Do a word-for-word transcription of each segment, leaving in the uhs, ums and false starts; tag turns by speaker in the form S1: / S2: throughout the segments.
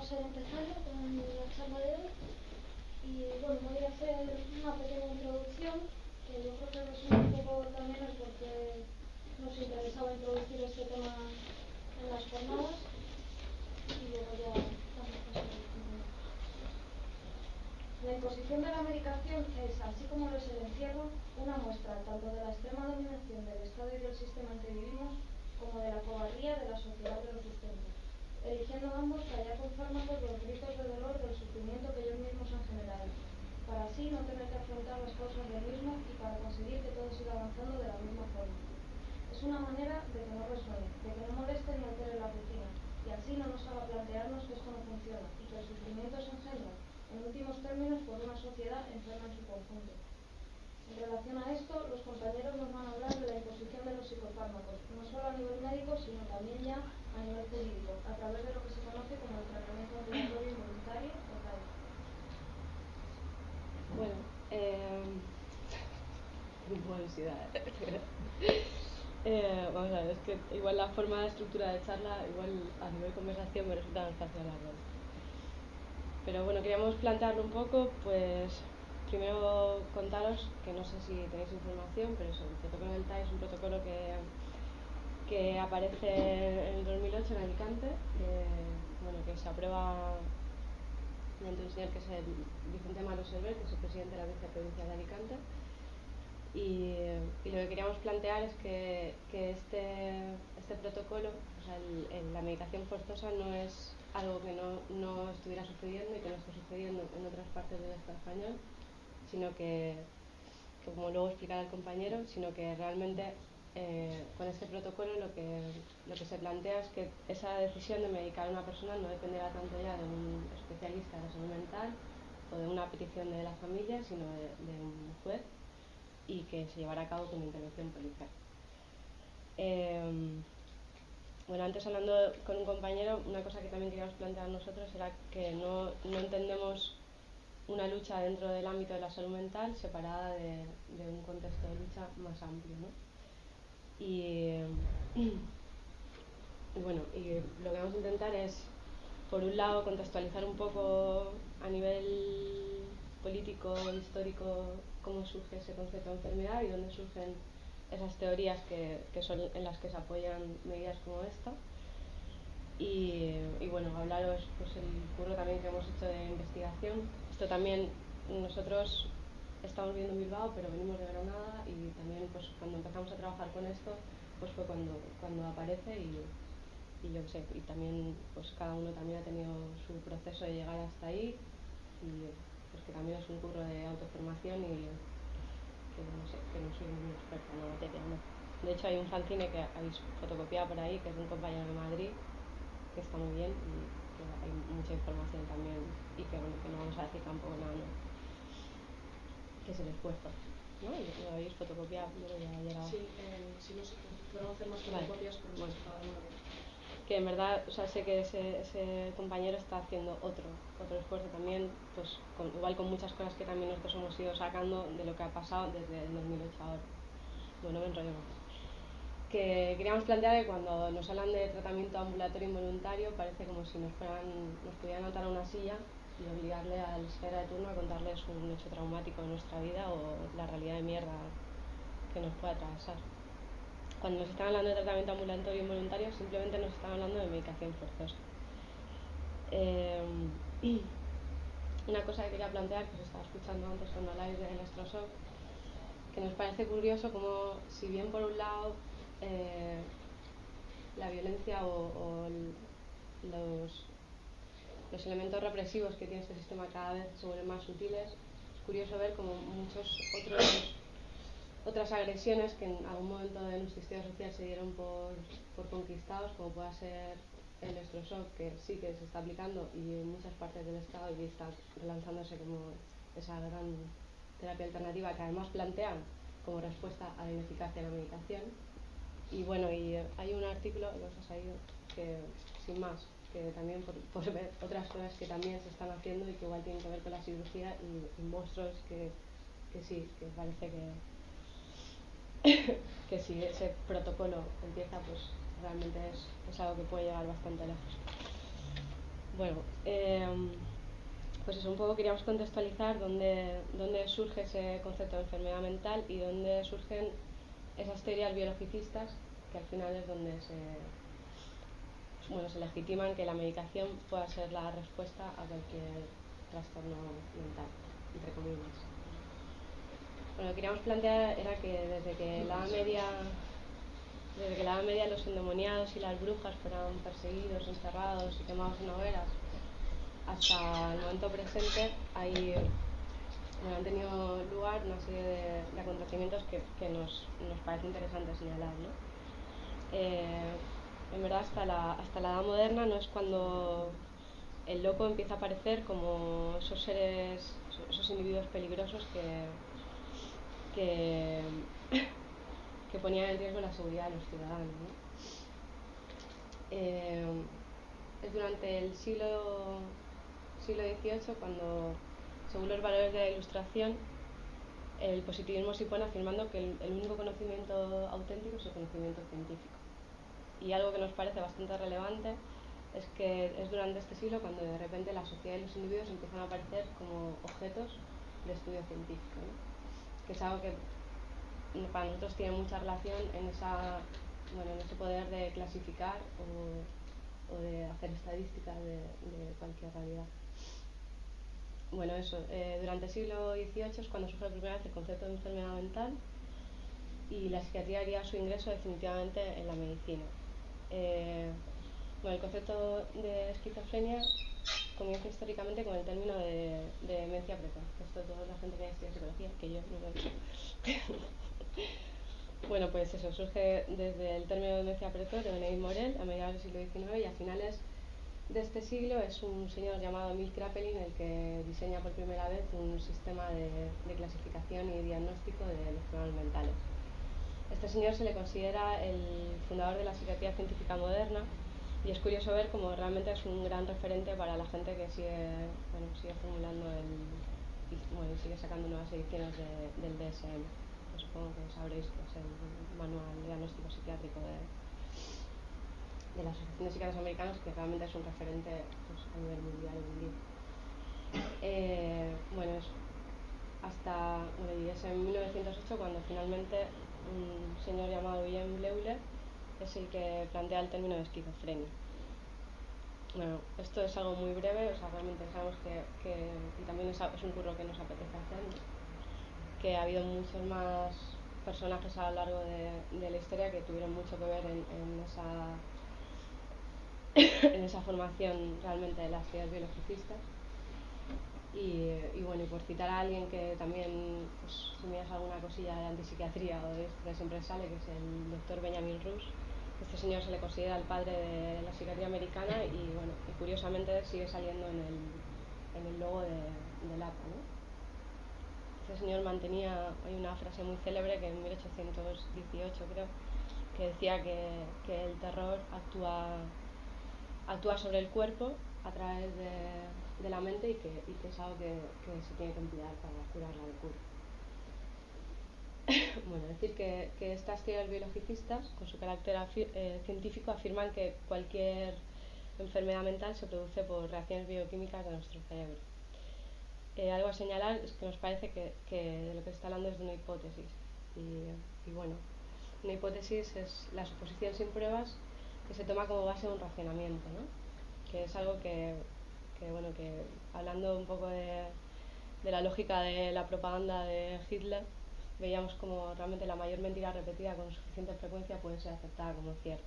S1: ser empezando con la charla de hoy y bueno, voy a hacer una pequeña introducción que yo creo que resume un poco también el por qué nos interesaba introducir este tema en las jornadas y luego ya damos paso a los compañeros. La imposición de la medicación es, así como lo es el encierro, una muestra tanto de la extrema dominación del Estado y del sistema en que vivimos como de la cobardía de la sociedad que lo sustenta, eligiendo ambos callar con fármacos los gritos de dolor del sufrimiento que ellos mismos han generado, para así no tener que afrontar las causas del mismo y para conseguir que todo siga avanzando de la misma forma. Es una manera de que no resuene, de que no moleste ni altere la rutina, y así no nos haga plantearnos que esto no funciona y que el sufrimiento se engendra, en últimos términos, por una sociedad enferma en su conjunto. En relación a esto, los compañeros nos van a hablar de la imposición de los psicofármacos, no solo a nivel médico, sino también ya a nivel jurídico, a través de lo que se conoce como el tratamiento ambulatorio involuntario o T A I.
S2: Bueno, eh... Publicidad. eh, vamos a ver, es que igual la forma de estructura de charla, igual a nivel conversación me resulta más fácil hablarlo. Pero bueno, queríamos plantearlo un poco, pues primero contaros, que no sé si tenéis información, pero eso, el protocolo del T A I es un protocolo que, que aparece en el dos mil ocho en Alicante, que, bueno, que se aprueba mediante un señor que es el Vicente Malo Servet, que es el presidente de la Audiencia Provincial de Alicante. Y, y lo que queríamos plantear es que, que este, este protocolo, o sea, el, el, la medicación forzosa no es algo que no, no estuviera sucediendo y que no esté sucediendo en otras partes del Estado español, sino que, que como luego explicará el compañero, sino que realmente eh, con este protocolo lo que, lo que se plantea es que esa decisión de medicar a una persona no dependerá tanto ya de un especialista de salud mental o de una petición de la familia, sino de, de un juez, y que se llevará a cabo con intervención policial. Eh, bueno, antes hablando con un compañero, una cosa que también queríamos plantear nosotros era que no, no entendemos una lucha dentro del ámbito de la salud mental separada de, de un contexto de lucha más amplio, ¿no? Y, y bueno, y lo que vamos a intentar es, por un lado, contextualizar un poco a nivel político, histórico, cómo surge ese concepto de enfermedad y dónde surgen esas teorías que, que son en las que se apoyan medidas como esta. Y, y bueno, hablaros pues el curro también que hemos hecho de investigación. Esto también nosotros estamos viviendo en Bilbao, pero venimos de Granada, y también pues cuando empezamos a trabajar con esto pues fue cuando, cuando aparece, y, y yo qué sé, y también pues cada uno también ha tenido su proceso de llegar hasta ahí, y pues que también es un curro de autoformación y que no sé, que no soy muy experta en la materia, ¿no? De hecho hay un fanzine que habéis fotocopiado por ahí, que es de un compañero de Madrid, que está muy bien y que hay mucha información también, y que bueno, que no vamos a decir tampoco nada, ¿no? Que es el esfuerzo, ¿no? Lo habéis fotocopiado, yo lo voy a leer abajo.
S3: Sí, eh, si no se pueden hacer más fotocopias,
S2: vale.
S3: pero
S2: Bueno,
S3: cada uno.
S2: que en verdad, o sea, sé que ese, ese compañero está haciendo otro, otro esfuerzo también, pues con, igual con muchas cosas que también nosotros hemos ido sacando de lo que ha pasado desde el dos mil ocho ahora. Bueno, me enrollo más. Que queríamos plantear que cuando nos hablan de tratamiento ambulatorio involuntario parece como si nos fueran, nos pudieran atar a una silla y obligarle al esfera de turno a contarles un hecho traumático de nuestra vida o la realidad de mierda que nos puede atravesar. Cuando nos están hablando de tratamiento ambulatorio involuntario simplemente nos están hablando de medicación forzosa. Eh, una cosa que quería plantear, que os estaba escuchando antes cuando habláis de electroshock, que nos parece curioso como, si bien por un lado eh, la violencia o, o el, los, los elementos represivos que tiene este sistema cada vez se vuelven más sutiles, es curioso ver como muchos otros otras agresiones que en algún momento de nuestra historia social se dieron por, por conquistados, como pueda ser el electroshock, que sí que se está aplicando y en muchas partes del estado y está relanzándose como esa gran terapia alternativa que además plantean como respuesta a la ineficacia de la medicación. Y bueno, y hay un artículo que os ha salido que, sin más, que también por, por ver otras cosas que también se están haciendo y que igual tienen que ver con la cirugía, y, y monstruos que, que sí, que parece que que si ese protocolo empieza, pues realmente es, es algo que puede llegar bastante lejos. Bueno, eh, pues eso, un poco queríamos contextualizar dónde, dónde surge ese concepto de enfermedad mental y dónde surgen esas teorías biologicistas, que al final es donde se, bueno, se legitiman que la medicación pueda ser la respuesta a cualquier trastorno mental, entre comillas. Bueno, lo que queríamos plantear era que desde que la Edad Media, desde que la Edad Media los endemoniados y las brujas fueran perseguidos, encerrados y quemados en hogueras, hasta el momento presente hay, bueno, han tenido lugar una serie de, de acontecimientos que, que nos, nos parece interesante señalar, ¿no? Eh, en verdad hasta la, hasta la Edad Moderna no es cuando el loco empieza a aparecer como esos seres, esos individuos peligrosos que, que, que ponían en riesgo la seguridad de los ciudadanos, ¿no? Eh, es durante el siglo, siglo dieciocho cuando, según los valores de la Ilustración, el positivismo se impone afirmando que el, el único conocimiento auténtico es el conocimiento científico. Y algo que nos parece bastante relevante es que es durante este siglo cuando de repente la sociedad y los individuos empiezan a aparecer como objetos de estudio científico, ¿no? Que es algo que para nosotros tiene mucha relación en, esa, bueno, en ese poder de clasificar o, o de hacer estadísticas de, de cualquier realidad. Bueno, eso, eh, durante el siglo dieciocho es cuando surge por primera vez el concepto de enfermedad mental y la psiquiatría haría su ingreso definitivamente en la medicina. Eh, bueno, el concepto de esquizofrenia comienza históricamente con el término de, de demencia precoz. Esto toda la gente que estudia psicología, que yo no lo he hecho. Bueno, pues eso, surge desde el término de demencia precoz de Benedict Morel a mediados del siglo diecinueve y a finales de este siglo es un señor llamado Emil Kraepelin el que diseña por primera vez un sistema de, de clasificación y diagnóstico de los problemas mentales. Este señor se le considera el fundador de la psiquiatría científica moderna y es curioso ver cómo realmente es un gran referente para la gente que sigue, bueno, sigue formulando el, y, bueno, sigue sacando nuevas ediciones de, del D S M. Pues supongo que sabréis que es el manual diagnóstico psiquiátrico de, de la Asociación de Psiquiatras Americanos, que realmente es un referente, pues, a nivel mundial hoy en día. Eh, bueno, es hasta, bueno, y es en mil novecientos ocho cuando finalmente un señor llamado William Bleuler es el que plantea el término de esquizofrenia. Bueno, esto es algo muy breve, o sea, realmente sabemos que, que y también es, es un curro que nos apetece hacer, ¿no? Que ha habido muchos más personajes a lo largo de, de la historia que tuvieron mucho que ver en, en esa en esa formación realmente de las teorías biologicistas. Y, y bueno, y por citar a alguien que también, pues, si miras alguna cosilla de antipsiquiatría o de esto que siempre sale, que es el doctor Benjamin Rush. Este señor se le considera el padre de la psiquiatría americana y, bueno, y curiosamente sigue saliendo en el, en el logo de, del A P A, ¿no? Este señor mantenía, hay una frase muy célebre que en mil ochocientos dieciocho creo, que decía que, que el terror actúa, actúa sobre el cuerpo a través de, de la mente y que, y que es algo que, que se tiene que emplear para curar la locura. Bueno, decir que, que estas teorías biologicistas, con su carácter afi eh, científico, afirman que cualquier enfermedad mental se produce por reacciones bioquímicas de nuestro cerebro. Eh, algo a señalar es que nos parece que, que de lo que se está hablando es de una hipótesis. Y, y bueno, una hipótesis es la suposición sin pruebas que se toma como base de un razonamiento, ¿no? Que es algo que, que, bueno, que hablando un poco de, de la lógica de la propaganda de Hitler, veíamos como realmente la mayor mentira repetida con suficiente frecuencia puede ser aceptada como cierta.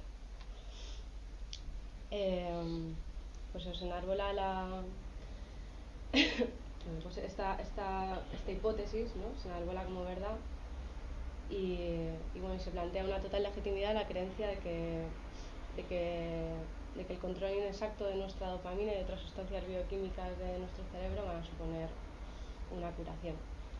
S2: Eh, pues se enarbola la pues esta, esta, esta hipótesis, ¿no? Se enarbola como verdad y, y bueno, se plantea una total legitimidad la creencia de que, de que de que el control inexacto de nuestra dopamina y de otras sustancias bioquímicas de nuestro cerebro van a suponer una curación.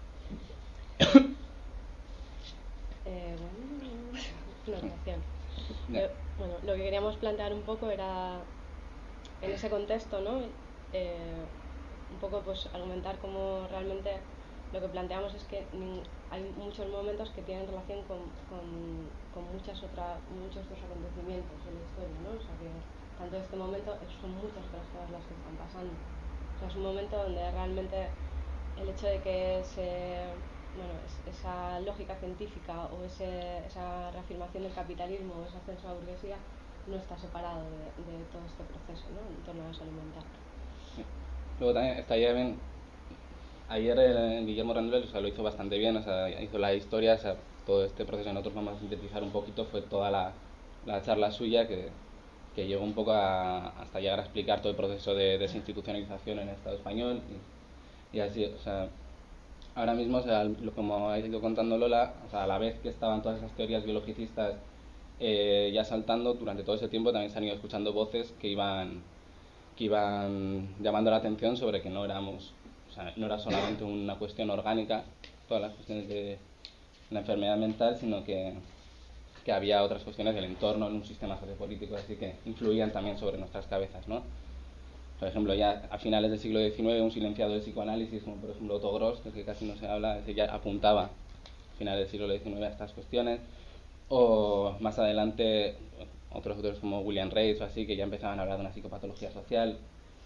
S2: eh, bueno, una curación. Eh, bueno, lo que queríamos plantear un poco era, en ese contexto, ¿no? Eh, un poco pues argumentar cómo realmente lo que planteamos es que hay muchos momentos que tienen relación con, con, con muchas otras, muchos otros acontecimientos en la historia, ¿no? O sea que tanto en este momento, son muchas personas las que están pasando. O sea, es un momento donde realmente el hecho de que se, bueno, es, esa lógica científica o ese, esa reafirmación del capitalismo o ese ascenso a la burguesía no está separado de, de todo este proceso, ¿no?, en torno a la salud mental.
S4: Luego también estaría bien, ayer eh, Guillermo Rendueles, o sea, lo hizo bastante bien, o sea, hizo la historia, o sea, todo este proceso que nosotros vamos a sintetizar un poquito fue toda la, la charla suya que, que llegó un poco a, hasta llegar a explicar todo el proceso de desinstitucionalización en el Estado español y, y así, o sea, ahora mismo, o sea, como ha ido contando Lola, o sea, a la vez que estaban todas esas teorías biologicistas eh, ya saltando, durante todo ese tiempo también se han ido escuchando voces que iban que iban llamando la atención sobre que no éramos, o sea, no era solamente una cuestión orgánica, todas las cuestiones de la enfermedad mental, sino que, que había otras cuestiones del entorno, en un sistema sociopolítico, así que influían también sobre nuestras cabezas, ¿no? Por ejemplo, ya a finales del siglo diecinueve, un silenciado del psicoanálisis, como por ejemplo Otto Gross, del que casi no se habla, ese ya apuntaba a finales del siglo diecinueve a estas cuestiones, o más adelante otros autores como William Reis o así, que ya empezaban a hablar de una psicopatología social,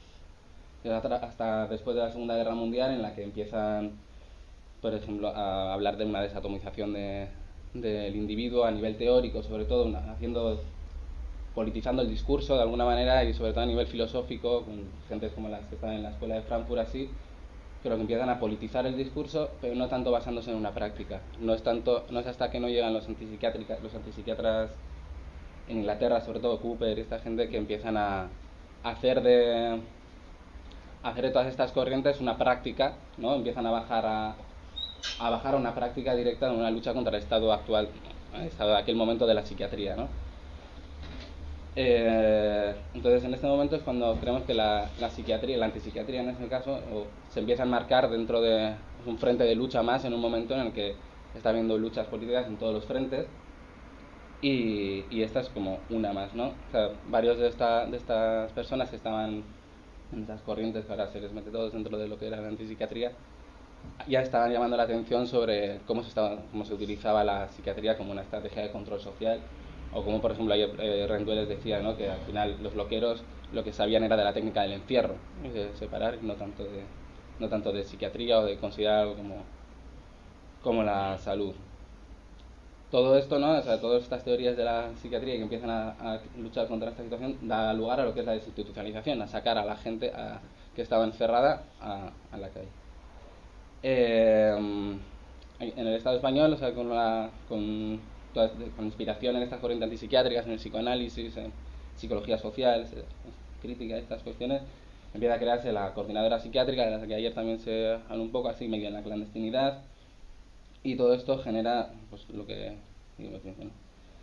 S4: hasta después de la Segunda Guerra Mundial, en la que empiezan, por ejemplo, a hablar de una desatomización de, del individuo a nivel teórico, sobre todo una, haciendo politizando el discurso de alguna manera y sobre todo a nivel filosófico, con gente como las que están en la escuela de Frankfurt así, pero que empiezan a politizar el discurso, pero no tanto basándose en una práctica. No es tanto, no es hasta que no llegan los antipsiquiátricas, los antipsiquiatras en Inglaterra, sobre todo Cooper y esta gente, que empiezan a hacer de hacer de todas estas corrientes una práctica, ¿no? Empiezan a bajar a, a bajar a una práctica directa de una lucha contra el estado actual, el estado de aquel momento de la psiquiatría, ¿no? Eh, entonces en este momento es cuando creemos que la, la psiquiatría, la antipsiquiatría en este caso, o, se empieza a enmarcar dentro de un frente de lucha más, en un momento en el que está habiendo luchas políticas en todos los frentes, y, y esta es como una más, ¿no? O sea, varios de, esta, de estas personas que estaban en esas corrientes, que ahora se les mete todos dentro de lo que era la antipsiquiatría, ya estaban llamando la atención sobre cómo se, estaba, cómo se utilizaba la psiquiatría como una estrategia de control social, o como por ejemplo ayer eh, Rendueles decía, ¿no?, que al final los bloqueros lo que sabían era de la técnica del encierro, de separar, no tanto de, no tanto de psiquiatría o de considerar algo como, como la salud. Todo esto, ¿no?, o sea, todas estas teorías de la psiquiatría que empiezan a, a luchar contra esta situación da lugar a lo que es la desinstitucionalización, a sacar a la gente a, que estaba encerrada a, a la calle. Eh, en el Estado español, o sea, con, la, con, toda, con inspiración en estas corrientes antipsiquiátricas, en el psicoanálisis, en psicología social, crítica de estas cuestiones, empieza a crearse la coordinadora psiquiátrica, de la que ayer también se habló un poco, así medio en la clandestinidad, y todo esto genera pues lo que digo, bueno.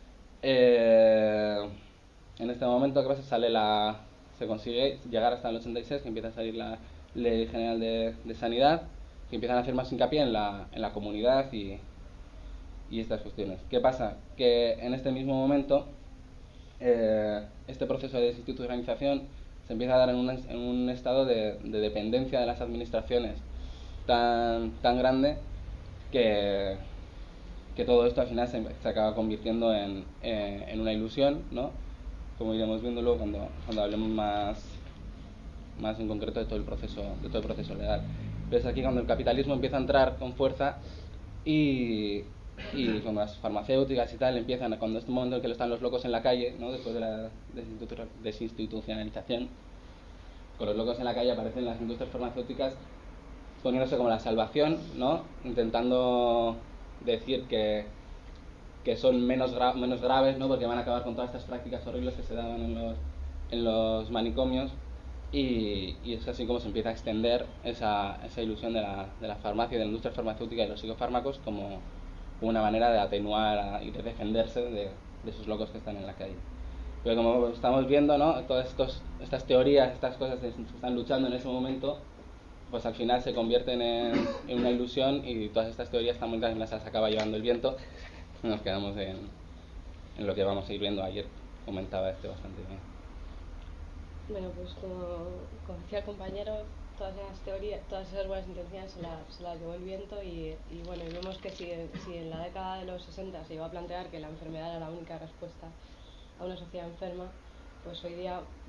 S4: eh, en este momento, ¿qué pasa? Sale la, se consigue llegar hasta el ochenta y seis, que empieza a salir la Ley General de, de Sanidad, que empiezan a hacer más hincapié en la, en la comunidad y, y estas cuestiones. ¿Qué pasa? Que en este mismo momento eh, este proceso de desinstitucionalización se empieza a dar en un, en un estado de, de dependencia de las administraciones tan, tan grande que, que todo esto al final se, se acaba convirtiendo en, eh, en una ilusión, ¿no?, como iremos viendo luego cuando, cuando hablemos más, más en concreto de todo el proceso, de todo el proceso legal. Pero es aquí cuando el capitalismo empieza a entrar con fuerza y, y cuando las farmacéuticas y tal empiezan, cuando es un momento en que están los locos en la calle, ¿no?, después de la desinstitucionalización, con los locos en la calle aparecen las industrias farmacéuticas poniéndose como la salvación, ¿no?, intentando decir que, que son menos, gra menos graves, ¿no?, porque van a acabar con todas estas prácticas horribles que se daban en los, en los manicomios, y, y es así como se empieza a extender esa, esa ilusión de la, de la farmacia, de la industria farmacéutica y de los psicofármacos como una manera de atenuar a, y de defenderse de, de esos locos que están en la calle. Pero como estamos viendo, ¿no?, todas estos, estas teorías, estas cosas que se están luchando en ese momento, pues al final se convierten en, en una ilusión, y todas estas teorías tan bonitas las acaba llevando el viento, y nos quedamos en, en lo que vamos a ir viendo. Ayer comentaba este bastante bien.
S2: Bueno, pues como, como decía el compañero, todas esas teorías, todas esas buenas intenciones se las, se las llevó el viento, y, y bueno, y vemos que si, si en la década de los sesenta se iba a plantear que la enfermedad era la única respuesta a una sociedad enferma, pues hoy día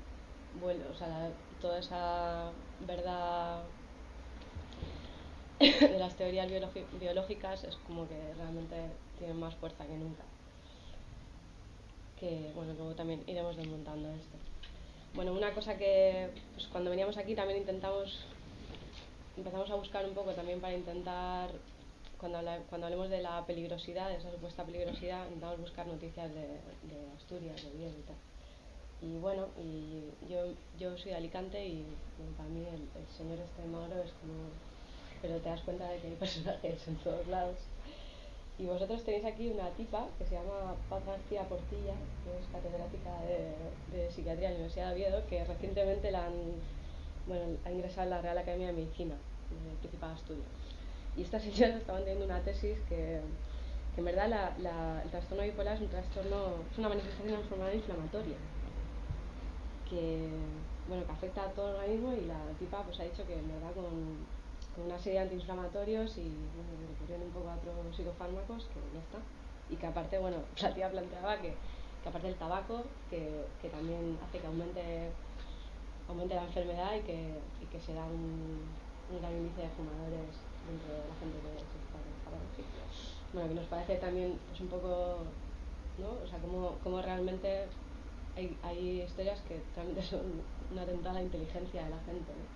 S2: vuelve, o sea, la, toda esa verdad de las teorías biologi- biológicas es como que realmente tienen más fuerza que nunca. Que bueno, luego también iremos desmontando esto. Bueno, una cosa que pues cuando veníamos aquí también intentamos, empezamos a buscar un poco también para intentar, cuando, habla, cuando hablemos de la peligrosidad, de esa supuesta peligrosidad, intentamos buscar noticias de, de Asturias, de Oviedo y tal. Y bueno, y yo, yo soy de Alicante y bueno, para mí el, el señor este de Mauro es como... Pero te das cuenta de que hay personajes en todos lados. Y vosotros tenéis aquí una tipa que se llama Paz García Portilla, que es catedrática de, de Psiquiatría en la Universidad de Oviedo, que recientemente la han, bueno, ha ingresado en la Real Academia de Medicina, del Principado de Asturias. Y esta señora estaba teniendo una tesis que, que en verdad la, la, el trastorno bipolar es un trastorno, es una manifestación de una enfermedad inflamatoria que, bueno, que afecta a todo el organismo, y la tipa pues ha dicho que en verdad con, con una serie de antiinflamatorios y bueno, recurriendo un poco a otros psicofármacos, que ya está. Y que aparte, bueno, la tía planteaba que, que aparte del tabaco, que, que también hace que aumente, aumente la enfermedad y que, y que se da un, un gran índice de fumadores dentro de la gente que se está en tabaco. Bueno, que nos parece también pues un poco, ¿no? O sea, como, como realmente hay, hay historias que realmente son un atentado a la inteligencia de la gente, ¿no?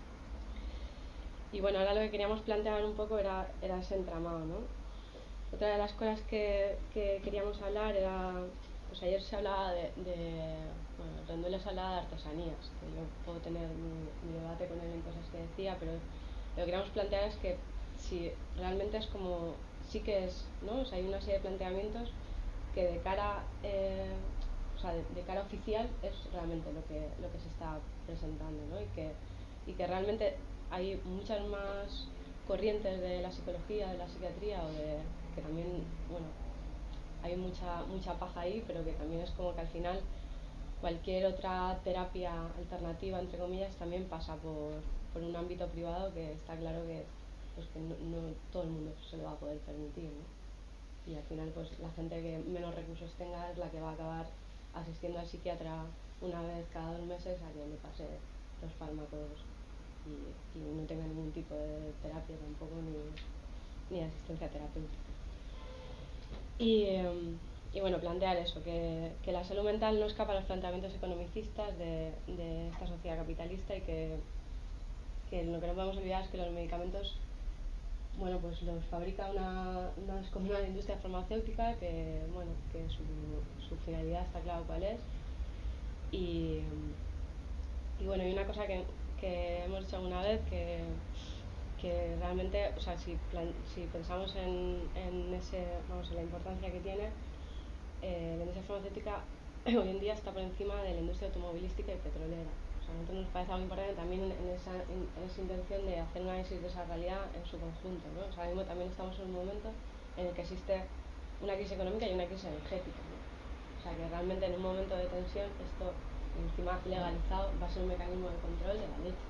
S2: Y bueno, ahora lo que queríamos plantear un poco era, era ese entramado, ¿no? Otra de las cosas que, que queríamos hablar era, pues ayer se hablaba de, de bueno, Rendueles se hablaba de artesanías, que yo puedo tener mi, mi debate con él en cosas que decía, pero lo que queríamos plantear es que si realmente es como, sí que es, ¿no? O sea, hay una serie de planteamientos que de cara, eh, o sea, de, de cara oficial es realmente lo que, lo que se está presentando, ¿no? Y que, y que realmente hay muchas más corrientes de la psicología, de la psiquiatría, o de que también, bueno, hay mucha mucha paja ahí, pero que también es como que al final cualquier otra terapia alternativa, entre comillas, también pasa por, por un ámbito privado que está claro que, pues que no, no todo el mundo se lo va a poder permitir, ¿no? Y al final pues la gente que menos recursos tenga es la que va a acabar asistiendo al psiquiatra una vez cada dos meses a que le pase los fármacos y, y no tenga ningún tipo de terapia tampoco, ni, ni asistencia terapéutica. Y, eh, y bueno, plantear eso, que, que la salud mental no escapa a los planteamientos economicistas de, de esta sociedad capitalista, y que, que lo que no podemos olvidar es que los medicamentos, bueno, pues los fabrica una, una, como una industria farmacéutica que, bueno, que su, su finalidad está claro cuál es. Y, y bueno, y una cosa que, que hemos dicho alguna vez, que, que realmente, o sea, si, plan, si pensamos en, en, ese, vamos, en la importancia que tiene, eh, la industria farmacéutica hoy en día está por encima de la industria automovilística y petrolera. O sea, a nosotros nos parece algo importante también en esa, en, en esa intención de hacer un análisis de esa realidad en su conjunto, ¿no? O sea, ahora mismo también estamos en un momento en el que existe una crisis económica y una crisis energética, ¿no? O sea, que realmente en un momento de tensión esto, encima legalizado, va a ser un mecanismo de control de la leche.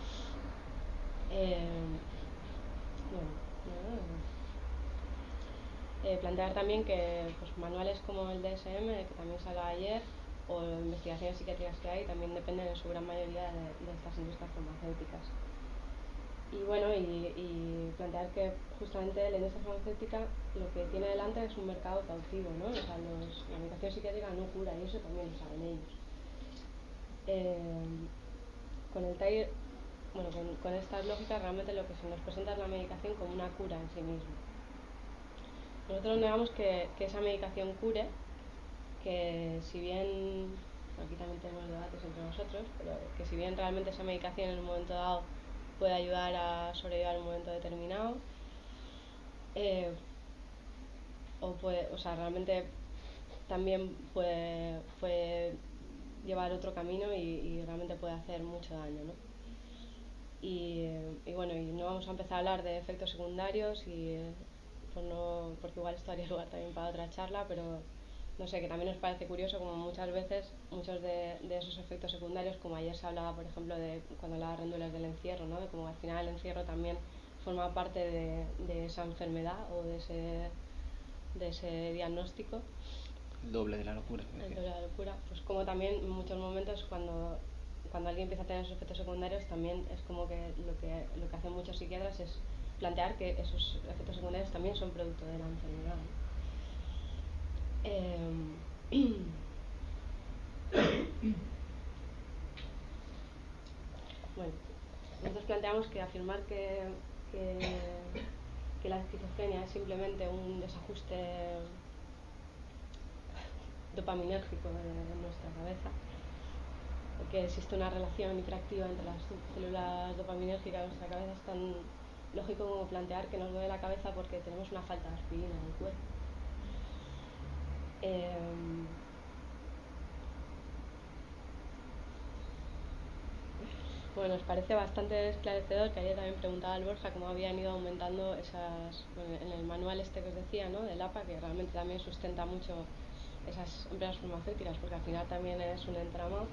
S2: Eh, bueno, no, no. Eh, plantear también que pues, manuales como el D S M, que también se hablaba ayer, o investigaciones psiquiátricas que hay, también dependen en su gran mayoría de, de estas industrias farmacéuticas. Y bueno, y, y plantear que justamente la industria farmacéutica lo que tiene delante es un mercado cautivo, ¿no? O sea, los, la medicación psiquiátrica no cura, y eso también lo saben ellos. Eh, con el T A I R, bueno, con, con estas lógicas realmente lo que se nos presenta es la medicación como una cura en sí misma. Nosotros negamos que, que esa medicación cure, que si bien, aquí también tenemos debates entre nosotros, pero que si bien realmente esa medicación en un momento dado puede ayudar a sobrevivir en un momento determinado, eh, o puede, o sea, realmente también puede, puede llevar otro camino y, y realmente puede hacer mucho daño, ¿no? Y, y bueno, y no vamos a empezar a hablar de efectos secundarios, y pues no, porque igual esto haría lugar también para otra charla, pero no sé, que también nos parece curioso como muchas veces muchos de, de esos efectos secundarios, como ayer se hablaba por ejemplo de cuando hablaba Rendueles del encierro, ¿no? De como al final el encierro también forma parte de, de esa enfermedad o de ese, de ese diagnóstico.
S4: El doble de la locura.
S2: El doble de la locura, pues como también en muchos momentos cuando cuando alguien empieza a tener esos efectos secundarios también es como que lo que, lo que hacen muchos psiquiatras es plantear que esos efectos secundarios también son producto de la enfermedad, ¿no? Eh, bueno, nosotros planteamos que afirmar que, que, que la esquizofrenia es simplemente un desajuste dopaminérgico de, de nuestra cabeza, que existe una relación hiperactiva entre las células dopaminérgicas de nuestra cabeza, es tan lógico como plantear que nos duele la cabeza porque tenemos una falta de aspirina en el cuerpo. Eh, bueno, nos parece bastante esclarecedor que ayer también preguntaba al Borja cómo habían ido aumentando esas, bueno, en el manual este que os decía, ¿no?, del A P A, que realmente también sustenta mucho esas empresas farmacéuticas, porque al final también es un entramado.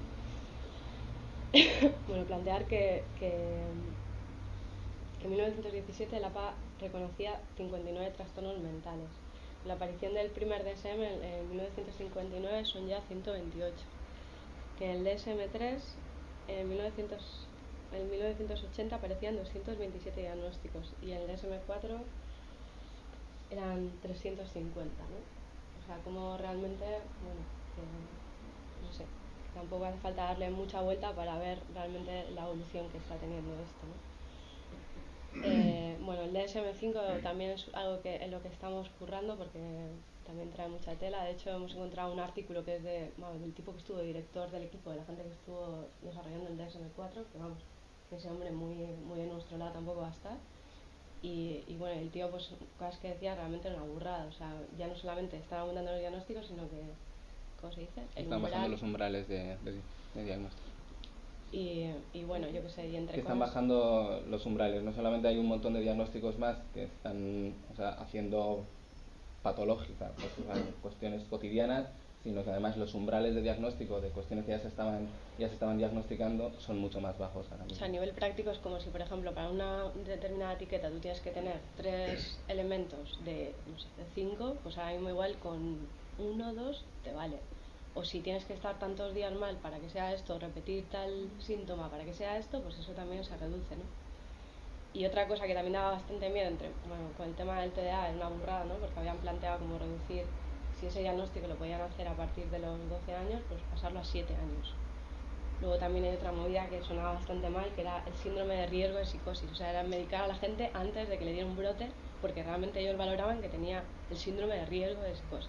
S2: Bueno, plantear que, que, que en mil novecientos diecisiete el A P A reconocía cincuenta y nueve trastornos mentales. La aparición del primer D S M en, en mil novecientos cincuenta y nueve son ya ciento veintiocho. Que el D S M tres en, mil novecientos, en mil novecientos ochenta aparecían doscientos veintisiete diagnósticos y en el D S M cuatro eran trescientos cincuenta, ¿no? O sea, como realmente, bueno, que, no sé, tampoco hace falta darle mucha vuelta para ver realmente la evolución que está teniendo esto, ¿no? Eh, bueno, el D S M cinco también es algo que en lo que estamos currando porque también trae mucha tela. De hecho, hemos encontrado un artículo que es de, bueno, del tipo que estuvo director del equipo, de la gente que estuvo desarrollando el D S M cuatro, que vamos, que ese hombre muy, muy de nuestro lado tampoco va a estar. Y, y bueno, el tío, pues, cosas que decía realmente era una burrada. O sea, ya no solamente están aumentando los diagnósticos, sino que, ¿cómo se dice? El
S4: están
S2: umbral,
S4: bajando los umbrales de, de, de diagnóstico.
S2: Y, y bueno, yo qué sé, y entre
S4: que están
S2: cosas...
S4: bajando los umbrales. No solamente hay un montón de diagnósticos más que están, o sea, haciendo patológica, pues, o sea, cuestiones cotidianas, sino que además los umbrales de diagnóstico de cuestiones que ya se estaban ya se estaban diagnosticando son mucho más bajos ahora mismo.
S2: O sea, a nivel práctico es como si, por ejemplo, para una determinada etiqueta tú tienes que tener tres elementos de, no sé, de cinco, pues ahora mismo igual con uno, dos te vale. O si tienes que estar tantos días mal para que sea esto, repetir tal síntoma para que sea esto, pues eso también se reduce, ¿no? Y otra cosa que también daba bastante miedo, entre, bueno, con el tema del T D A es una burrada, ¿no? Porque habían planteado como reducir, si ese diagnóstico lo podían hacer a partir de los doce años, pues pasarlo a siete años. Luego también hay otra movida que sonaba bastante mal, que era el síndrome de riesgo de psicosis. O sea, era medicar a la gente antes de que le diera un brote, porque realmente ellos valoraban que tenía el síndrome de riesgo de psicosis,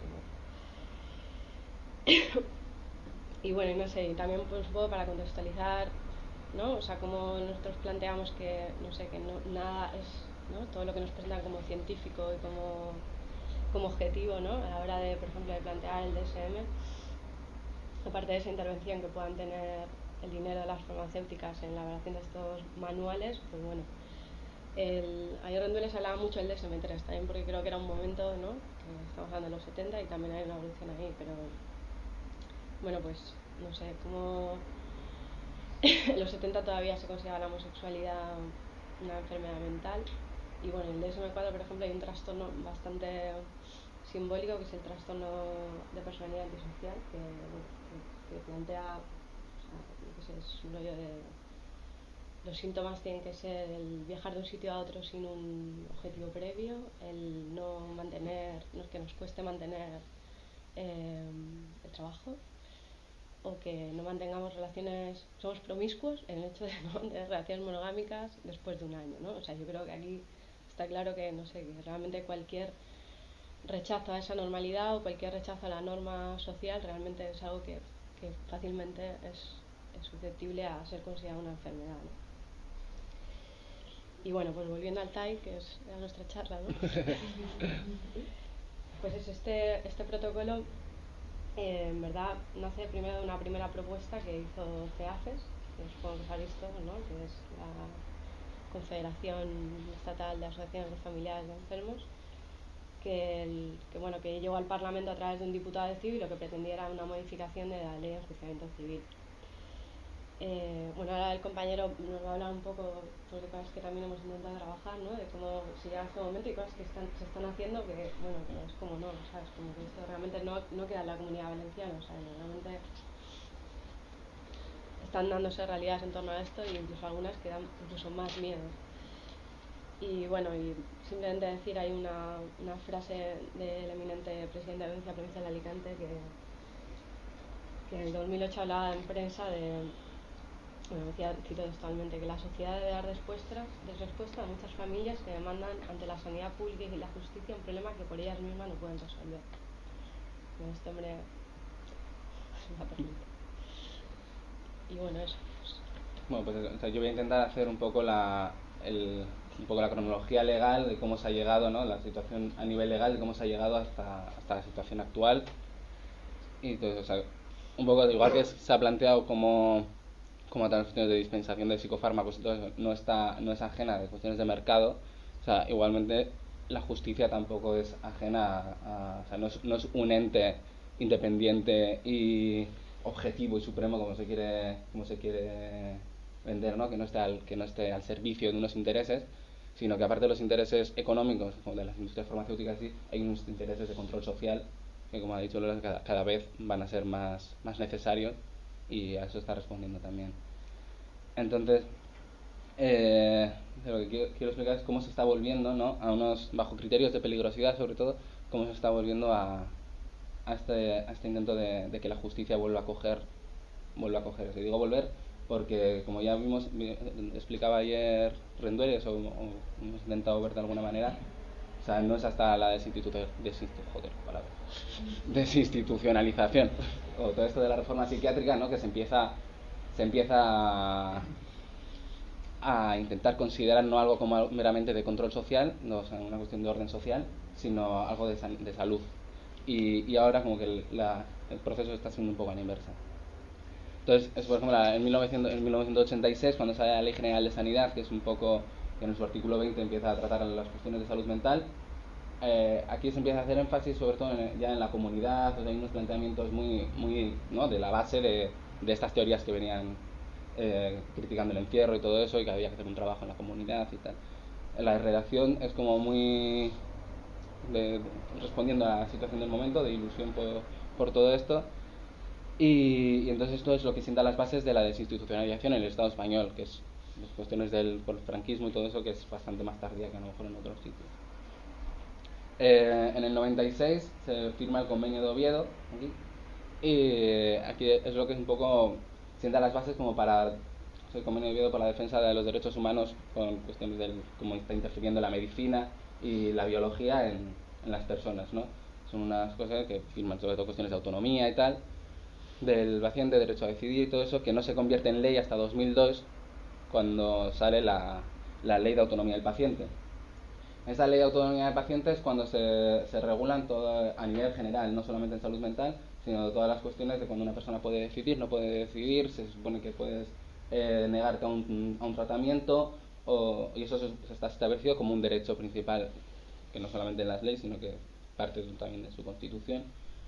S2: ¿no? Y bueno, y no sé, y también pues un poco para contextualizar, ¿no? O sea, como nosotros planteamos que, no sé, que no, nada es, ¿no?, todo lo que nos presentan como científico y como, como objetivo, ¿no?, a la hora de, por ejemplo, de plantear el D S M, aparte de esa intervención que puedan tener el dinero de las farmacéuticas en la elaboración de estos manuales, pues bueno, el, ayer Rendueles hablaba mucho del D S M tres, también porque creo que era un momento, ¿no?, que estamos hablando de los setenta y también hay una evolución ahí, pero bueno, pues no sé, como en los setenta todavía se consideraba la homosexualidad una enfermedad mental, y bueno, en el D S M cuatro, por ejemplo, hay un trastorno bastante simbólico que es el trastorno de personalidad antisocial, que, bueno, que, que plantea, o sea, no sé, es un rollo de los síntomas tienen que ser el viajar de un sitio a otro sin un objetivo previo, el no mantener, no, que nos cueste mantener eh, el trabajo, o que no mantengamos relaciones, somos promiscuos en el hecho de no mantener relaciones monogámicas después de un año, ¿no? O sea, yo creo que aquí está claro que, no sé, que realmente cualquier rechazo a esa normalidad o cualquier rechazo a la norma social realmente es algo que, que fácilmente es, es susceptible a ser considerado una enfermedad, ¿no? Y bueno, pues volviendo al T A I, que es era nuestra charla, ¿no? Pues es este, este protocolo, eh, en verdad nace primero de una primera propuesta que hizo CEAFES, que supongo que os habéis visto, ¿no?, que es la Confederación Estatal de Asociaciones de Familiares de Enfermos, que, el, que, bueno, que llegó al Parlamento a través de un diputado de Civil y lo que pretendía era una modificación de la ley de enjuiciamiento civil. Eh, bueno, ahora el compañero nos va a hablar un poco, pues, de cosas que también hemos intentado trabajar, ¿no?, de cómo se llega a este momento y cosas que están, se están haciendo que, bueno, que es como no, ¿sabes? Como que esto realmente no, no queda en la Comunidad Valenciana, o sea, que realmente están dándose realidades en torno a esto e incluso algunas que dan incluso más miedo. Y bueno, y simplemente decir, hay una, una frase del eminente presidente de la Audiencia Provincial de Alicante que, que en el dos mil ocho hablaba en prensa de, bueno, decía, cito textualmente, que la sociedad debe dar respuesta, de respuesta a muchas familias que demandan ante la sanidad pública y la justicia un problema que por ellas mismas no pueden resolver. Bueno, este hombre es una perlita. Y bueno, eso. Pues.
S4: Bueno, pues o sea, yo voy a intentar hacer un poco la el, un poco la cronología legal de cómo se ha llegado, ¿no? La situación a nivel legal, de cómo se ha llegado hasta, hasta la situación actual. Y entonces, o sea, un poco igual que se ha planteado como como tal cuestiones de dispensación de psicofármacos y todo eso no está no es ajena de cuestiones de mercado, o sea, igualmente la justicia tampoco es ajena a, a o sea, no es, no es un ente independiente y objetivo y supremo como se quiere como se quiere vender, ¿no? Que no esté al que no esté al servicio de unos intereses, sino que aparte de los intereses económicos como de las industrias farmacéuticas, sí, hay unos intereses de control social que, como ha dicho Lola, cada, cada vez van a ser más, más necesarios, y a eso está respondiendo también. Entonces, eh, lo que quiero, quiero explicar es cómo se está volviendo, ¿no? A unos, bajo criterios de peligrosidad sobre todo, cómo se está volviendo a, a, este, a este intento de, de que la justicia vuelva a coger, vuelva a coger. Si digo volver, porque como ya vimos, explicaba ayer Rendueles, o, o hemos intentado ver de alguna manera, o sea, no es hasta la desinstitu desinstitu joder, palabra. desinstitucionalización o todo esto de la reforma psiquiátrica, ¿no? Que se empieza se empieza a, a intentar considerar no algo como meramente de control social, no, o sea, una cuestión de orden social, sino algo de, de salud. Y, y ahora como que el, la, el proceso está siendo un poco a la inversa. Entonces, es, por ejemplo, en, mil novecientos, en mil novecientos ochenta y seis, cuando sale la Ley General de Sanidad, que es un poco, que en su artículo veinte empieza a tratar las cuestiones de salud mental, eh, aquí se empieza a hacer énfasis sobre todo en, ya en la comunidad. O sea, hay unos planteamientos muy, muy, ¿no? De la base de, de estas teorías que venían eh, criticando el encierro y todo eso, y que había que hacer un trabajo en la comunidad y tal. La redacción es como muy de, respondiendo a la situación del momento, de ilusión por, por todo esto. Y, y entonces esto es lo que sienta las bases de la desinstitucionalización en el Estado español, que es las cuestiones del franquismo y todo eso, que es bastante más tardía que a lo mejor en otros sitios. Eh, en el noventa y seis se firma el Convenio de Oviedo, aquí, y aquí es lo que es un poco sienta las bases como para el Convenio de Oviedo por la defensa de los derechos humanos, con cuestiones de cómo está interfiriendo la medicina y la biología en, en las personas, ¿no? Son unas cosas que firman sobre todo cuestiones de autonomía y tal, del paciente, derecho a decidir y todo eso, que no se convierte en ley hasta dos mil dos, cuando sale la, la Ley de Autonomía del Paciente. Esta Ley de Autonomía del Paciente es cuando se, se regulan todo a nivel general, no solamente en salud mental, sino de todas las cuestiones de cuando una persona puede decidir, no puede decidir, se supone que puedes eh, negarte a un, a un tratamiento, o, y eso se, se está establecido como un derecho principal, que no solamente en las leyes, sino que parte también de su Constitución,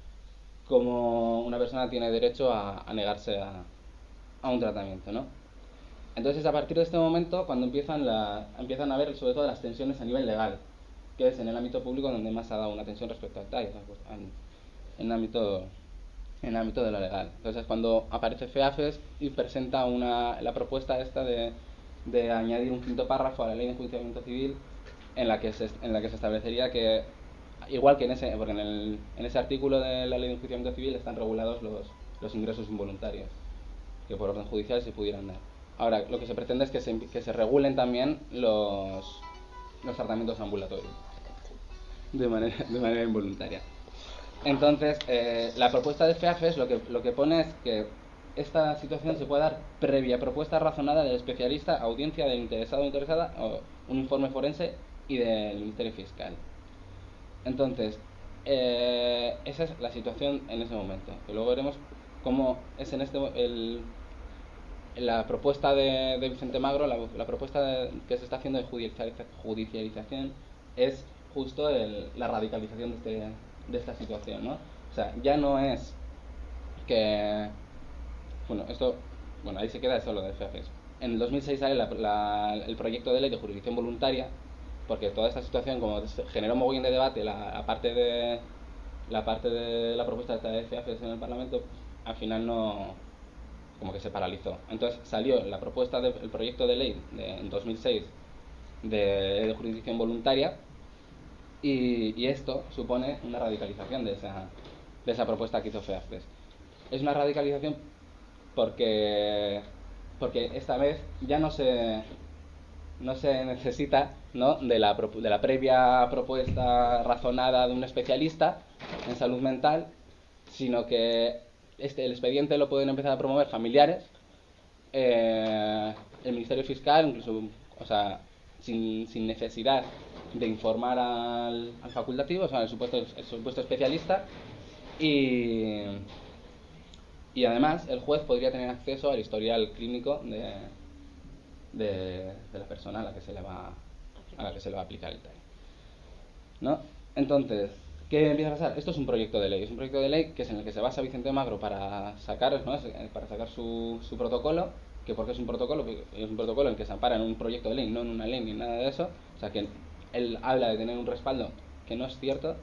S4: como una persona tiene derecho a, a negarse a, a un tratamiento, ¿no? Entonces, a partir de este momento, cuando empiezan, la, empiezan a haber sobre todo las tensiones a nivel legal, que es en el ámbito público donde más ha dado una tensión respecto al T A I, en, en, el ámbito, en el ámbito de lo legal. Entonces, cuando aparece FEAFES y presenta una, la propuesta esta de, de añadir un quinto párrafo a la Ley de Enjuiciamiento Civil, en la que se, en la que se establecería que, igual que en ese, porque en, el, en ese artículo de la Ley de Enjuiciamiento Civil están regulados los, los ingresos involuntarios, que por orden judicial se pudieran dar. Ahora, lo que se pretende es que se, que se regulen también los, los tratamientos ambulatorios de manera, de manera involuntaria. Entonces, eh, la propuesta de FEAFES lo que, lo que pone es que esta situación se puede dar previa propuesta razonada del especialista, audiencia del interesado o interesada, o un informe forense y del Ministerio Fiscal. Entonces, eh, esa es la situación en ese momento. Y luego veremos cómo es en este el la propuesta de, de Vicente Magro, la, la propuesta de, que se está haciendo de judicialización es justo el, la radicalización de, este, de esta situación, ¿no? O sea, ya no es que, bueno, esto, bueno, ahí se queda solo de FEAFES. En el dos mil seis sale la, la, el proyecto de ley de jurisdicción voluntaria, porque toda esta situación, como generó un mogollón de debate, la, la parte de la parte de la propuesta de FEAFES en el Parlamento, al final no como que se paralizó. Entonces salió la propuesta del proyecto de ley de, en dos mil seis de, de jurisdicción voluntaria, y, y esto supone una radicalización de esa, de esa propuesta que hizo FEAFRES. Es una radicalización porque, porque esta vez ya no se, no se necesita, ¿no?, de, la, de la previa propuesta razonada de un especialista en salud mental, sino que este, el expediente lo pueden empezar a promover familiares, eh, el Ministerio Fiscal, incluso, o sea, sin, sin necesidad de informar al, al facultativo, o sea, el supuesto, el supuesto especialista, y, y además el juez podría tener acceso al historial clínico de, de, de la persona a la que se le va a la que se le va a aplicar el T A I, ¿no? Entonces, ¿qué empieza a pasar? Esto es un proyecto de ley, es un proyecto de ley que es en el que se basa Vicente Magro para sacar, ¿no?, para sacar su, su protocolo. Que porque es un protocolo, es un protocolo en el que se ampara en un proyecto de ley, no en una ley ni nada de eso. O sea, que él habla de tener un respaldo que no es cierto.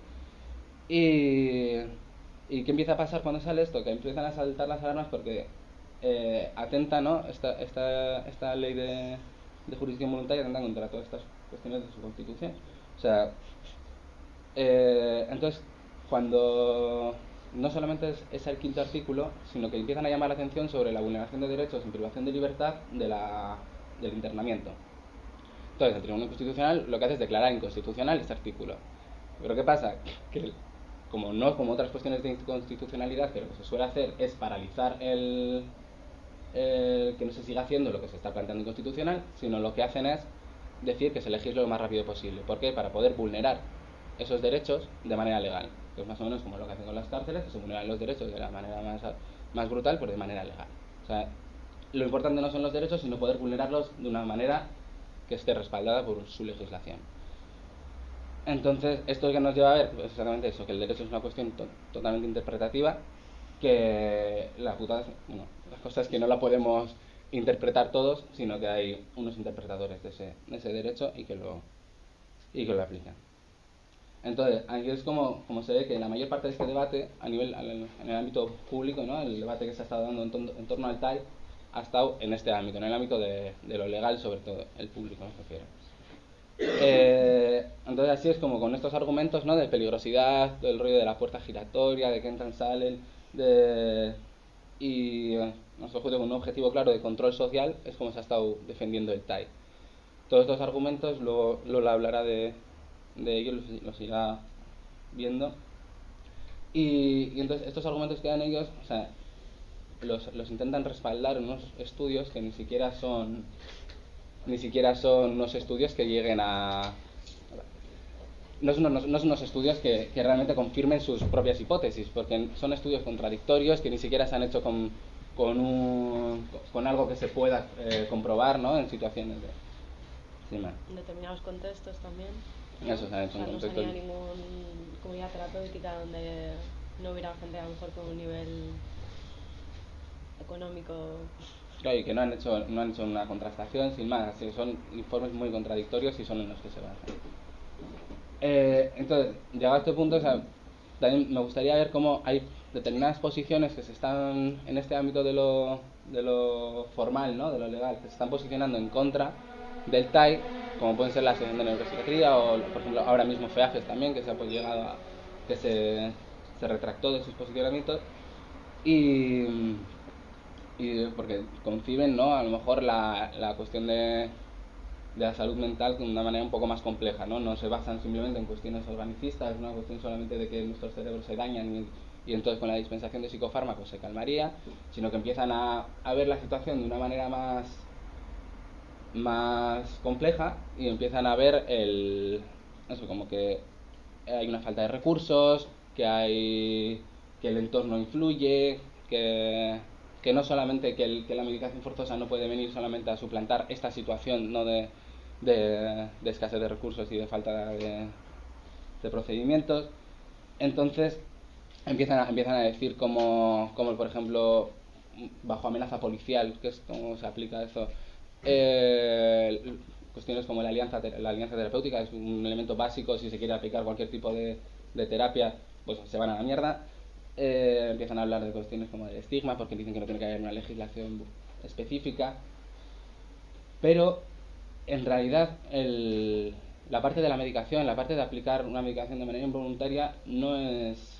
S4: Y, y ¿qué empieza a pasar cuando sale esto? Que empiezan a saltar las alarmas porque eh, atenta, ¿no?, esta, esta, esta ley de, de jurisdicción voluntaria atenta contra todas estas cuestiones de su constitución. O sea, eh, entonces, cuando no solamente es, es el quinto artículo, sino que empiezan a llamar la atención sobre la vulneración de derechos en privación de libertad de la, del internamiento. Entonces, el Tribunal Constitucional lo que hace es declarar inconstitucional este artículo. Pero ¿qué pasa? Que como no como otras cuestiones de inconstitucionalidad, que lo que se suele hacer es paralizar el, el que no se siga haciendo lo que se está planteando inconstitucional, sino lo que hacen es decir que se legisle lo más rápido posible. ¿Por qué? Para poder vulnerar esos derechos de manera legal. Que es más o menos como lo que hacen con las cárceles, que se vulneran los derechos de la manera más, más brutal, pero de manera legal. O sea, lo importante no son los derechos, sino poder vulnerarlos de una manera que esté respaldada por su legislación. Entonces, esto que nos lleva a ver es exactamente eso, que el derecho es una cuestión to totalmente interpretativa, que la puta, bueno, las cosas que no la podemos interpretar todos, sino que hay unos interpretadores de ese, de ese derecho y que lo, y que lo aplican. Entonces, aquí es como, como se ve que la mayor parte de este debate, a nivel, en el ámbito público, ¿no?, el debate que se ha estado dando en, torno, en torno al T A I, ha estado en este ámbito, en el ámbito de, de lo legal, sobre todo, el público, me refiero. Eh, entonces, así es como con estos argumentos, ¿no?, de peligrosidad, del rollo de la puerta giratoria, de que entran, salen, de... y eh, nuestro juicio con un objetivo claro de control social, es como se ha estado defendiendo el T A I. Todos estos argumentos, luego Lola hablará de... de ellos, los, los irá viendo, y, y entonces estos argumentos que dan ellos, o sea, los, los intentan respaldar en unos estudios que ni siquiera son ni siquiera son unos estudios que lleguen a no son unos, no son unos estudios que, que realmente confirmen sus propias hipótesis, porque son estudios contradictorios que ni siquiera se han hecho con, con, un, con algo que se pueda eh, comprobar, ¿no?, en situaciones de sí,
S2: en determinados contextos también.
S4: Eso, o sea,
S2: o sea, no sería ninguna comunidad terapéutica donde no hubiera gente a lo mejor con un nivel económico.
S4: Claro, y que no han hecho no han hecho una contrastación, sin más. Así, son informes muy contradictorios y son en los que se basan. Eh, entonces, llegado a este punto, o sea, también me gustaría ver cómo hay determinadas posiciones que se están en este ámbito de lo, de lo formal, ¿no?, de lo legal, que se están posicionando en contra del T A I, como pueden ser la Asociación de Neuropsiquiatría o, por ejemplo, ahora mismo FEAFES también, que se ha pues, llegado a, que se, se retractó de sus posicionamientos, y, y porque conciben, ¿no?, a lo mejor la, la cuestión de, de la salud mental de una manera un poco más compleja, ¿no? No se basan simplemente en cuestiones organicistas, es una cuestión solamente de que nuestros cerebros se dañan y, y entonces con la dispensación de psicofármacos se calmaría, sino que empiezan a, a ver la situación de una manera más más compleja y empiezan a ver el eso, como que hay una falta de recursos, que hay que el entorno influye, que, que no solamente que, el, que la medicación forzosa no puede venir solamente a suplantar esta situación, no de, de, de escasez de recursos y de falta de, de procedimientos. Entonces empiezan a, empiezan a decir como, como por ejemplo bajo amenaza policial, que es como se aplica eso. Eh, cuestiones como la alianza, la alianza terapéutica es un elemento básico si se quiere aplicar cualquier tipo de, de terapia, pues se van a la mierda. eh, empiezan a hablar de cuestiones como el estigma, porque dicen que no tiene que haber una legislación específica, pero en realidad el, la parte de la medicación, la parte de aplicar una medicación de manera involuntaria no es...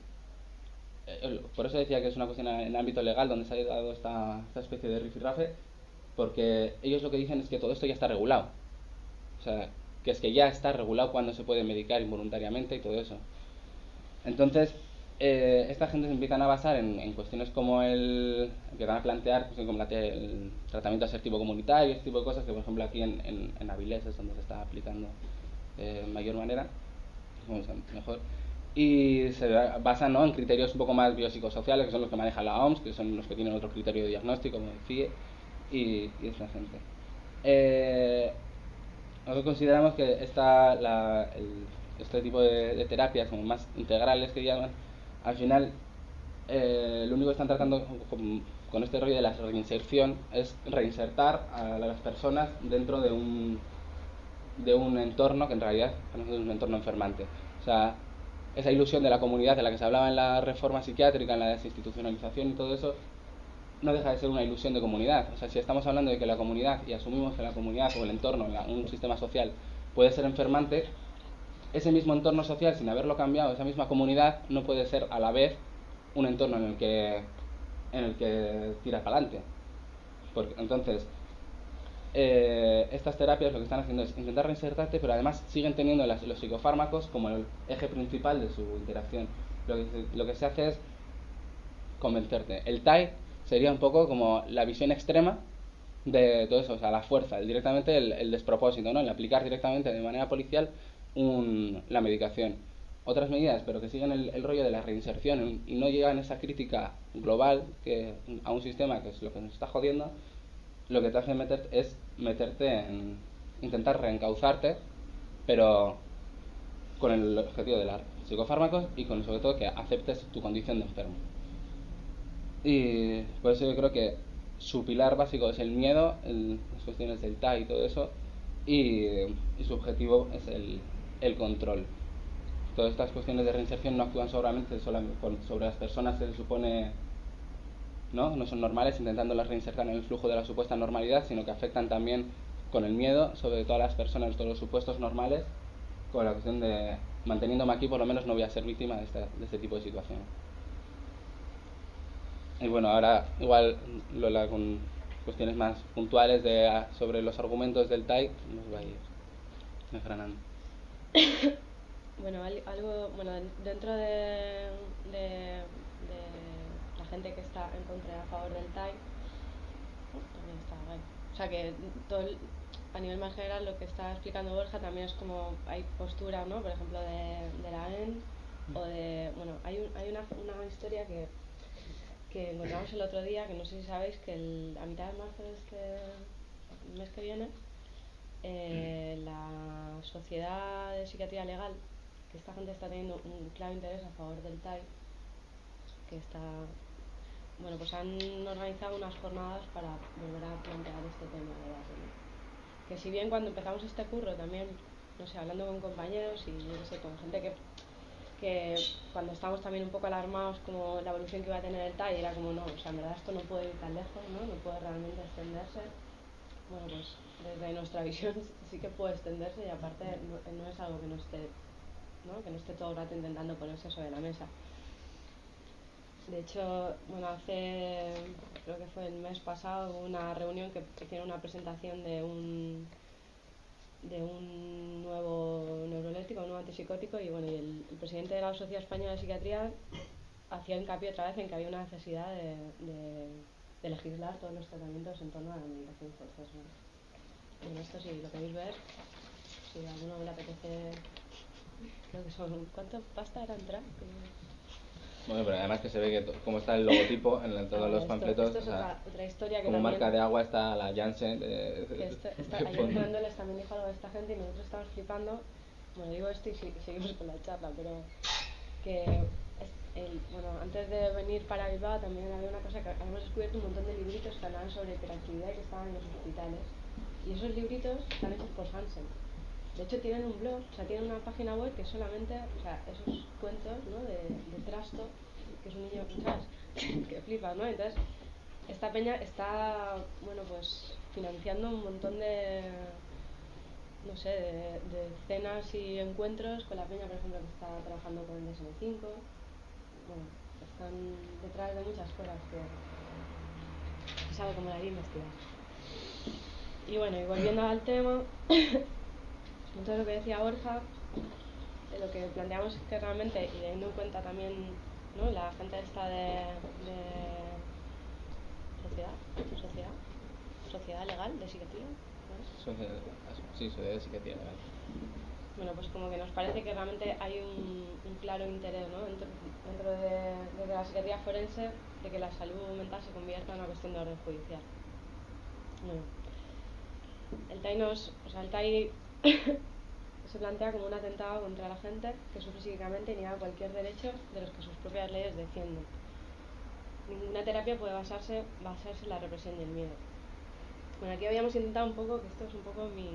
S4: Por eso decía que es una cuestión en el ámbito legal donde se ha dado esta, esta especie de rifirrafe, porque ellos lo que dicen es que todo esto ya está regulado. O sea, que es que ya está regulado cuando se puede medicar involuntariamente y todo eso. Entonces, eh, esta gente se empiezan a basar en, en cuestiones como el... empiezan a plantear pues, como la, el tratamiento asertivo comunitario, este tipo de cosas que, por ejemplo, aquí en, en, en Avilés es donde se está aplicando de mayor manera, mejor. Y se basan, ¿no?, en criterios un poco más biopsicosociales, que son los que maneja la O M S, que son los que tienen otro criterio de diagnóstico, como decía, y, y esta gente. Eh, nosotros consideramos que esta, la, el, este tipo de, de terapias, como más integrales que llaman, al final eh, lo único que están tratando con, con este rollo de la reinserción es reinsertar a las personas dentro de un, de un entorno que en realidad es un entorno enfermante. O sea, esa ilusión de la comunidad de la que se hablaba en la reforma psiquiátrica, en la desinstitucionalización y todo eso, no deja de ser una ilusión de comunidad. O sea, si estamos hablando de que la comunidad, y asumimos que la comunidad o el entorno, la, un sistema social, puede ser enfermante, ese mismo entorno social, sin haberlo cambiado, esa misma comunidad, no puede ser a la vez un entorno en el que, en el que tira para adelante. Porque, entonces, eh, estas terapias lo que están haciendo es intentar reinsertarte, pero además siguen teniendo las, los psicofármacos como el eje principal de su interacción. Lo que, lo que se hace es convencerte. El T A I sería un poco como la visión extrema de todo eso, o sea, la fuerza, el, directamente el, el despropósito, ¿no? El aplicar directamente de manera policial un, la medicación. Otras medidas, pero que siguen el, el rollo de la reinserción y no llegan a esa crítica global que, a un sistema que es lo que nos está jodiendo, lo que te hace meter, es meterte en intentar reencauzarte, pero con el objetivo de los psicofármacos y con sobre todo que aceptes tu condición de enfermo. Y por eso yo creo que su pilar básico es el miedo, el, las cuestiones del T A I y todo eso, y, y su objetivo es el, el control. Todas estas cuestiones de reinserción no actúan solamente sobre las personas que se supone no, no son normales, intentándolas reinsertar en el flujo de la supuesta normalidad, sino que afectan también con el miedo sobre todas las personas, todos los supuestos normales, con la cuestión de manteniéndome aquí por lo menos no voy a ser víctima de este, de este tipo de situación. Y bueno, ahora igual Lola con cuestiones más puntuales de, sobre los argumentos del T A I nos va a ir desgranando.
S2: Bueno, algo, bueno, dentro de, de, de la gente que está en contra y a favor del T A I, uh, también está guay. O sea que todo el, a nivel más general lo que está explicando Borja también es como hay postura, ¿no? Por ejemplo de, de la A E N o de, bueno, hay, un, hay una, una historia que que encontramos el otro día, que no sé si sabéis que el, a mitad de marzo de este mes que viene eh, la Sociedad de Psiquiatría Legal, que esta gente está teniendo un claro interés a favor del T A I, que está, bueno, pues han organizado unas jornadas para volver a plantear este tema de debate, ¿no? Que si bien cuando empezamos este curro también, no sé, hablando con compañeros y yo sé, con gente que que cuando estábamos también un poco alarmados como la evolución que iba a tener el T A I, era como no, o sea, en verdad esto no puede ir tan lejos, ¿no? No puede realmente extenderse. Bueno, pues desde nuestra visión sí que puede extenderse y aparte no, no es algo que no esté, ¿no? Que no esté todo el rato intentando ponerse sobre la mesa. De hecho, bueno, hace, creo que fue el mes pasado, hubo una reunión que hicieron una presentación de un de un nuevo neuroléptico, un nuevo antipsicótico, y bueno, y el, el presidente de la Sociedad Española de Psiquiatría hacía hincapié otra vez en que había una necesidad de, de, de legislar todos los tratamientos en torno a la medicación forzosa. Bueno, esto sí, lo queréis ver, si a alguno le apetece, creo que son, ¿cuánto pasta era entrar?
S4: Bueno, pero además que se ve que to, como está el logotipo en, en todos ah, los
S2: esto,
S4: panfletos,
S2: esto es
S4: o sea,
S2: otra, otra historia que
S4: como
S2: también,
S4: marca de agua está la Janssen. De, de,
S2: esto, esta, ayer Fernándoles también dijo algo de esta gente y nosotros estamos flipando. Bueno, digo esto y si, seguimos con la charla, pero que es el, bueno, antes de venir para Bilbao también había una cosa que habíamos descubierto un montón de libritos que hablaban sobre hiperactividad y que estaban en los hospitales, y esos libritos están hechos por Hansen. De hecho tienen un blog, o sea, tienen una página web que solamente, o sea, esos cuentos, ¿no?, de, de trasto que es un niño, ¿sabes? que flipas, ¿no? Entonces, esta peña está, bueno, pues financiando un montón de, no sé, de, de cenas y encuentros con la peña, por ejemplo, que está trabajando con el D S M cinco. Bueno, están detrás de muchas cosas que, que sabe cómo la haría investigar. Y bueno, y volviendo al tema, entonces lo que decía Borja, eh, lo que planteamos es que realmente, y teniendo en cuenta también, ¿no?, la gente esta de, de sociedad, sociedad, sociedad legal de psiquiatría, ¿no?
S4: Sociedad, sí, sociedad de psiquiatría legal.
S2: Bueno, pues como que nos parece que realmente hay un, un claro interés, ¿no?, dentro, dentro de, de la psiquiatría forense, de que la salud mental se convierta en una cuestión de orden judicial. Bueno, el T A I nos, o sea, el T A I se plantea como un atentado contra la gente que sufre psíquicamente y niega cualquier derecho de los que sus propias leyes defienden. Ninguna terapia puede basarse, basarse en la represión y el miedo. Bueno, aquí habíamos intentado un poco, que esto es un poco mi...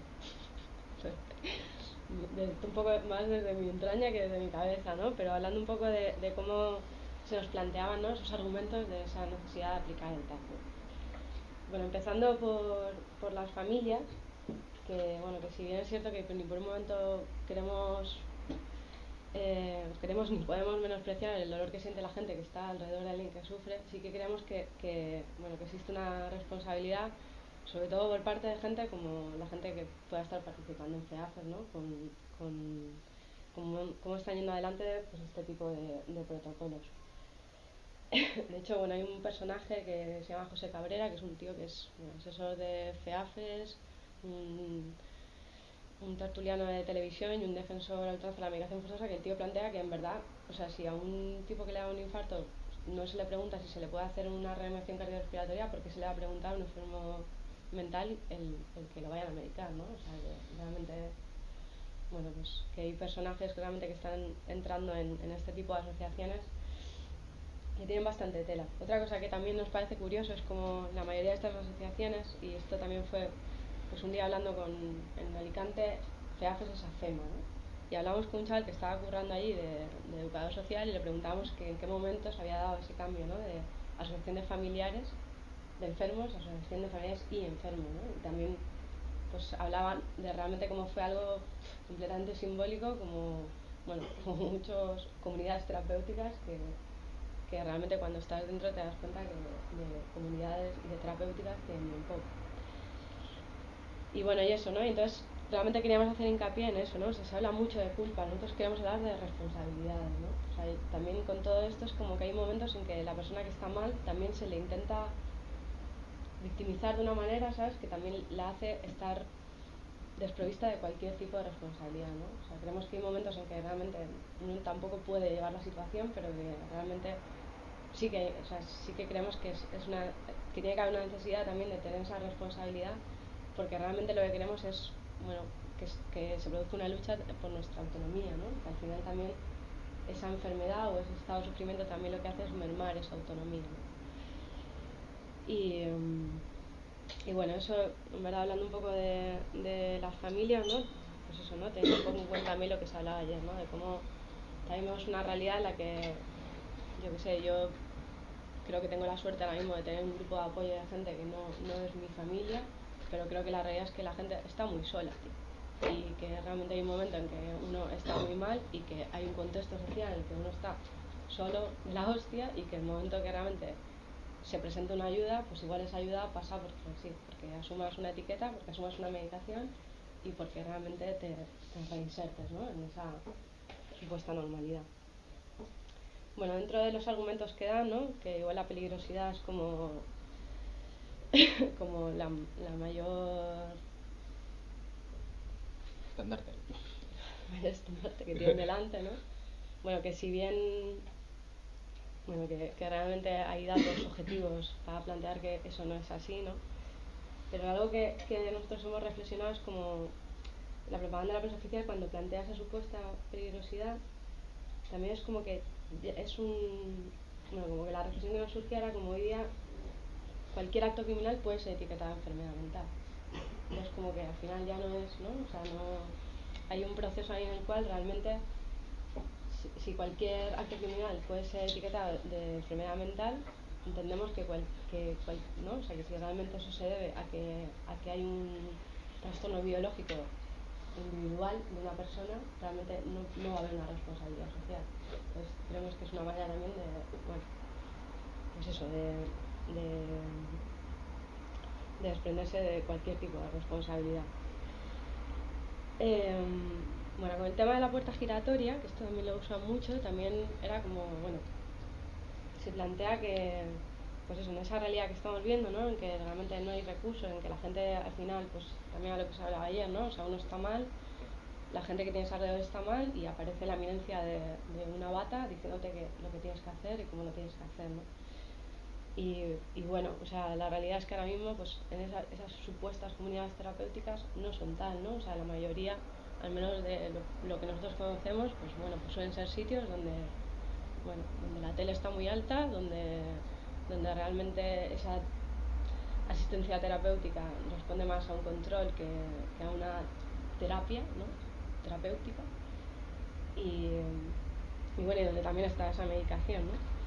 S2: de, un poco más desde mi entraña que desde mi cabeza, ¿no? Pero hablando un poco de, de cómo se nos planteaban, ¿no?, esos argumentos de esa necesidad de aplicar el T A C. Bueno, empezando por, por las familias, que bueno, que si bien es cierto que ni por un momento queremos eh, queremos ni podemos menospreciar el dolor que siente la gente que está alrededor de alguien que sufre, sí que creemos que, que bueno, que existe una responsabilidad, sobre todo por parte de gente como la gente que pueda estar participando en FEAFES, ¿no?, con, con cómo, cómo están yendo adelante pues este tipo de, de protocolos. De hecho, bueno, hay un personaje que se llama José Cabrera, que es un tío que es, bueno, asesor de FEAFES, un, un tertuliano de televisión y un defensor a ultranza de la medicación forzosa, que el tío plantea que en verdad, o sea, si a un tipo que le da un infarto no se le pregunta si se le puede hacer una reanimación cardiorrespiratoria, ¿por qué se le va a preguntar a un enfermo mental el, el que lo vayan a medicar, ¿no? O sea, que realmente, bueno, pues que hay personajes que realmente que están entrando en, en este tipo de asociaciones que tienen bastante tela. Otra cosa que también nos parece curioso es como la mayoría de estas asociaciones, y esto también fue pues un día hablando con, en Alicante, FEAFES es AFEMA, ¿no? Y hablamos con un chaval que estaba currando allí de, de educador social y le preguntamos que en qué momento se había dado ese cambio, ¿no?, de asociación de familiares de enfermos, asociación de familiares y enfermos, ¿no? Y también pues hablaban de realmente cómo fue algo completamente simbólico, como, bueno, como muchas comunidades terapéuticas que que realmente cuando estás dentro te das cuenta que de comunidades y de terapéuticas tienen bien poco. Y bueno, y eso, ¿no? Y entonces realmente queríamos hacer hincapié en eso, ¿no? O sea, se habla mucho de culpa, nosotros queremos hablar de responsabilidades, ¿no? O sea, también con todo esto es como que hay momentos en que la persona que está mal también se le intenta victimizar de una manera, ¿sabes?, que también la hace estar desprovista de cualquier tipo de responsabilidad, ¿no? O sea, creemos que hay momentos en que realmente uno tampoco puede llevar la situación, pero que realmente sí que, o sea, sí que creemos que es, es una, que tiene que haber una necesidad también de tener esa responsabilidad, porque realmente lo que queremos es, bueno, que, que se produzca una lucha por nuestra autonomía, ¿no? Que al final también esa enfermedad o ese estado de sufrimiento también lo que hace es mermar esa autonomía, ¿no? Y, um, y bueno, eso, en verdad, hablando un poco de, de las familias, ¿no?, pues eso, ¿no?, teniendo un poco en cuenta a mí lo que se hablaba ayer, ¿no?, de cómo tenemos una realidad en la que, yo qué sé, yo creo que tengo la suerte ahora mismo de tener un grupo de apoyo de gente que no, no es mi familia, pero creo que la realidad es que la gente está muy sola, tío, y que realmente hay un momento en que uno está muy mal y que hay un contexto social en el que uno está solo de la hostia y que el momento que realmente se presenta una ayuda, pues igual esa ayuda pasa porque sí, porque asumas una etiqueta, porque asumas una medicación y porque realmente te, te reinsertes, ¿no?, en esa supuesta normalidad. Bueno, dentro de los argumentos que dan, ¿no?, que igual la peligrosidad es como, como la, la mayor
S4: Estandarte.
S2: mayor estandarte que tienen delante, ¿no? Bueno, que si bien, bueno, que, que realmente hay datos objetivos para plantear que eso no es así, ¿no? Pero algo que, que nosotros hemos reflexionado es como la propaganda de la prensa oficial, cuando plantea esa supuesta peligrosidad, también es como que es un, bueno, como que la reflexión que nos surge ahora, como hoy día cualquier acto criminal puede ser etiquetado de enfermedad mental. Entonces como que al final ya no es, ¿no? O sea, no hay un proceso ahí en el cual realmente si, si cualquier acto criminal puede ser etiquetado de enfermedad mental, entendemos que, cual, que, cual, ¿no? O sea, que si realmente eso se debe a que, a que hay un trastorno biológico individual de una persona, realmente no, no va a haber una responsabilidad social. Entonces creemos que es una manera también de, bueno, pues eso, de, de, de desprenderse de cualquier tipo de responsabilidad. Eh, bueno, con el tema de la puerta giratoria, que esto también lo usan mucho, también era como, bueno, se plantea que, pues eso, en esa realidad que estamos viendo, ¿no? En que realmente no hay recursos, en que la gente al final, pues también a lo que se hablaba ayer, ¿no? O sea, uno está mal, la gente que tienes alrededor está mal y aparece la eminencia de, de una bata diciéndote que, lo que tienes que hacer y cómo lo tienes que hacer, ¿no? Y, y bueno, o sea, la realidad es que ahora mismo, pues en esa, esas supuestas comunidades terapéuticas no son tal, ¿no? O sea, la mayoría, al menos de lo, lo que nosotros conocemos, pues bueno, pues suelen ser sitios donde, bueno, donde la tele está muy alta, donde, donde realmente esa asistencia terapéutica responde más a un control que, que a una terapia, ¿no? Terapéutica. Y, y bueno, y donde también está esa medicación,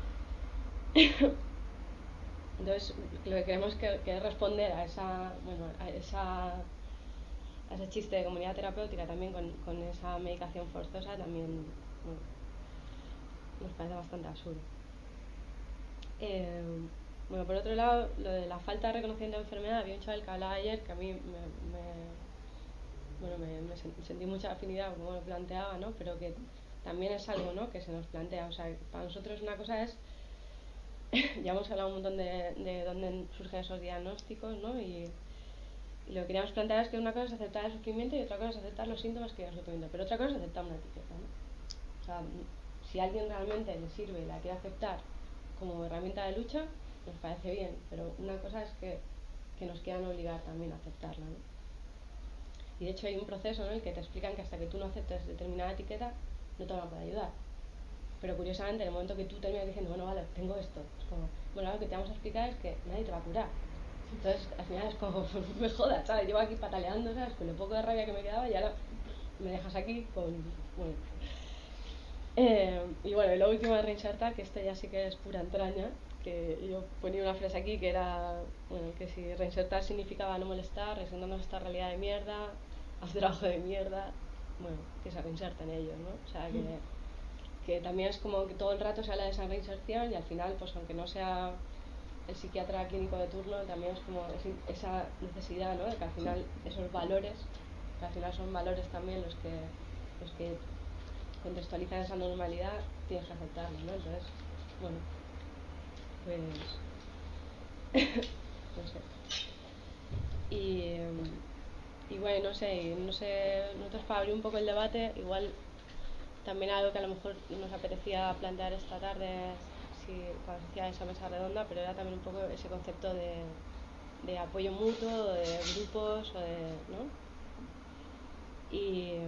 S2: ¿no? Entonces, lo que queremos que, que es responder a esa, bueno, a esa, a ese chiste de comunidad terapéutica también con, con esa medicación forzosa, también, bueno, nos parece bastante absurdo. Eh, bueno, por otro lado, lo de la falta de reconocimiento de enfermedad, había un chaval que hablaba ayer que a mí me, me bueno, me, me sentí mucha afinidad como lo planteaba, ¿no? Pero que también es algo, ¿no? Que se nos plantea, o sea, para nosotros una cosa es ya hemos hablado un montón de, de dónde surgen esos diagnósticos, ¿no? Y, y lo que queríamos plantear es que una cosa es aceptar el sufrimiento y otra cosa es aceptar los síntomas que hay en el sufrimiento, pero otra cosa es aceptar una etiqueta, ¿no? O sea, si a alguien realmente le sirve y la quiere aceptar como herramienta de lucha, nos parece bien, pero una cosa es que, que nos quieran obligar también a aceptarla, ¿no? Y de hecho hay un proceso, ¿no?, en el que te explican que hasta que tú no aceptes determinada etiqueta no te van a poder ayudar. Pero curiosamente, en el momento que tú terminas diciendo, bueno, vale, tengo esto, es como, bueno, lo que te vamos a explicar es que nadie te va a curar. Entonces, al final es como, me jodas, ¿sabes? Llevo aquí pataleando, ¿sabes? Con lo poco de rabia que me quedaba y ahora me dejas aquí con, bueno. Eh, y bueno, y lo último de reinsertar, que esto ya sí que es pura entraña, que yo ponía una frase aquí que era, bueno, que si reinsertar significaba no molestar, reinsertarnos esta realidad de mierda, haz trabajo de mierda, bueno, que se reinserten ellos, ¿no? O sea, que, que también es como que todo el rato se habla de esa reinserción y al final, pues aunque no sea el psiquiatra clínico de turno, también es como esa necesidad, ¿no?, de que al final esos valores, que al final son valores también los que, los que contextualizan esa normalidad, tienes que aceptarlo, ¿no? Entonces, bueno, pues no sé. Y, y bueno, no sé, no sé, nosotros para abrir un poco el debate, igual también algo que a lo mejor nos apetecía plantear esta tarde, si cuando se hacía esa mesa redonda, pero era también un poco ese concepto de, de apoyo mutuo, de grupos, o de, ¿no? Y,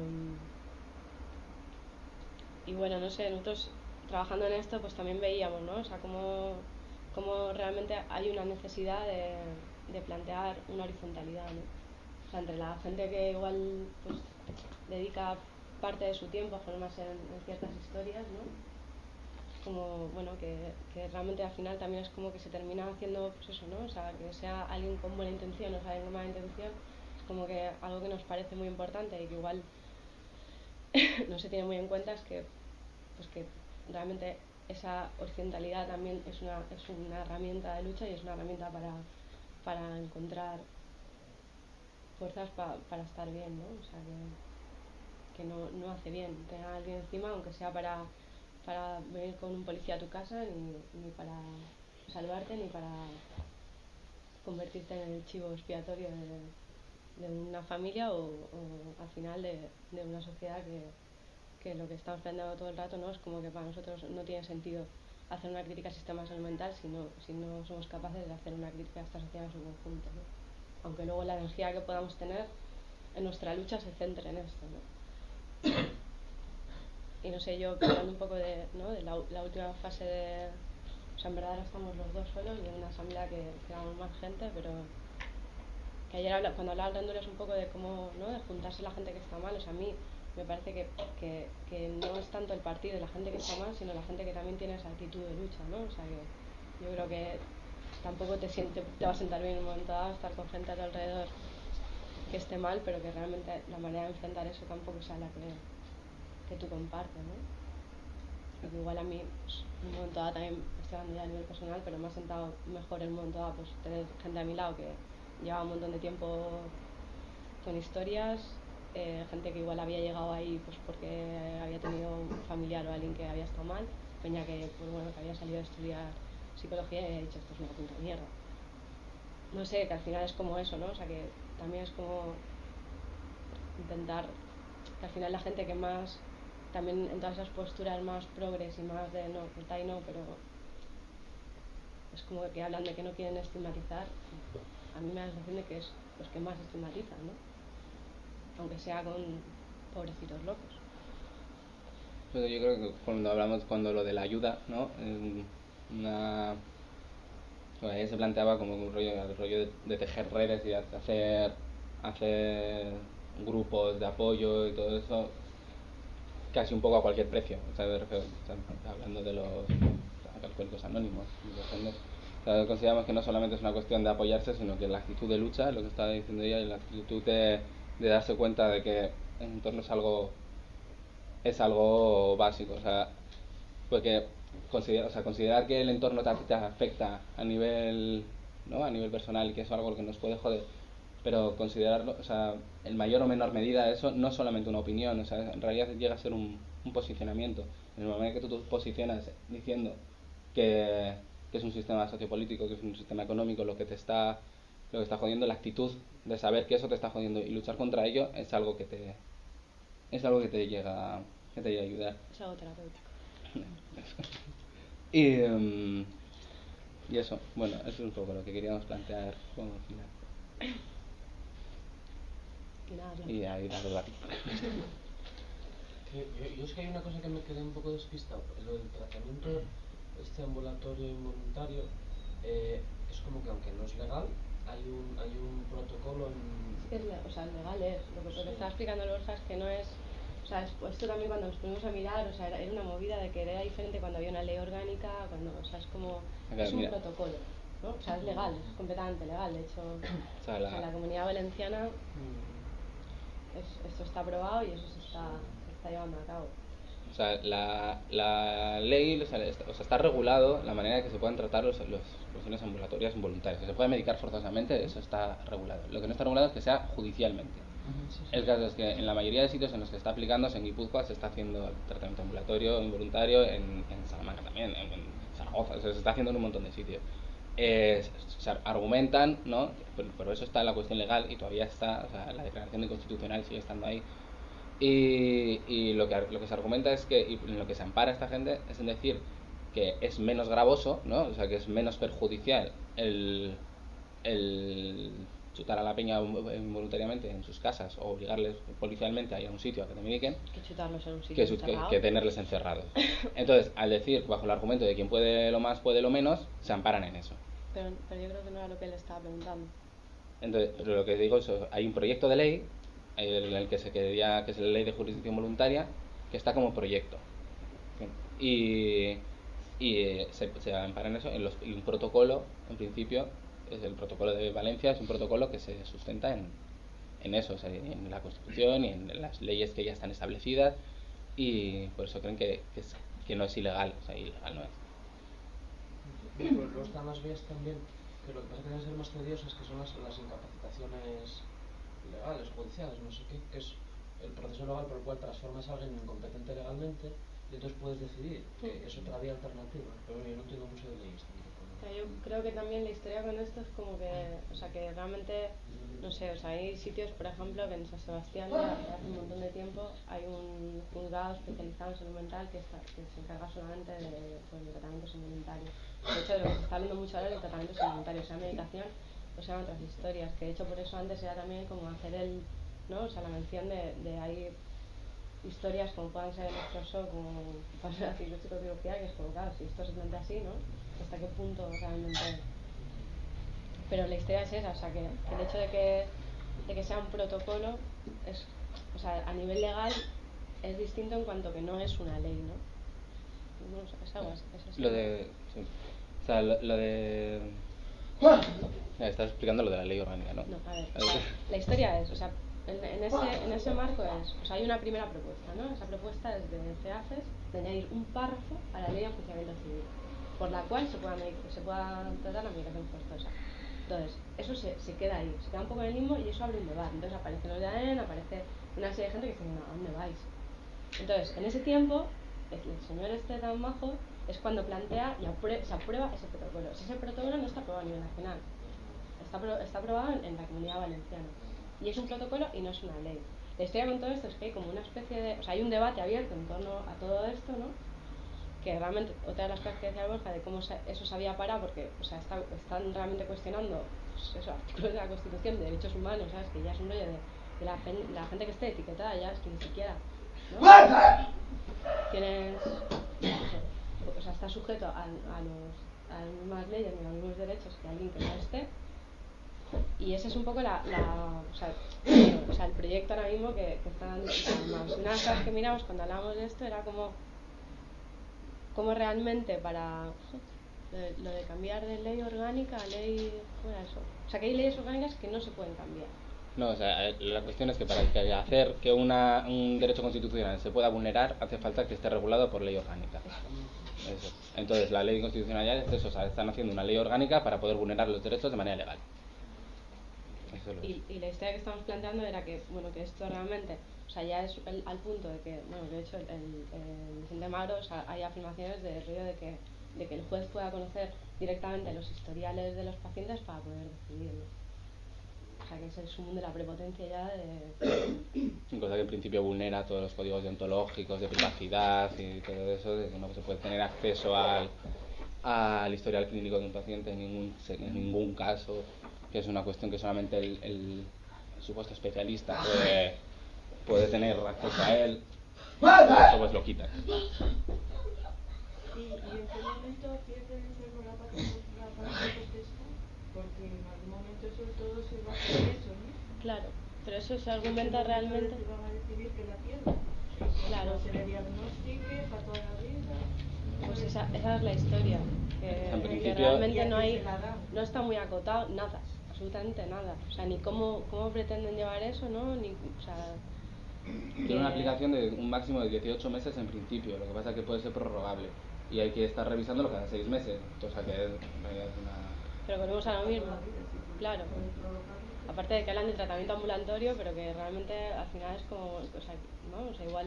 S2: y bueno, no sé, nosotros trabajando en esto pues también veíamos, ¿no? O sea, cómo, cómo realmente hay una necesidad de, de plantear una horizontalidad, ¿no? O sea, entre la gente que igual pues dedica parte de su tiempo a formarse en, en ciertas historias, ¿no? Como, bueno, que, que realmente al final también es como que se termina haciendo, pues eso, ¿no? O sea, que sea alguien con buena intención o sea, alguien con mala intención, es como que algo que nos parece muy importante y que igual no se tiene muy en cuenta es que, pues que realmente esa horizontalidad también es una, es una herramienta de lucha y es una herramienta para, para encontrar fuerzas pa, para estar bien, ¿no? O sea, que, que no, no hace bien tener a alguien encima, aunque sea para, para venir con un policía a tu casa, ni, ni para salvarte, ni para convertirte en el chivo expiatorio de, de una familia o, o al final de, de una sociedad que, que lo que estamos planteando todo el rato, ¿no?, es como que para nosotros no tiene sentido hacer una crítica al sistema de salud mental si no, si no somos capaces de hacer una crítica a esta sociedad en su conjunto, ¿no? Aunque luego la energía que podamos tener en nuestra lucha se centre en esto, ¿no? Y no sé, yo hablando un poco de, ¿no?, de la, la última fase de, o sea, en verdad ahora estamos los dos solos y en una asamblea que, que éramos más gente, pero que ayer habla, cuando hablaba el Rendures un poco de cómo, ¿no?, de juntarse la gente que está mal, o sea, a mí me parece que, que, que no es tanto el partido y la gente que está mal, sino la gente que también tiene esa actitud de lucha, ¿no? O sea que yo creo que tampoco te, siente, te va a sentar bien en un momento dado estar con gente a tu alrededor que esté mal, pero que realmente la manera de enfrentar eso tampoco sea la que, que tú compartes, ¿no? Y que igual a mí, pues, en un momento dado también estoy hablando ya a nivel personal, pero me ha sentado mejor en un momento dado pues tener gente a mi lado que lleva un montón de tiempo con historias, eh, gente que igual había llegado ahí pues porque había tenido un familiar o alguien que había estado mal, peña que pues bueno, que había salido a estudiar psicología y había dicho esto es una puta mierda. No sé, que al final es como eso, ¿no? O sea que también es como intentar que al final la gente que más también en todas esas posturas más progres y más de no, el tai no, pero es como que hablan de que no quieren estigmatizar, a mí me da la sensación de que es los que más estigmatizan, ¿no? Aunque sea con pobrecitos locos.
S4: Pero yo creo que cuando hablamos, cuando lo de la ayuda, ¿no? Una... Bueno, ahí se planteaba como un rollo, el rollo de, de tejer redes y de hacer, hacer grupos de apoyo y todo eso, casi un poco a cualquier precio. O sea, de, o sea, hablando de los alcohólicos anónimos. O sea, consideramos que no solamente es una cuestión de apoyarse, sino que la actitud de lucha, lo que estaba diciendo ella, y la actitud de, de darse cuenta de que el entorno es algo, es algo básico. O sea, porque considera, o sea, considerar que el entorno te, te afecta a nivel, ¿no? A nivel personal y que es algo que nos puede joder, pero considerarlo, o sea, en mayor o menor medida eso no es solamente una opinión, o sea, en realidad llega a ser un, un posicionamiento. En el momento que tú te posicionas diciendo que, que es un sistema sociopolítico, que es un sistema económico lo que te está, lo que está jodiendo, la actitud de saber que eso te está jodiendo y luchar contra ello es algo que te, es algo que te llega, que te llega a ayudar.
S2: Es algo terapéutico.
S4: y, um, y eso, bueno, eso es un poco lo que queríamos plantear como final.
S2: Y nada,
S4: Y ahí la debate.
S5: yo, yo es que hay una cosa que me quedé un poco despistado, lo del tratamiento este ambulatorio involuntario, eh, es como que aunque no es legal, hay un, hay un protocolo en...
S2: Es que es, o sea, legal es, lo que, lo que
S5: Sí.
S2: estaba explicando Borja es que no es, o sea, es, esto también cuando nos ponemos a mirar, o sea, era, era una movida de que era diferente cuando había una ley orgánica, cuando, o sea, es como,
S4: Acá,
S2: es un
S4: mira.
S2: protocolo, ¿no? O sea, es legal, es completamente legal, de hecho,
S4: O sea, la,
S2: o sea, la Comunidad Valenciana,
S5: Mm.
S2: es, esto está aprobado y eso se está, se está llevando a cabo.
S4: O sea, la, la ley, o sea, está, o sea, está regulado la manera en que se pueden tratar los, los lesiones ambulatorias involuntarias. Que se puede medicar forzosamente, eso está regulado. Lo que no está regulado es que sea judicialmente.
S5: Uh-huh, sí, sí.
S4: El caso es que en la mayoría de sitios en los que está aplicándose, en Guipúzcoa se está haciendo el tratamiento ambulatorio involuntario, en, en Salamanca también, en, en Zaragoza, o sea, se está haciendo en un montón de sitios. Eh, se argumentan, ¿no? Pero, pero eso está en la cuestión legal y todavía está, o sea, la declaración de constitucional sigue estando ahí. Y, y lo, que, lo que se argumenta es que, y en lo que se ampara esta gente, es en decir que es menos gravoso, ¿no? O sea, que es menos perjudicial el, el chutar a la peña involuntariamente en sus casas o obligarles policialmente a ir a un sitio a que te mediquen
S2: Que chutarlos en un sitio
S4: que, que, que tenerles encerrados. Entonces, al decir, bajo el argumento de quien puede lo más, puede lo menos, se amparan en eso.
S2: Pero, pero yo creo que no era lo que él estaba preguntando.
S4: Entonces, pero lo que digo es, hay un proyecto de ley, el, el que se quería, que es la ley de jurisdicción voluntaria, que está como proyecto. Y, y se, se ampara en eso, en los, y un protocolo, en principio, es el protocolo de Valencia, es un protocolo que se sustenta en, en eso, o sea, en la Constitución y en las leyes que ya están establecidas, y por eso creen que, que, es, que no es ilegal, o sea, ilegal no es.
S5: Pero luego están las vías también, que lo que pasa que deben ser más tediosas, que son las, las incapacitaciones legales, judiciales, no sé qué, que es el proceso legal por el cual transformas a alguien incompetente legalmente y entonces puedes decidir, que es otra vía alternativa. Pero bueno, yo no entiendo mucho de leyes tampoco, ¿no?
S2: O sea, yo creo que también la historia con esto es como que, o sea, que realmente, no sé, o sea, hay sitios, por ejemplo, que en San Sebastián ya hace un montón de tiempo hay un juzgado especializado en salud mental que, está, que se encarga solamente de, pues, de tratamientos involuntarios. De hecho, de lo que se está hablando mucho ahora es de tratamientos involuntarios, sea medicación o sean otras historias, que de hecho por eso antes era también como hacer el, ¿no? O sea, la mención de, de hay historias como puedan ser electroshock, como puede ser la psicocirugía, que es como, claro, si esto se plantea así, ¿no? Hasta qué punto realmente. Pero la historia es esa, o sea, que, que el hecho de que, de que sea un protocolo es, o sea, a nivel legal es distinto en cuanto que no es una ley, ¿no? No, es algo así, es así.
S4: Lo de... Sí. O sea, lo, lo de... Ya, estás explicando lo de la ley orgánica, ¿no?
S2: No, a ver, o sea, la historia es, o sea, en, en, ese, en ese marco es, o sea, hay una primera propuesta, ¿no? Esa propuesta es de CEACES de añadir un párrafo a la ley de enjuiciamiento civil, por la cual se pueda, se pueda tratar la medicación forzosa. Entonces, eso se, se queda ahí, se queda un poco en el limbo y eso abre un debate. Entonces aparecen los de A E N, aparece una serie de gente que dice, no, ¿a dónde vais? Entonces, en ese tiempo, el, el señor este tan majo es cuando plantea y aprueba, se aprueba ese protocolo. Si ese protocolo no está aprobado a nivel nacional, está, pro, está aprobado en, en la Comunidad Valenciana. Y es un protocolo y no es una ley. La historia con todo esto es que hay como una especie de... O sea, hay un debate abierto en torno a todo esto, ¿no? Que realmente, otra de las cosas que decía Borja, de cómo se, eso se había parado, porque, o sea, está, están realmente cuestionando, pues eso, artículos de la Constitución, de derechos humanos, ¿sabes? Que ya es un rollo de, de la, la gente que esté etiquetada, ya es que ni siquiera, ¿no? Tienes... Eso, o sea, está sujeto a, a, los, a las mismas leyes y a los mismos derechos que alguien que no esté. Y ese es un poco la, la o, sea, o sea, el proyecto ahora mismo que, que están dando más. Una de las cosas que miramos cuando hablábamos de esto era como, como realmente para lo de, lo de cambiar de ley orgánica a ley, ¿cómo era eso? O sea, que hay leyes orgánicas que no se pueden cambiar.
S4: No, o sea, la cuestión es que para que hacer que una, un derecho constitucional se pueda vulnerar hace falta que esté regulado por ley orgánica. Eso. Entonces la ley constitucional ya es eso, o sea, están haciendo una ley orgánica para poder vulnerar los derechos de manera legal. Eso lo
S2: y, y la historia que estamos planteando era que, bueno, que esto realmente, o sea, ya es el, al punto de que, bueno, de hecho, el, el Vicente Magro, o sea, hay afirmaciones de rollo de que, de que el juez pueda conocer directamente los historiales de los pacientes para poder decidirlo. O sea, que es el sumum de la prepotencia ya de...
S4: Cosa que en principio vulnera todos los códigos deontológicos de privacidad y todo eso, de que no se puede tener acceso al, al historial clínico de un paciente en ningún, en ningún caso, que es una cuestión que solamente el, el supuesto especialista puede, puede tener acceso a él, y eso pues lo quitan.
S6: ¿Y, y en qué momento pierde el enfermo la potestad? Porque en algún momento sobre todo se va a hacer eso, ¿no?
S2: Claro, pero eso se argumenta realmente...
S6: Se van a decidir que la pierde.
S2: Claro.
S6: Se le diagnostique para toda la vida.
S2: Pues esa, esa es la historia. Que,
S4: en principio,
S2: que realmente no hay, no está muy acotado nada, absolutamente nada. O sea, ni cómo, cómo pretenden llevar eso, ¿no? Ni, o sea...
S4: Tiene
S2: que...
S4: una aplicación de un máximo de dieciocho meses en principio, lo que pasa es que puede ser prorrogable. Y hay que estar revisándolo cada seis meses, cosa que es una...
S2: Pero volvemos a lo mismo, claro. Aparte de que hablan de tratamiento ambulatorio, pero que realmente al final es como, o sea, ¿no? O sea, igual,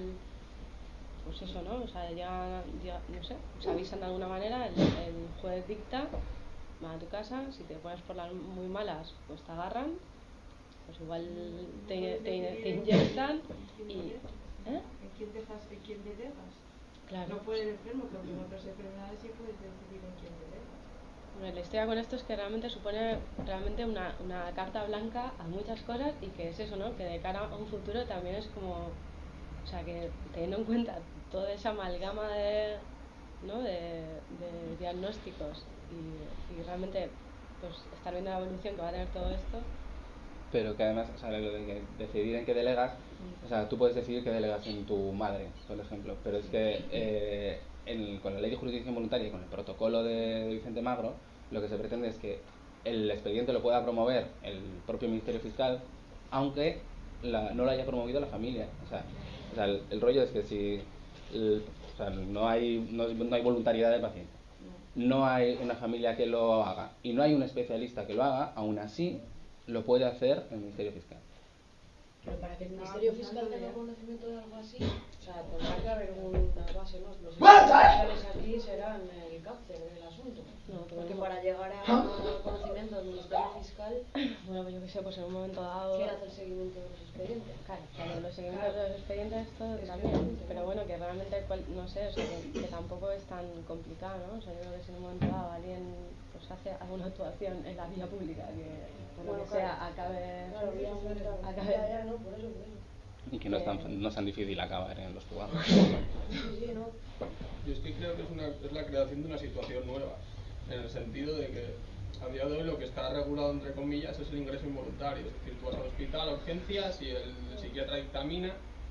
S2: pues eso, ¿no? O sea, ya, ya no sé, se avisan de alguna manera, el, el juez dicta, va a tu casa, si te pones por las muy malas, pues te agarran, pues igual te, te, te inyectan y... ¿Eh?
S6: ¿En quién dejas, en quién delegas?
S2: Claro.
S6: No puede el enfermo, pero en otras enfermedades sí puedes decidir en quién delegas.
S2: Bueno, la historia con esto es que realmente supone realmente una, una carta blanca a muchas cosas y que es eso, ¿no? Que de cara a un futuro también es como, o sea, que teniendo en cuenta toda esa amalgama de, ¿no? de, de diagnósticos y, y realmente pues estar viendo la evolución que va a tener todo esto.
S4: Pero que además, o sea, lo de que decidir en qué delegas, o sea, tú puedes decidir que delegas en tu madre, por ejemplo, pero es que eh, en, con la ley de jurisdicción voluntaria y con el protocolo de Vicente Magro, lo que se pretende es que el expediente lo pueda promover el propio Ministerio Fiscal, aunque la, no lo haya promovido la familia. O sea, o sea el, el rollo es que si el, o sea, no, hay, no, no hay voluntariedad del paciente, no hay una familia que lo haga y no hay un especialista que lo haga, aún así lo puede hacer el Ministerio Fiscal.
S3: Pero para que el Ministerio Fiscal tenga conocimiento de algo así, o sea, tendrá que haber una base, ¿no? Los fiscales aquí serán el cáncer del asunto. No, porque para llegar a conocimiento del Ministerio Fiscal,
S2: bueno, pues yo qué sé, pues en un momento dado...
S3: ¿quién hace el seguimiento de los expedientes?
S2: Claro, claro, los seguimientos de los expedientes todo también, pero bueno, que realmente, no sé, o sea, que, que tampoco es tan complicado, ¿no? O sea, yo creo que si en un momento dado alguien pues hace alguna actuación en la vía pública que por lo bueno, que claro, sea acabe...
S3: Claro, acabe ya, ya, no, por eso, por eso.
S4: Y que no es, tan, no es tan difícil acabar en los juzgados.
S3: Sí, sí, no.
S7: Yo es que creo que es, una, es la creación de una situación nueva, en el sentido de que a día de hoy lo que está regulado entre comillas es el ingreso involuntario, es decir, tú vas al hospital a urgencias y el psiquiatra dictamina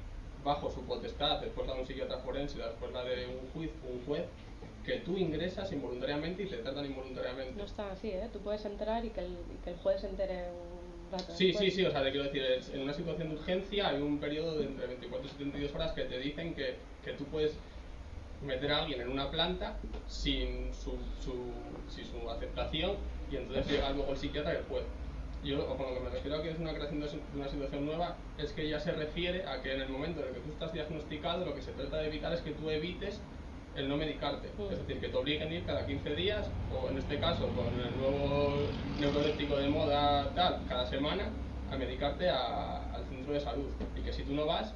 S7: bajo su potestad, después la de un psiquiatra forense, después la de un juez, un juez, que tú ingresas involuntariamente y te tratan involuntariamente.
S2: No está así, ¿eh? Tú puedes entrar y que el, y que el juez se entere un rato
S7: Sí,
S2: después.
S7: sí, sí, o sea, te quiero decir, es- en una situación de urgencia hay un periodo de entre veinticuatro y setenta y dos horas que te dicen que, que tú puedes meter a alguien en una planta sin su, su, sin su aceptación, y entonces llega luego el psiquiatra y el juez. Yo, o con lo que me refiero a que es una creación de una situación nueva, es que ya se refiere a que en el momento en el que tú estás diagnosticado, lo que se trata de evitar es que tú evites el no medicarte.
S2: Mm.
S7: Es decir, que te obliguen a ir cada quince días, o en este caso, con el nuevo neuroléptico de moda, tal, cada semana, a medicarte a, al centro de salud. Y que si tú no vas,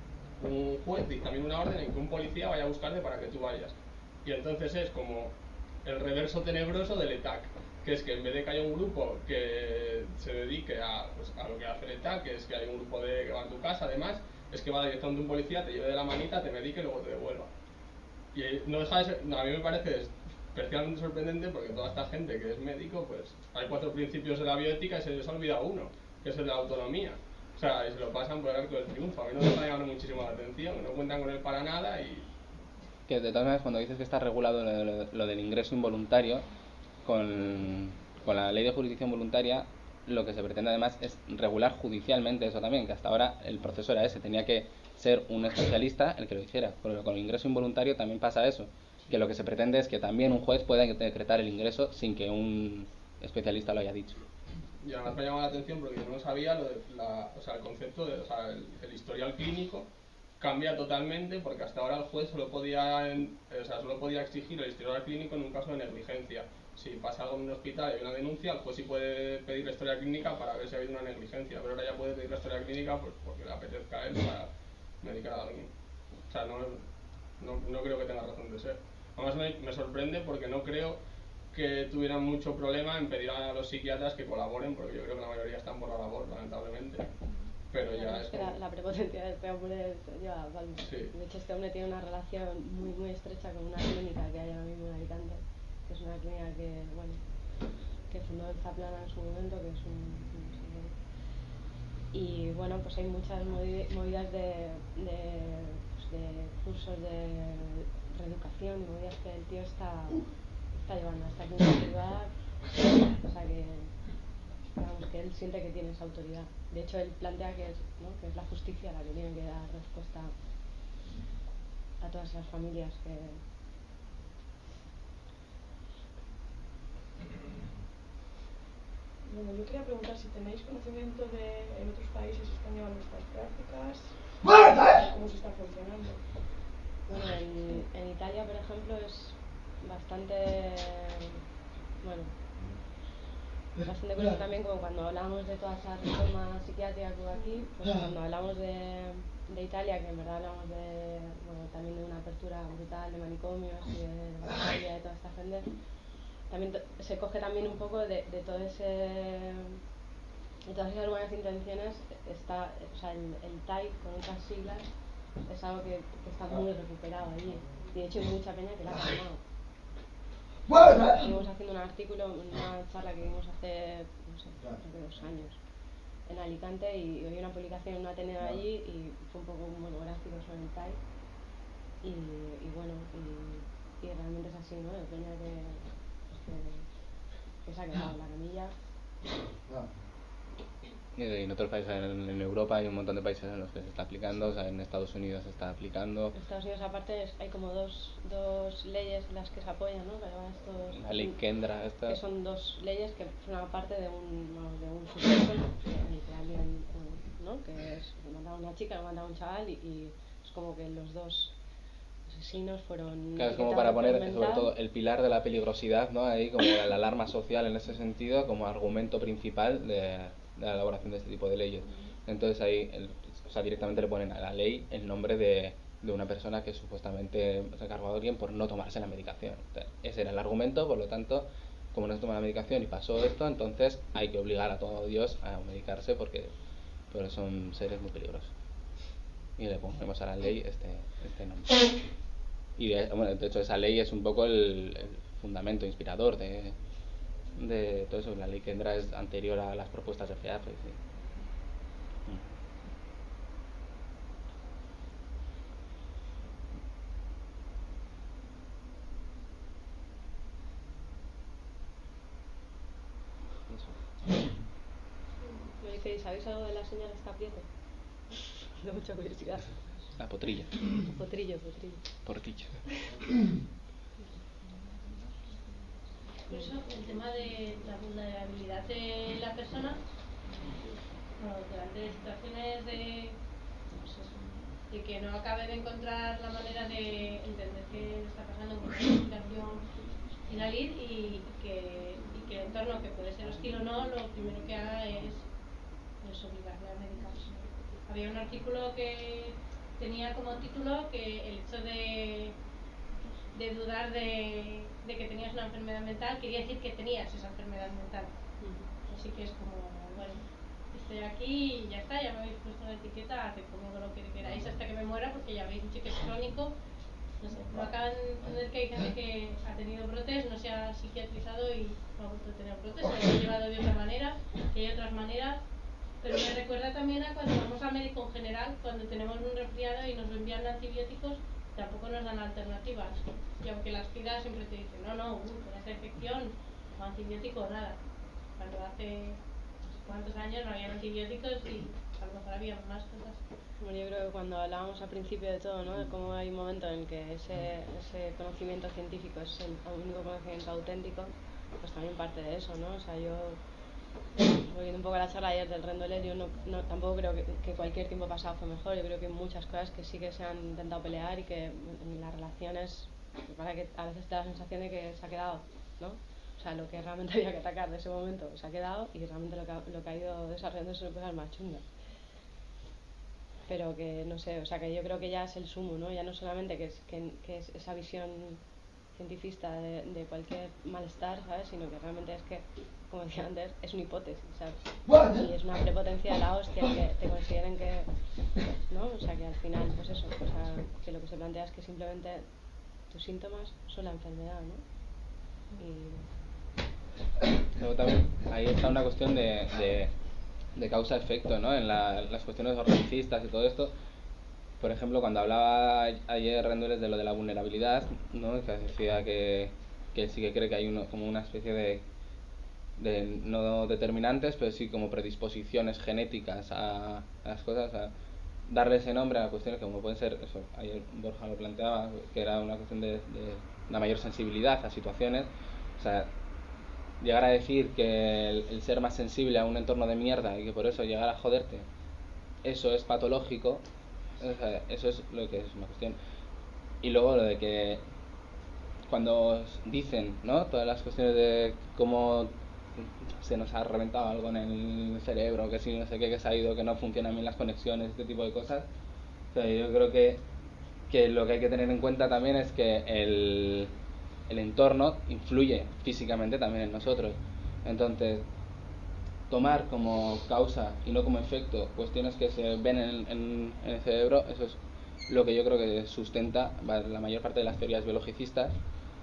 S7: un juez dictamina una orden en que un policía vaya a buscarte para que tú vayas. Y entonces es como el reverso tenebroso del E T A C, que es que en vez de que haya un grupo que se dedique a, pues, a lo que hace el E T A C, que es que hay un grupo de, que va a tu casa, además, es que va directamente un policía, te lleve de la manita, te medique y luego te devuelva. Y no deja de ser, no, a mí me parece especialmente sorprendente porque toda esta gente que es médico, pues hay cuatro principios de la bioética y se les olvida uno, que es el de la autonomía. O sea, y se lo pasan por el arco del triunfo. A mí no me está llamando muchísimo la atención, no cuentan con él para nada. Y
S4: que de todas maneras, cuando dices que está regulado lo, lo, lo del ingreso involuntario, con, con la ley de jurisdicción voluntaria, lo que se pretende además es regular judicialmente eso también, que hasta ahora el proceso era ese, tenía que ser un especialista el que lo hiciera. Pero con el ingreso involuntario también pasa eso, que lo que se pretende es que también un juez pueda decretar el ingreso sin que un especialista lo haya dicho.
S7: Y además me llama la atención porque yo no sabía lo de la, o sea, el concepto de, o sea, el, el historial clínico cambia totalmente, porque hasta ahora el juez solo podía, en, o sea, solo podía exigir el historial clínico en un caso de negligencia. Si pasa algo en un hospital y hay una denuncia, el juez sí puede pedir la historia clínica para ver si ha habido una negligencia, pero ahora ya puede pedir la historia clínica pues, porque le apetezca a él para medicar a alguien. O sea, no, no, no creo que tenga razón de ser. Además me, me sorprende porque no creo que tuvieran mucho problema en pedir a los psiquiatras que colaboren, porque yo creo que la mayoría están por la labor, lamentablemente. Pero ya es
S2: que
S7: como...
S2: la, la prepotencia de este hombre lleva palma.
S7: Sí.
S2: De hecho, este hombre tiene una relación muy muy estrecha con una clínica que hay ahora mismo en Alicante, que es una clínica que, bueno, que fundó el Zaplana en su momento, que es un, un señor. Y bueno, pues hay muchas movidas de, de, pues de cursos de reeducación y movidas que el tío está, está llevando a esta clínica privada, o sea que, digamos que él siente que tiene esa autoridad. De hecho, él plantea que es, ¿no?, que es la justicia la que tiene que dar respuesta a todas esas familias que...
S6: Bueno, yo quería preguntar si tenéis conocimiento de en otros países se están llevando estas prácticas, cómo se está funcionando.
S2: Bueno, en, en Italia, por ejemplo, es bastante, bueno, bastante curioso también, como cuando hablamos de toda esa reforma psiquiátrica que hubo aquí, pues cuando hablamos de, de Italia, que en verdad hablamos de, bueno, también de una apertura brutal de manicomios y de la familia de toda esta gente, también se coge también un poco de, de todo ese, de todas esas buenas intenciones. Está, o sea, el, el T A I con otras siglas es algo que, que está muy recuperado allí, y de hecho hay mucha peña que la ha tomado. Estuvimos haciendo un artículo, una charla que vimos hace, no sé, creo que dos años en Alicante, y hoy una publicación en un Ateneo allí y fue un poco un monográfico sobre el T A I, y, y bueno, y, y realmente es así, ¿no? De peña que, que, que se ha quedado en la camilla.
S4: Y en otros países, en, en Europa hay un montón de países en los que se está aplicando, o sea, en Estados Unidos se está aplicando.
S2: En Estados Unidos aparte hay como dos, dos leyes en las que se apoyan, ¿no? Estos,
S4: la ley Kendra esta.
S2: Que son dos leyes que forman parte de un, no, de un suceso en el que alguien, ¿no?, que es mata a una chica, lo mata a un chaval, y, y es como que los dos asesinos fueron...
S4: Claro, es como para poner sobre todo el pilar de la peligrosidad, ¿no? Ahí como la, la alarma social en ese sentido como argumento principal de, de la elaboración de este tipo de leyes. Entonces ahí, el, o sea, directamente le ponen a la ley el nombre de, de una persona que supuestamente se ha cargado a alguien por no tomarse la medicación. Entonces, ese era el argumento, por lo tanto, como no se toma la medicación y pasó esto, entonces hay que obligar a todo Dios a medicarse porque, porque son seres muy peligrosos. Y le ponemos a la ley este, este nombre. Y de, bueno, de hecho esa ley es un poco el, el fundamento inspirador de, de todo eso. La ley Kendra es anterior a las propuestas de FEAFE, sí.
S2: decís, ¿sabéis algo de la señora Estaprieto? De mucha curiosidad.
S4: La potrilla.
S2: Potrillo, potrillo.
S4: Portillo.
S8: Por eso, el tema de la vulnerabilidad de la persona, bueno, delante de situaciones de, pues eso, de que no acabe de encontrar la manera de entender qué le está pasando con una explicación y salir, y, y, que, y que el entorno, que puede ser hostil o no, lo primero que haga es, es obligarle a medicarse. Había un artículo que tenía como título que el hecho de de dudar de, de que tenías una enfermedad mental quería decir que tenías esa enfermedad mental. Uh-huh. Así que es como, bueno, estoy aquí y ya está, ya me habéis puesto una etiqueta, haced conmigo lo que queráis hasta que me muera, porque ya habéis dicho que es crónico. No sé, no acaban de entender que hay gente que ha tenido brotes, no se ha psiquiatrizado y no ha vuelto a tener brotes, o lo ha llevado de otra manera, que hay otras maneras. Pero me recuerda también a cuando vamos al médico en general, cuando tenemos un resfriado y nos envían antibióticos, tampoco nos dan alternativas. Y aunque las pidas, siempre te dicen, no, no, uh, con esta infección, no antibiótico, nada. Cuando hace no sé cuántos años no había antibióticos y a lo mejor había más cosas.
S2: Bueno, yo creo que cuando hablábamos al principio de todo, ¿no? De cómo hay un momento en que ese, ese conocimiento científico es el único conocimiento auténtico, pues también parte de eso, ¿no? O sea, yo, oyendo un poco la charla ayer del Rendueles, yo no, no, tampoco creo que, que cualquier tiempo pasado fue mejor. Yo creo que hay muchas cosas que sí que se han intentado pelear y que en las relaciones, me parece que a veces te da la sensación de que se ha quedado, ¿no? O sea, lo que realmente había que atacar de ese momento se ha quedado, y realmente lo que ha, lo que ha ido desarrollando son cosas más chungas. Pero que, no sé, o sea, que yo creo que ya es el sumo, ¿no? Ya no solamente que es, que, que es esa visión cientifista de, de cualquier malestar, ¿sabes? Sino que realmente es que, como decía antes, es una hipótesis, ¿sabes? Y es una prepotencia de la hostia que te consideren que, ¿no? O sea, que al final, pues eso, o sea, que lo que se plantea es que simplemente tus síntomas son la enfermedad, ¿no?
S4: Y luego también ahí está una cuestión de, de, de causa-efecto, ¿no? En la, las cuestiones organicistas y todo esto. Por ejemplo, cuando hablaba ayer Rendueles de lo de la vulnerabilidad, ¿no? Que decía que, que él sí que cree que hay uno, como una especie de, de no determinantes, pero sí como predisposiciones genéticas a, a las cosas, a darle ese nombre a cuestiones como pueden ser, eso, ayer Borja lo planteaba, que era una cuestión de, de una mayor sensibilidad a situaciones. O sea, llegar a decir que el, el ser más sensible a un entorno de mierda y que por eso llegar a joderte, eso es patológico. O sea, eso es lo que es una cuestión. Y luego lo de que cuando dicen, ¿no? Todas las cuestiones de cómo se nos ha reventado algo en el cerebro, que si no sé qué, que se ha ido, que no funcionan bien las conexiones, este tipo de cosas. O sea, yo creo que, que lo que hay que tener en cuenta también es que el, el entorno influye físicamente también en nosotros. Entonces, tomar como causa y no como efecto cuestiones que se ven en, en, en el cerebro, eso es lo que yo creo que sustenta la mayor parte de las teorías biologicistas,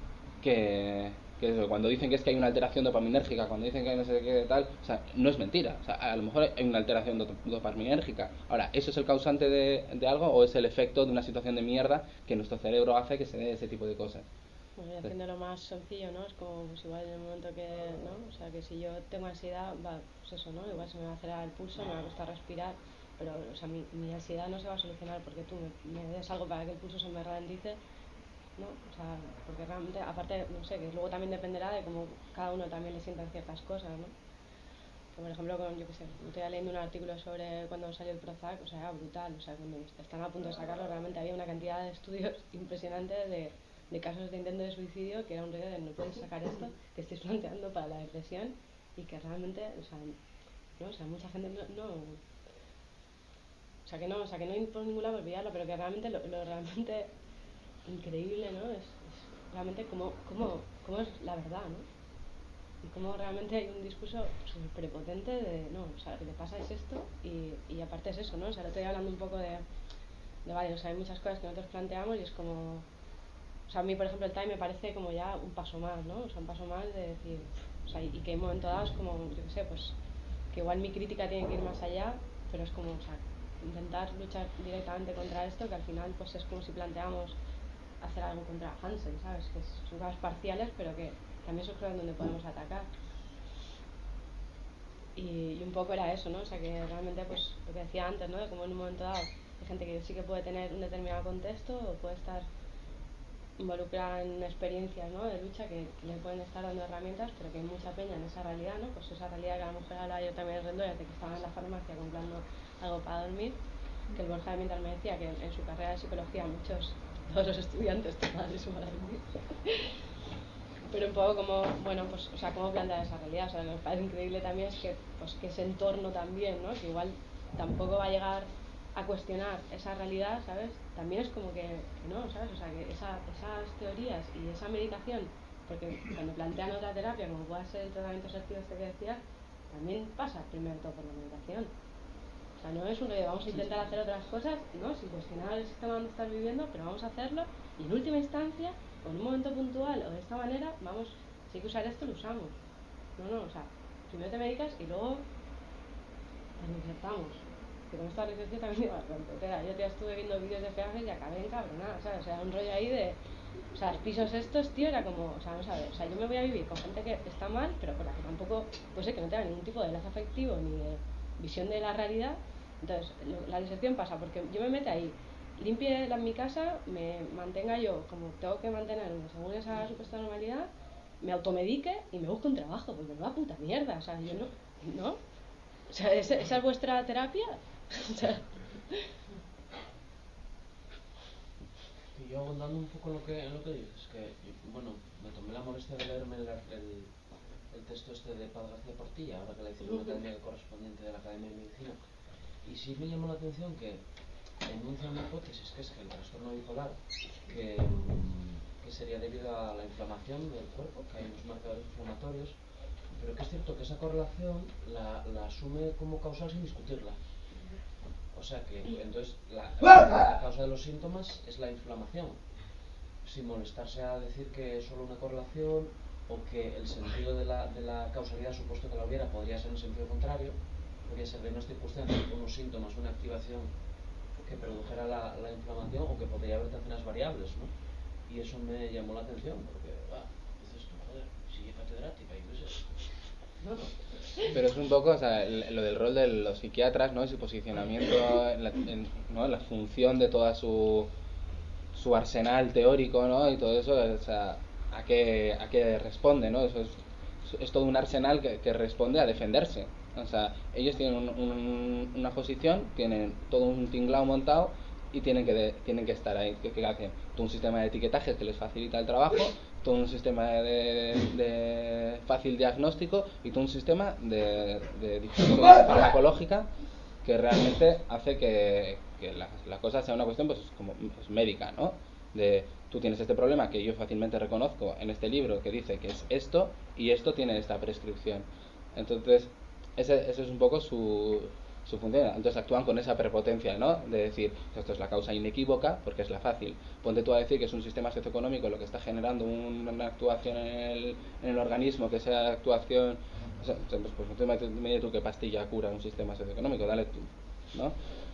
S4: que, que eso, cuando dicen que es que hay una alteración dopaminérgica, cuando dicen que hay no sé qué tal, o sea, no es mentira. O sea, a lo mejor hay una alteración dopaminérgica. Ahora, ¿eso es el causante de, de algo o es el efecto de una situación de mierda que nuestro cerebro hace que se dé ese tipo de cosas?
S2: Bueno, y haciéndolo más sencillo, ¿no? Es como, pues igual en el momento que, ¿no? O sea, que si yo tengo ansiedad, va, pues eso, ¿no? Igual se me va a acelerar el pulso, me va a costar respirar, pero, o sea, mi, mi ansiedad no se va a solucionar porque tú me, me des algo para que el pulso se me ralentice, ¿no? O sea, porque realmente, aparte, no sé, que luego también dependerá de cómo cada uno también le sientan ciertas cosas, ¿no? Que, por ejemplo, con, yo qué sé, estoy leyendo un artículo sobre cuando salió el Prozac, o sea, era brutal, o sea, cuando están a punto de sacarlo, realmente había una cantidad de estudios impresionantes de de casos de intento de suicidio, que era un rollo de no puedes sacar esto que estáis planteando para la depresión, y que realmente, o sea, ¿no? O sea, mucha gente no, no o sea que no, o sea que no hay por ningún lado olvidarlo, pero que realmente lo, lo realmente increíble, ¿no? Es, es realmente cómo, cómo, cómo es la verdad, ¿no? Y cómo realmente hay un discurso súper prepotente de, no, o sea, lo que le pasa es esto, y, y aparte es eso, ¿no? O sea, lo estoy hablando un poco de, de vale, o sea, hay muchas cosas que nosotros planteamos y es como, o sea, a mí, por ejemplo, el Time me parece como ya un paso más, ¿no? O sea, un paso más de decir, o sea, y, y que en un momento dado es como, yo qué sé, pues, que igual mi crítica tiene que ir más allá, pero es como, o sea, intentar luchar directamente contra esto, que al final, pues, es como si planteamos hacer algo contra Hansen, ¿sabes? Que son cosas parciales, pero que también son cosas donde podemos atacar. y, y un poco era eso, ¿no? O sea, que realmente, pues, lo que decía antes, ¿no? De como en un momento dado hay gente que sí que puede tener un determinado contexto o puede estar involucrada en experiencias, ¿no? De lucha que, que le pueden estar dando herramientas, pero que hay mucha peña en esa realidad, ¿no? Pues esa realidad que a lo mejor hablaba yo también en Rendoya, de que estaba en la farmacia comprando algo para dormir, que el Borja de Mientras me decía que en, en su carrera de psicología muchos, todos los estudiantes toman eso para dormir. Pero un poco como, bueno, pues, o sea, cómo plantear esa realidad. O sea, lo que me parece increíble también es que, pues, que ese entorno también, ¿no? Que igual tampoco va a llegar a cuestionar esa realidad, ¿sabes? También es como que, que no, ¿sabes? O sea, que esa, esas teorías y esa medicación, porque cuando plantean otra terapia, como pueda ser el tratamiento selectivo este que decía, también pasa primero todo por la medicación. O sea, no es uno de vamos a intentar hacer otras cosas, ¿no? Sin cuestionar el sistema donde estás viviendo, pero vamos a hacerlo y en última instancia, o en un momento puntual o de esta manera, vamos, si hay que usar esto, lo usamos. No, no, o sea, primero te medicas y luego nos insertamos. Que con esta licencia también iba bastante. O sea, yo ya estuve viendo vídeos de peajes y acabé encabronada, ¿sabes? O sea, un rollo ahí de... O sea, los pisos estos, tío, era como... O sea, vamos a ver, o sea, yo me voy a vivir con gente que está mal, pero con la que tampoco... Pues sé que no tenga ningún tipo de enlace afectivo ni de visión de la realidad. Entonces, lo, la diserción pasa porque yo me mete ahí, limpie la, mi casa, me mantenga yo como tengo que mantenerme según esa supuesta normalidad, me automedique y me busque un trabajo, porque me va a puta mierda, o sea, yo no... ¿No? O sea, ¿esa, esa es vuestra terapia? O sea...
S5: Y yo abundando un poco en lo que, en lo que dices, que yo, bueno, me tomé la molestia de leerme el, el, el texto este de Paz García Portilla, ahora que la hice en una academia correspondiente de la Academia de Medicina, y sí me llamó la atención que enuncia una hipótesis, que es que el trastorno bipolar, que, que sería debido a la inflamación del cuerpo, que hay unos marcadores inflamatorios, pero que es cierto que esa correlación la, la asume como causal sin discutirla. O sea que, entonces, la, la causa de los síntomas es la inflamación, sin molestarse a decir que es solo una correlación o que el sentido de la, de la causalidad, supuesto que la hubiera, podría ser en sentido contrario, podría ser de unas circunstancias, unos síntomas, una activación que produjera la, la inflamación, o que podría haber terceras variables, ¿no? Y eso me llamó la atención, porque, ah, dices tú, joder, si es catedrática y qué es eso. No, no.
S4: Pero es un poco, o sea, el, lo del rol de los psiquiatras, ¿no? Y su posicionamiento, en la, en, ¿no? La función de toda su, su arsenal teórico, ¿no? Y todo eso, o sea, a qué, a qué responde, ¿no? Eso es, es todo un arsenal que, que responde a defenderse. O sea, ellos tienen un, un, una posición, tienen todo un tinglao montado y tienen que, de, tienen que estar ahí. ¿Qué, qué hacen? Todo un sistema de etiquetaje que les facilita el trabajo, todo un sistema de, de fácil diagnóstico y todo un sistema de, de difusión farmacológica que realmente hace que, que la, la cosa sea una cuestión pues como pues, médica, ¿no? De tú tienes este problema que yo fácilmente reconozco en este libro que dice que es esto y esto tiene esta prescripción. Entonces, ese, eso es un poco su, su función. Entonces actúan con esa prepotencia, ¿no? De decir, esto es la causa inequívoca porque es la fácil. Ponte tú a decir que es un sistema socioeconómico lo que está generando un, una actuación en el, en el organismo, que esa actuación... O sea, pues, pues tú me, me dices tú qué pastilla cura un sistema socioeconómico, dale tú, ¿no?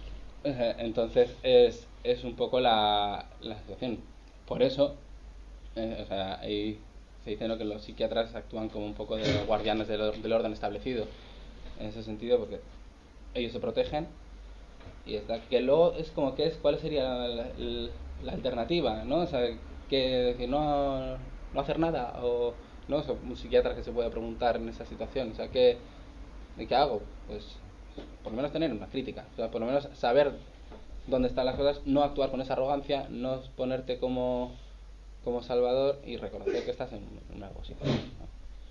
S4: Entonces es, es un poco la, la situación. Por eso, eh, o sea, ahí se dice, ¿no?, que los psiquiatras actúan como un poco de guardianes del, del orden establecido. En ese sentido, porque ellos se protegen y está, que luego es como que es cuál sería la, la, la alternativa, ¿no? O sea, que decir no, no hacer nada o no, o sea, un psiquiatra que se puede preguntar en esa situación, o sea, ¿qué, ¿qué hago? Pues por lo menos tener una crítica, o sea, por lo menos saber dónde están las cosas, no actuar con esa arrogancia, no ponerte como, como salvador y reconocer que estás en, en una posición, ¿no?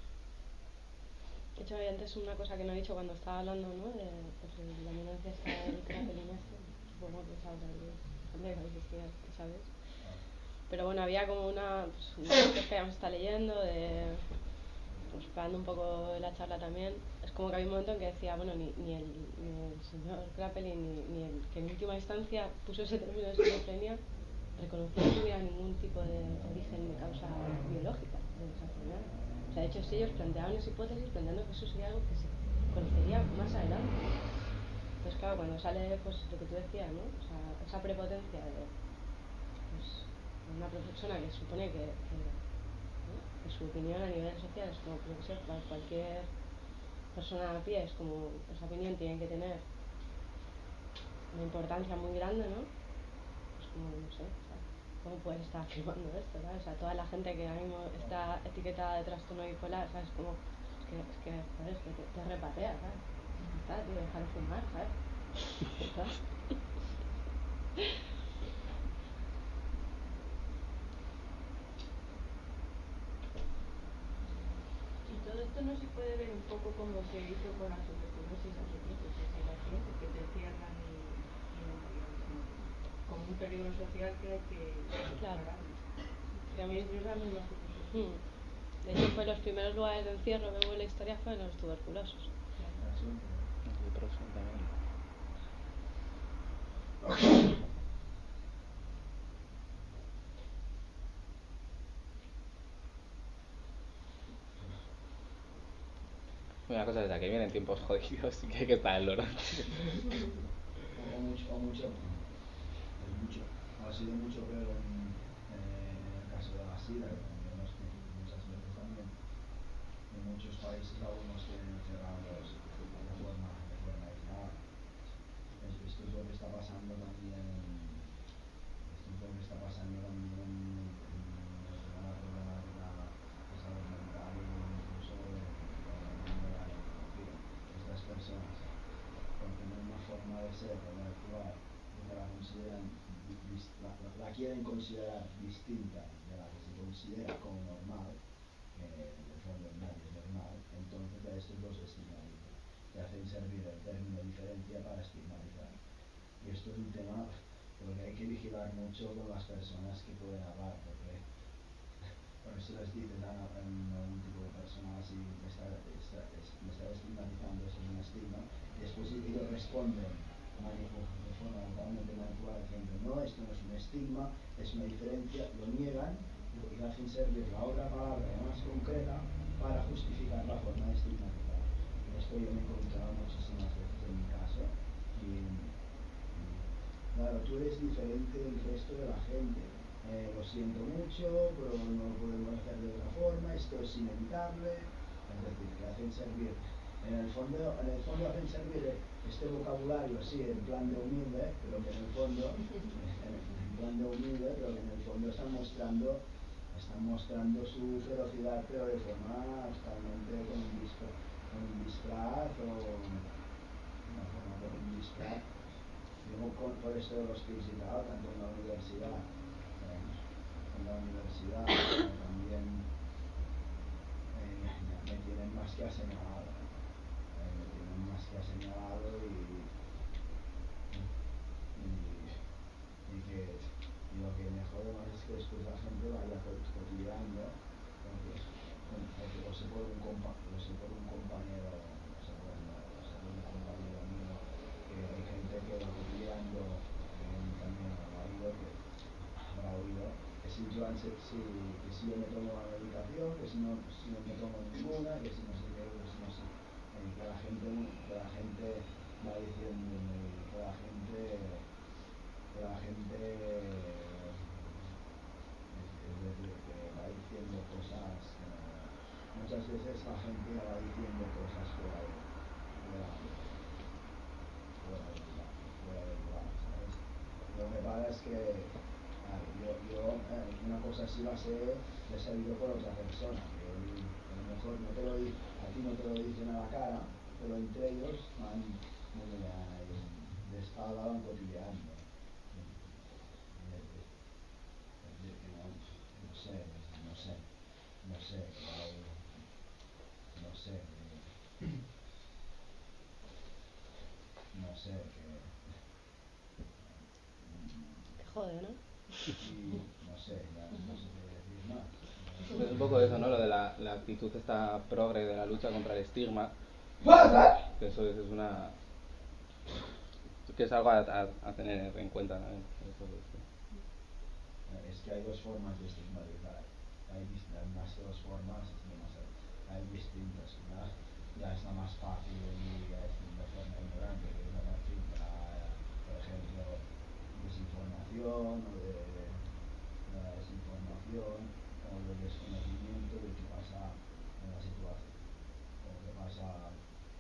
S2: De hecho, antes una cosa que no he dicho cuando estaba hablando, ¿no?, de, pues, de la amenaza esta del Kraepelin este, supongo que sabes, que sabes. Pero bueno, había como una, pues, una cosa que ya me está leyendo, de, pues, preparando un poco la charla también. Es como que había un momento en que decía, bueno, ni, ni, el, ni el señor Kraepelin, ni, ni el que en última instancia puso ese término de esquizofrenia, reconoció que no hubiera ningún tipo de origen de causa biológica de esa enfermedad. O sea, de hecho, si ellos planteaban esa hipótesis planteando que eso sería algo que se conocería más adelante. Entonces, claro, cuando sale, pues, lo que tú decías, ¿no? O sea, esa prepotencia de, pues, una persona que supone que, que, ¿no?, que su opinión a nivel social es como, creo que sé, cualquier persona a pie, es como esa opinión tiene que tener una importancia muy grande, ¿no? Pues como, no sé, o sea, ¿cómo puedes estar afirmando esto, ¿sabes? O sea, toda la gente que ahora mismo está etiquetada de trastorno bipolar, ¿sabes? Como, es que, es que, joder, es que te, te repatea, ¿sabes? Está, tío, dejar de fumar, ¿sabes? ¿Está?
S6: Y todo esto no se puede ver un poco como se hizo con la tuberculosis hace tiempo, es decir, aquí, que te encierran y, y, y, y como un peligro social que hay que
S2: Claro.
S6: pararlo.
S2: Y a mí,
S6: Es la misma filosofía.
S2: mm, de hecho, fue los primeros lugares de encierro que hubo en la historia fueron los tuberculosos.
S4: Una cosa es la que vienen tiempos jodidos y que hay que estar en loro.
S9: O mucho, o mucho, es mucho, ha sido mucho peor en, eh, en el caso de la SIDA, que también nos tiene muchas veces también. En muchos países aún nos tienen cerrados de forma, de forma aislada. Esto es lo que está pasando también, esto es lo que está pasando también en, en el tema de la problemática de salud mental e incluso de, de la neurología. Estas personas, por tener una forma de ser o de actuar que la consideran, la, la, la quieren considerar distinta de la que se considera como normal, que en el fondo nadie es normal, entonces a estos los estigmatizan y hacen servir el término diferencia para estigmatizar. Y esto es un tema por el que hay que vigilar mucho con las personas que pueden hablar, porque bueno, si les dices a, a algún tipo de persona así, me está, está, me está estigmatizando, eso es un estigma, y después ellos responden de forma totalmente manipulada diciendo no, esto no es un estigma, es una diferencia, lo niegan y hacen servir la otra palabra más concreta para justificar la forma de estigmatizar. Esto yo me he encontrado muchísimas veces en mi caso y, y claro, tú eres diferente del resto de la gente, eh, lo siento mucho, pero no lo podemos hacer de otra forma, esto es inevitable, es decir, que hacen servir en el fondo, en el fondo hacen servir este vocabulario, sí, en plan de humilde, pero que en el fondo, en plan de humilde, pero que en el fondo están mostrando, están mostrando su ferocidad, pero de forma totalmente con un disfraz, con un disfraz o una forma con un disfraz. Digo con, por esto de los que he visitado, tanto en la universidad, eh, en la universidad, como también eh, me tienen más que señalado. Eh, me tienen más que señalado y, y, y que y lo que me jode más es que después la gente vaya cotilleando, porque, porque lo sé por un, compa, lo sé por un compañero, lo sé por, lo sé por un compañero mío, que hay gente que va cotilleando, que también habrá oído, que habrá oído, que si yo, si, que si yo me tomo la medicación, que si no, si no me tomo ninguna, que si no sé qué, que si no sé, eh, que la gente, que la gente va diciendo, que la gente, que la gente, es decir, que va diciendo cosas, eh, muchas veces la gente va diciendo cosas fuera de, fuera de, fuera de lugar, fuera de lugar, ¿sabes? Lo que pasa es que claro, yo, yo eh, una cosa así la sé, la he sabido por otra persona, que él, a lo mejor no te lo, a ti no te lo dicen a la cara, pero entre ellos van muy de espalda, van cotilleando. No, no sé, no sé, no sé, no sé, no sé, que...
S2: Te jode, ¿no?
S9: Y no sé, ya no sé qué decir más.
S4: Es un poco eso, ¿no? Lo de la, la actitud esta progre de la lucha contra el estigma. Que eso es, es una... que es algo a, a, a tener en cuenta también.
S9: Es que hay dos formas de estigmatizar. Hay, hay más que dos formas, es demasiado. Hay distintas. Una ya está más fácil y ya es de forma ignorante, que es a partir de, por ejemplo, desinformación o de, de la desinformación o del desconocimiento de qué pasa en la situación, o qué pasa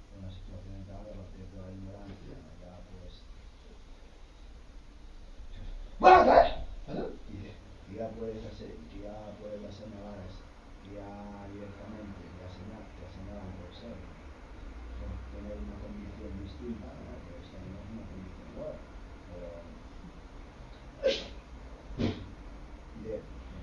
S9: y ya puedes hacer, ya puedes hacer navajas, ya directamente ya señalan, ya señalan por ser, por tener una condición distinta, ¿no? Pues tenemos una condición igual, pero de,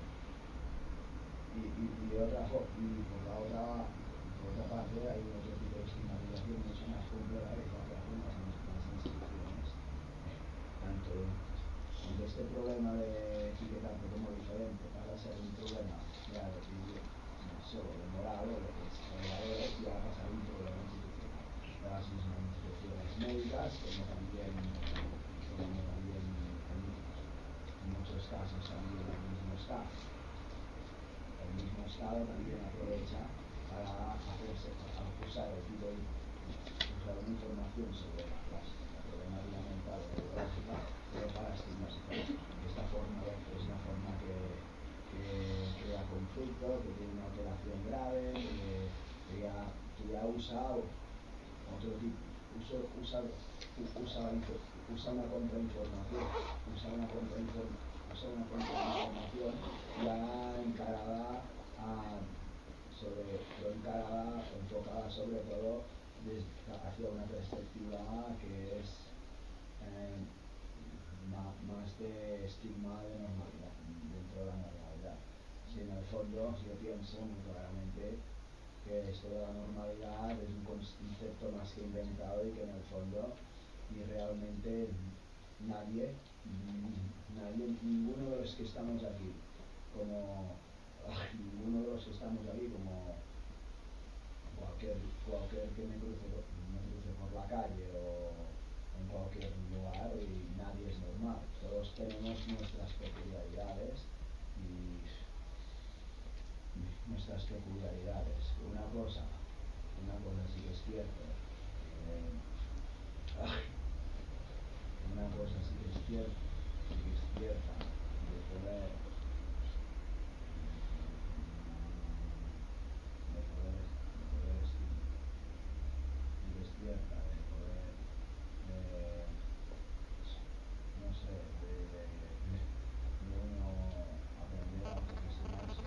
S9: y, y, y de otra y por la otra por otra parte hay otro tipo de estigmatización mucho más compleja que hace algunas más, más instituciones, tanto Entonces este problema de etiquetarte como diferente para ser un problema ya de, no solo de moral o de valores, ya va a ser un problema institucional de las mismas instituciones médicas, como también, como también en muchos casos también el mismo Estado. El mismo Estado también aprovecha para hacerse, para usar el tipo de usar una información sobre la, la, la problemática mental o neurológica, pero para estigmatizar. Esta forma es una forma que, que crea conflicto, que tiene una alteración grave, que, que, ya, que ya usa otro tipo, usa, usa, usa, usa una contrainformación, usa una contrainformación, usa una contrainformación ya encarada a, sobre, pero encarada, enfocada sobre todo desde, hacia una perspectiva que es eh, más, más de estigma de normalidad, dentro de la normalidad. Si en el fondo yo pienso muy claramente que esto de la normalidad es un concepto más que inventado y que en el fondo y realmente nadie, nadie, ninguno de los que estamos aquí, como ninguno de los que estamos aquí, como cualquier, cualquier que me cruce, me cruce por la calle o en cualquier lugar y nadie es normal. Todos tenemos nuestras peculiaridades y nuestras peculiaridades. Una cosa, una cosa sí que es cierta, eh, una cosa sí que es cierta, sí que es cierta, de poder, de poder, de poder estimar, sí que es cierta, de poder, de, no sé, de, de, de, de uno aprender a profesionarse,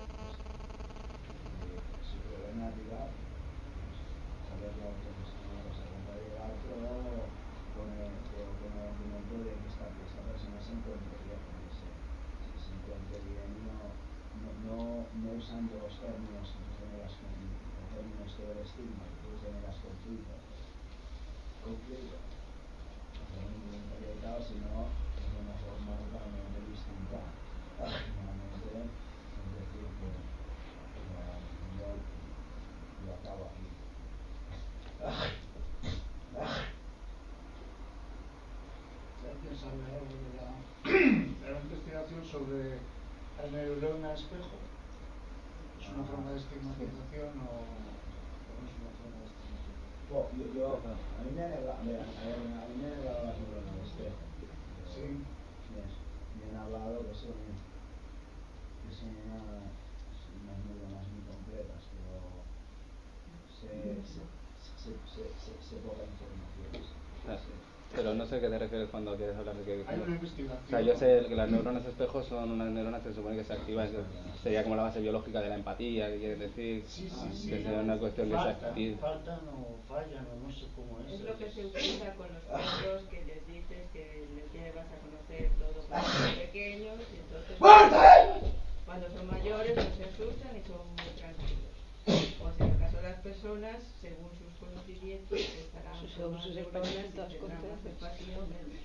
S9: su problemática, saberlo autogestionar, o sea, cuando llega otro con el, con el argumento de que esta, esta persona se encuentre bien, que se, se encuentre bien y no, no, no, no usando los términos que tú generas con, los términos que del estigma, que tú generas conflicto, conflicto, no ningún tal, sino de una forma totalmente distinta, normalmente, es decir, que yo, yo acabo aquí.
S10: ¿Sabes pensarme algo de la, de la investigación sobre el neurona espejo? ¿Es una forma de estigmatización o, o no es una forma de estigmatización?
S9: Well, yo, yo, a mí me han hablado, a mí me han hablado las neuronas espejo.
S10: Sí.
S9: Me, me han hablado que son, que son una, unas neuronas muy completas, pero se, se, se, se, se, se poca información.
S4: Ah, pero no sé qué te refieres cuando quieres hablar de que...
S10: Hay una investigación.
S4: O sea, yo sé que las neuronas espejo son unas neuronas que se supone que se activan, que sería como la base biológica de la empatía, que quiere decir
S10: sí, sí, sí,
S4: que sería una cuestión
S10: faltan,
S4: de se activa.
S10: faltan o fallan o no sé cómo es.
S6: Es lo que se utiliza con los perros, que les dices que les llevas a conocer todo cuando son pequeños y entonces cuando son mayores no se asustan y son muy tranquilos. O si en el caso de las personas, según sus conocimientos, estarán
S2: según sus experimentos,
S6: tendrán más empatía o menos.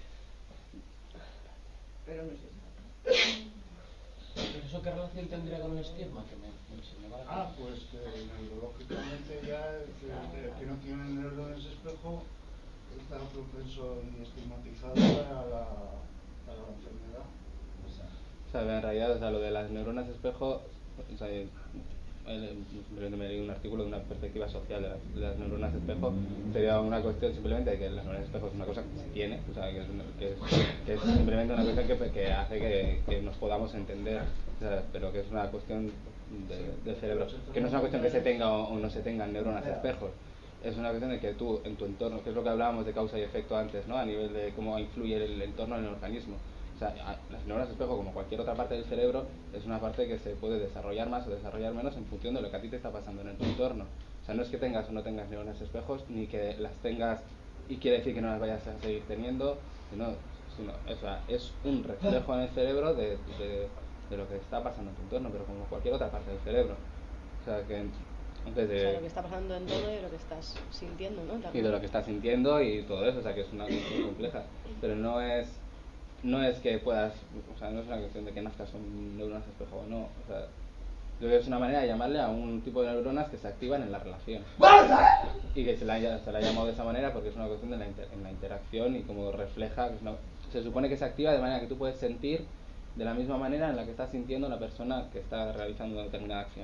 S6: Pero no sé.
S5: ¿Pero eso qué relación tendría con el estigma? Que me, se me va
S10: ah, pues que neurológicamente ya el que, que no tiene neuronas espejo está propenso y estigmatizado para la, para la enfermedad.
S4: O sea, en realidad, o sea, lo de las neuronas espejo, o sea, simplemente me leí un artículo de una perspectiva social de las, de las neuronas espejo, sería una cuestión simplemente de que las neuronas espejo es una cosa que se tiene, o sea, que es, que es, que es simplemente una cuestión que, que hace que, que nos podamos entender, o sea, pero que es una cuestión de, del cerebro, que no es una cuestión que se tenga o, o no se tengan neuronas espejos. Es una cuestión de que tú, en tu entorno, que es lo que hablábamos de causa y efecto antes, ¿no? A nivel de cómo influye el entorno en el organismo. sea, las neuronas espejo, como cualquier otra parte del cerebro, es una parte que se puede desarrollar más o desarrollar menos en función de lo que a ti te está pasando en tu entorno. O sea, no es que tengas o no tengas neuronas espejos, ni que las tengas y quiere decir que no las vayas a seguir teniendo, sino, sino o sea, es un reflejo en el cerebro de, de, de lo que está pasando en tu entorno, pero como cualquier otra parte del cerebro. O sea, que entonces,
S2: o sea, lo que está pasando en todo y de lo que estás sintiendo, ¿no? También.
S4: Y de lo que estás sintiendo y todo eso, o sea, que es una cuestión compleja, pero no es no es que puedas, o sea, no es una cuestión de que nazcas con neuronas espejo o no, o sea, creo que es una manera de llamarle a un tipo de neuronas que se activan en la relación y que se la, se la ha llamado de esa manera porque es una cuestión de la, inter, en la interacción y como refleja, no, se supone que se activa de manera que tú puedes sentir de la misma manera en la que está sintiendo la persona que está realizando una determinada acción.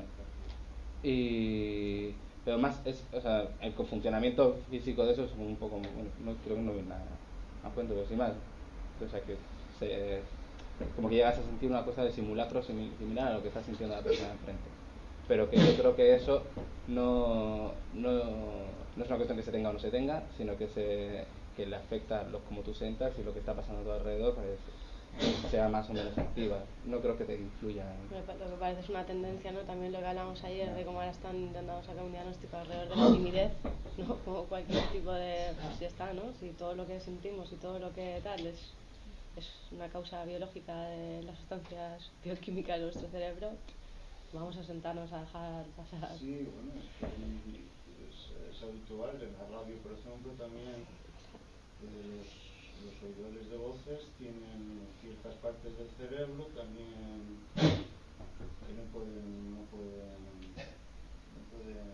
S4: Y pero más es, o sea, el funcionamiento físico de eso es un poco, bueno, no creo que no viene a, a cuento, pero sin más, o sea que se, como que llegas a sentir una cosa de simulacro similar a lo que está sintiendo la persona enfrente, pero que yo creo que eso no, no, no es una cuestión que se tenga o no se tenga, sino que se que le afecta lo, como tú sientas y lo que está pasando a tu alrededor para que sea más o menos activa. No creo que te influya en...
S2: Lo que parece es una tendencia, ¿no? También lo que hablamos ayer de cómo ahora están intentando sacar un diagnóstico alrededor de la timidez, ¿no? Como cualquier tipo de... Pues ya está, ¿no? Si todo lo que sentimos y todo lo que tal es, es una causa biológica de las sustancias bioquímicas de nuestro cerebro, vamos a sentarnos a dejar pasar.
S10: Sí, bueno, es que es, es habitual en la radio, por ejemplo, también eh, los, los oidores de voces tienen ciertas partes del cerebro también que no pueden no pueden no pueden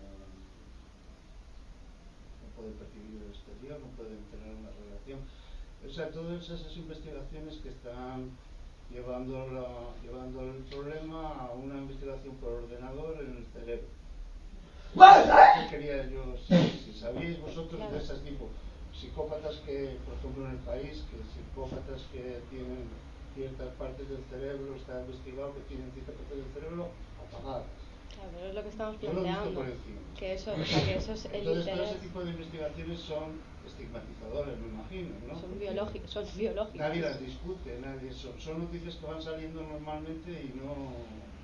S10: no pueden percibir el exterior, no pueden tener una relación. O sea, todas esas investigaciones que están llevando, la, llevando el problema a una investigación por ordenador en el cerebro. ¿Qué quería yo? Si, si sabéis vosotros de ese tipo, psicópatas que, por ejemplo en el país, que psicópatas que tienen ciertas partes del cerebro, está investigado que tienen ciertas partes del cerebro apagadas.
S2: Claro, pero es lo que estamos
S10: Yo lo he
S2: planteando.
S10: visto por encima.
S2: Que eso, o sea, que eso es el
S10: Entonces,
S2: interés.
S10: todo ese tipo de investigaciones son estigmatizadoras, me imagino, ¿no?
S2: Son
S10: Porque
S2: biológicas, son biológicas.
S10: nadie las discute, nadie son, son noticias que van saliendo normalmente y no,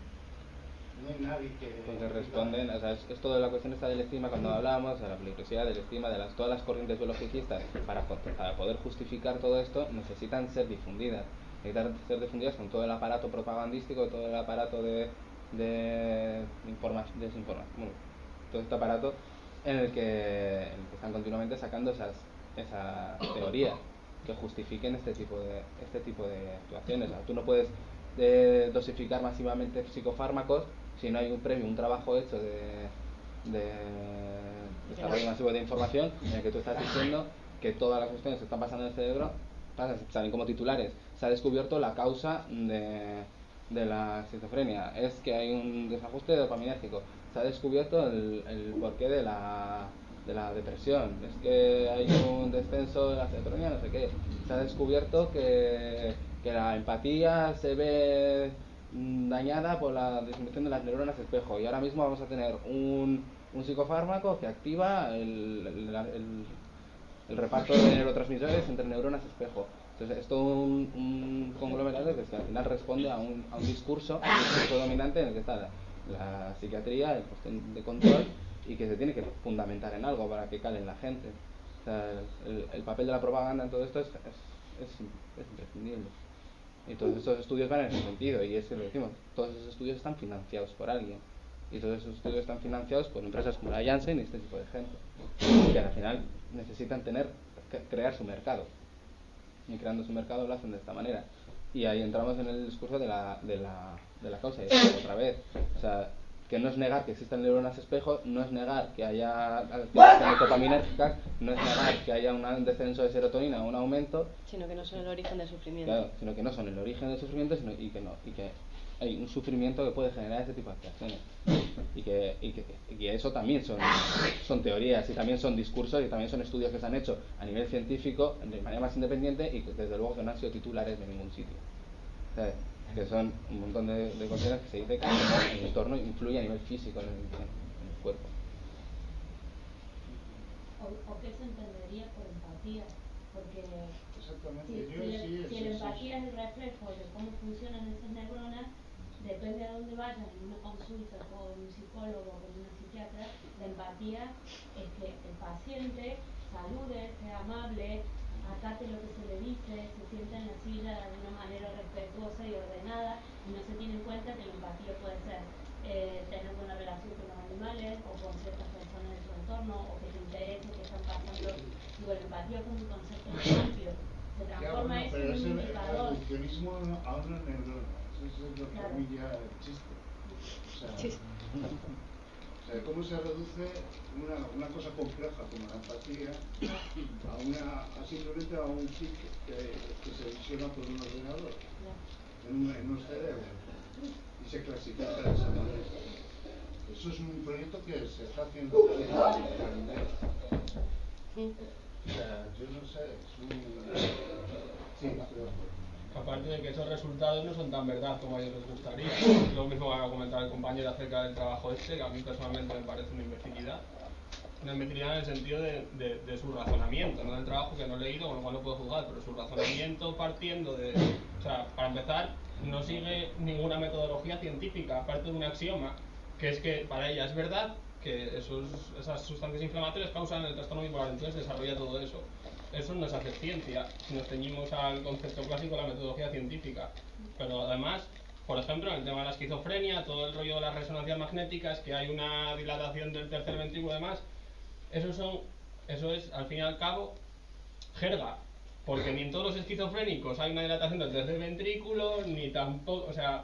S10: no hay nadie que...
S4: Porque responden, o sea, es, es toda la cuestión esta del estigma, cuando hablábamos de la peligrosidad del estigma, de las, todas las corrientes biologicistas, para, para poder justificar todo esto, necesitan ser difundidas. Necesitan ser difundidas con todo el aparato propagandístico, todo el aparato de, de información, desinformación, bueno, todo este aparato en el que, en el que están continuamente sacando esas, esas teorías que justifiquen este tipo de, este tipo de actuaciones. O sea, tú no puedes de, dosificar masivamente psicofármacos si no hay un premio, un trabajo hecho de, de desarrollo masivo de información en el que tú estás diciendo que todas las cuestiones que están pasando en el cerebro salen como titulares. Se ha descubierto la causa de, de la esquizofrenia, es que hay un desajuste dopaminérgico. Se ha descubierto el, el porqué de la, de la depresión, es que hay un descenso de la serotonina, no sé qué. Se ha descubierto que, que la empatía se ve dañada por la disminución de las neuronas espejo y ahora mismo vamos a tener un, un psicofármaco que activa el, el, el, el reparto de neurotransmisores entre neuronas espejo. Entonces es todo un, un conglomerado que al final responde a un, a un discurso, un discurso dominante en el que está la, la psiquiatría, el cuestión de control y que se tiene que fundamentar en algo para que cale en la gente. O sea, el, el papel de la propaganda en todo esto es, es, es, es imprescindible. Y todos estos estudios van en ese sentido, y es que lo decimos, todos esos estudios están financiados por alguien. Y todos esos estudios están financiados por empresas como la Janssen y este tipo de gente, que al final necesitan tener, crear su mercado. Y creando su mercado lo hacen de esta manera. Y ahí entramos en el discurso de la, de la, de la causa, y otra vez. O sea, que no es negar que existan neuronas espejo, no es negar que haya alteraciones dopaminérgicas, no es negar que haya un descenso de serotonina o un aumento,
S2: sino que no son el origen del sufrimiento.
S4: Claro, sino que no son el origen del sufrimiento, sino, y que no, y que hay un sufrimiento que puede generar ese tipo de acciones. Y que, y que, y que eso también son, son teorías, y también son discursos, y también son estudios que se han hecho a nivel científico, de manera más independiente, y que desde luego que no han sido titulares de ningún sitio. ¿Sabes? Que son un montón de, de cuestiones que se dice que el entorno influye a nivel físico en el, en el cuerpo.
S11: O, o qué se entendería por empatía, porque
S10: exactamente.
S11: si,
S10: Yo
S11: si,
S10: sí,
S11: si
S10: sí,
S11: la
S10: sí,
S11: empatía
S10: sí.
S11: es
S8: el reflejo de cómo funcionan esas neuronas, depende de dónde vayas, en una consulta con un psicólogo o con una psiquiatra, la empatía es que el paciente salude, sea amable, acate lo que se le dice, se sienta en la silla de una manera respetuosa y ordenada, y no se tiene en cuenta que la empatía puede ser eh, tener buena relación con los animales o con ciertas personas de su entorno, o que te interese que están pasando. Digo, la empatía como un concepto muy amplio, se transforma
S10: Ya, bueno,
S8: eso
S10: pero
S8: en
S10: es
S8: un
S10: el, el
S8: indicador.
S10: reduccionismo a una neurona, eso es lo que
S8: Claro.
S10: a mí ya chiste. O sea,
S2: Chiste.
S10: o sea, cómo se reduce una, una cosa compleja como la empatía a, una, a simplemente a un chip que, que se visiona por un ordenador, en un, en un cerebro, y se clasifica de esa manera. Eso es un proyecto que se está haciendo aquí en Galileo. O sea, yo no sé, es un... Sí, estoy de acuerdo.
S7: Aparte de que esos resultados no son tan verdad como a ellos les gustaría. Lo mismo que ha comentado el compañero acerca del trabajo este, que a mí personalmente me parece una imbecilidad. Una imbecilidad en el sentido de, de, de su razonamiento, no del trabajo que no he leído, con lo cual no puedo juzgar, pero su razonamiento partiendo de... O sea, para empezar, no sigue ninguna metodología científica, aparte de un axioma, que es que para ella es verdad que esos, esas sustancias inflamatorias causan el trastorno bipolar, entonces desarrolla todo eso. Eso no es hacer ciencia, si nos ceñimos al concepto clásico de la metodología científica. Pero además, por ejemplo, en el tema de la esquizofrenia, todo el rollo de las resonancias magnéticas, que hay una dilatación del tercer ventrículo y demás, eso, son, eso es, al fin y al cabo, jerga. Porque ni en todos los esquizofrénicos hay una dilatación del tercer ventrículo, ni tampoco, o sea,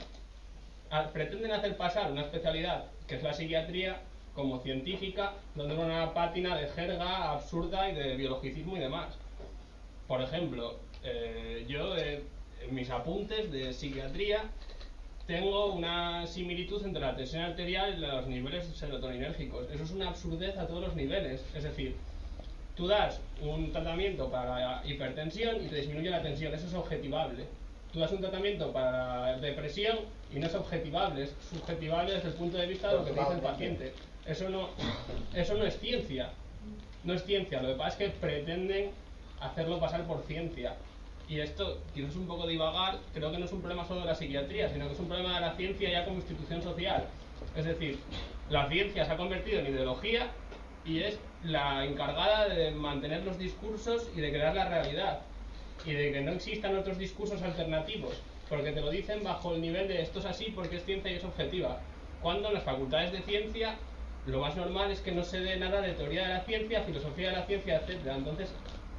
S7: a, pretenden hacer pasar una especialidad, que es la psiquiatría, como científica, donde una pátina de jerga absurda y de biologicismo y demás. Por ejemplo, eh, yo eh, en mis apuntes de psiquiatría tengo una similitud entre la tensión arterial y los niveles serotoninérgicos. Eso es una absurdez a todos los niveles. Es decir, tú das un tratamiento para la hipertensión y te disminuye la tensión. Eso es objetivable. Tú das un tratamiento para depresión y no es objetivable, es subjetivable desde el punto de vista de lo que te dice el paciente. Eso no, eso no es ciencia, no es ciencia, lo que pasa es que pretenden hacerlo pasar por ciencia. Y esto, quizás un poco divagar, creo que no es un problema solo de la psiquiatría, sino que es un problema de la ciencia ya como institución social. Es decir, la ciencia se ha convertido en ideología y es la encargada de mantener los discursos y de crear la realidad. Y de que no existan otros discursos alternativos, porque te lo dicen bajo el nivel de esto es así porque es ciencia y es objetiva. Cuando en las facultades de ciencia lo más normal es que no se dé nada de teoría de la ciencia, filosofía de la ciencia, etcétera. Entonces,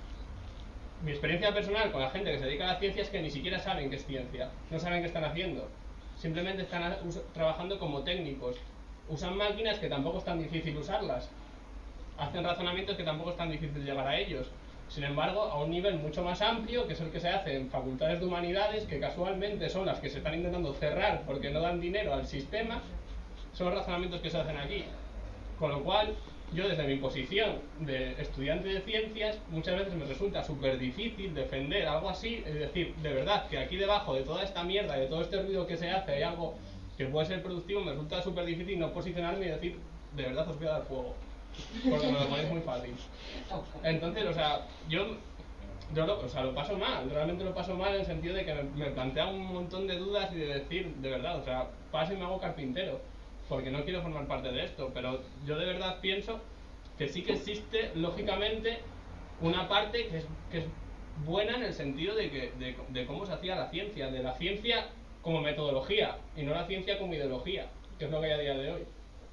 S7: mi experiencia personal con la gente que se dedica a la ciencia es que ni siquiera saben qué es ciencia, no saben qué están haciendo, simplemente están trabajando como técnicos, usan máquinas que tampoco es tan difícil usarlas, hacen razonamientos que tampoco es tan difícil llegar a ellos. Sin embargo, a un nivel mucho más amplio, que es el que se hace en facultades de humanidades, que casualmente son las que se están intentando cerrar porque no dan dinero al sistema, son los razonamientos que se hacen aquí. Con lo cual, yo desde mi posición de estudiante de ciencias, muchas veces me resulta súper difícil defender algo así, es decir, de verdad, que aquí debajo de toda esta mierda, de todo este ruido que se hace, hay algo que puede ser productivo, me resulta súper difícil no posicionarme y decir, de verdad os voy a dar fuego. Porque me lo ponéis muy fácil. Entonces, o sea, yo, yo lo, o sea, lo paso mal, realmente lo paso mal en el sentido de que me, me plantea un montón de dudas y de decir, de verdad, o sea, paso y me hago carpintero, porque no quiero formar parte de esto, pero yo de verdad pienso que sí que existe, lógicamente, una parte que es, que es buena en el sentido de, que, de, de cómo se hacía la ciencia, de la ciencia como metodología, y no la ciencia como ideología, que es lo que hay a día de hoy.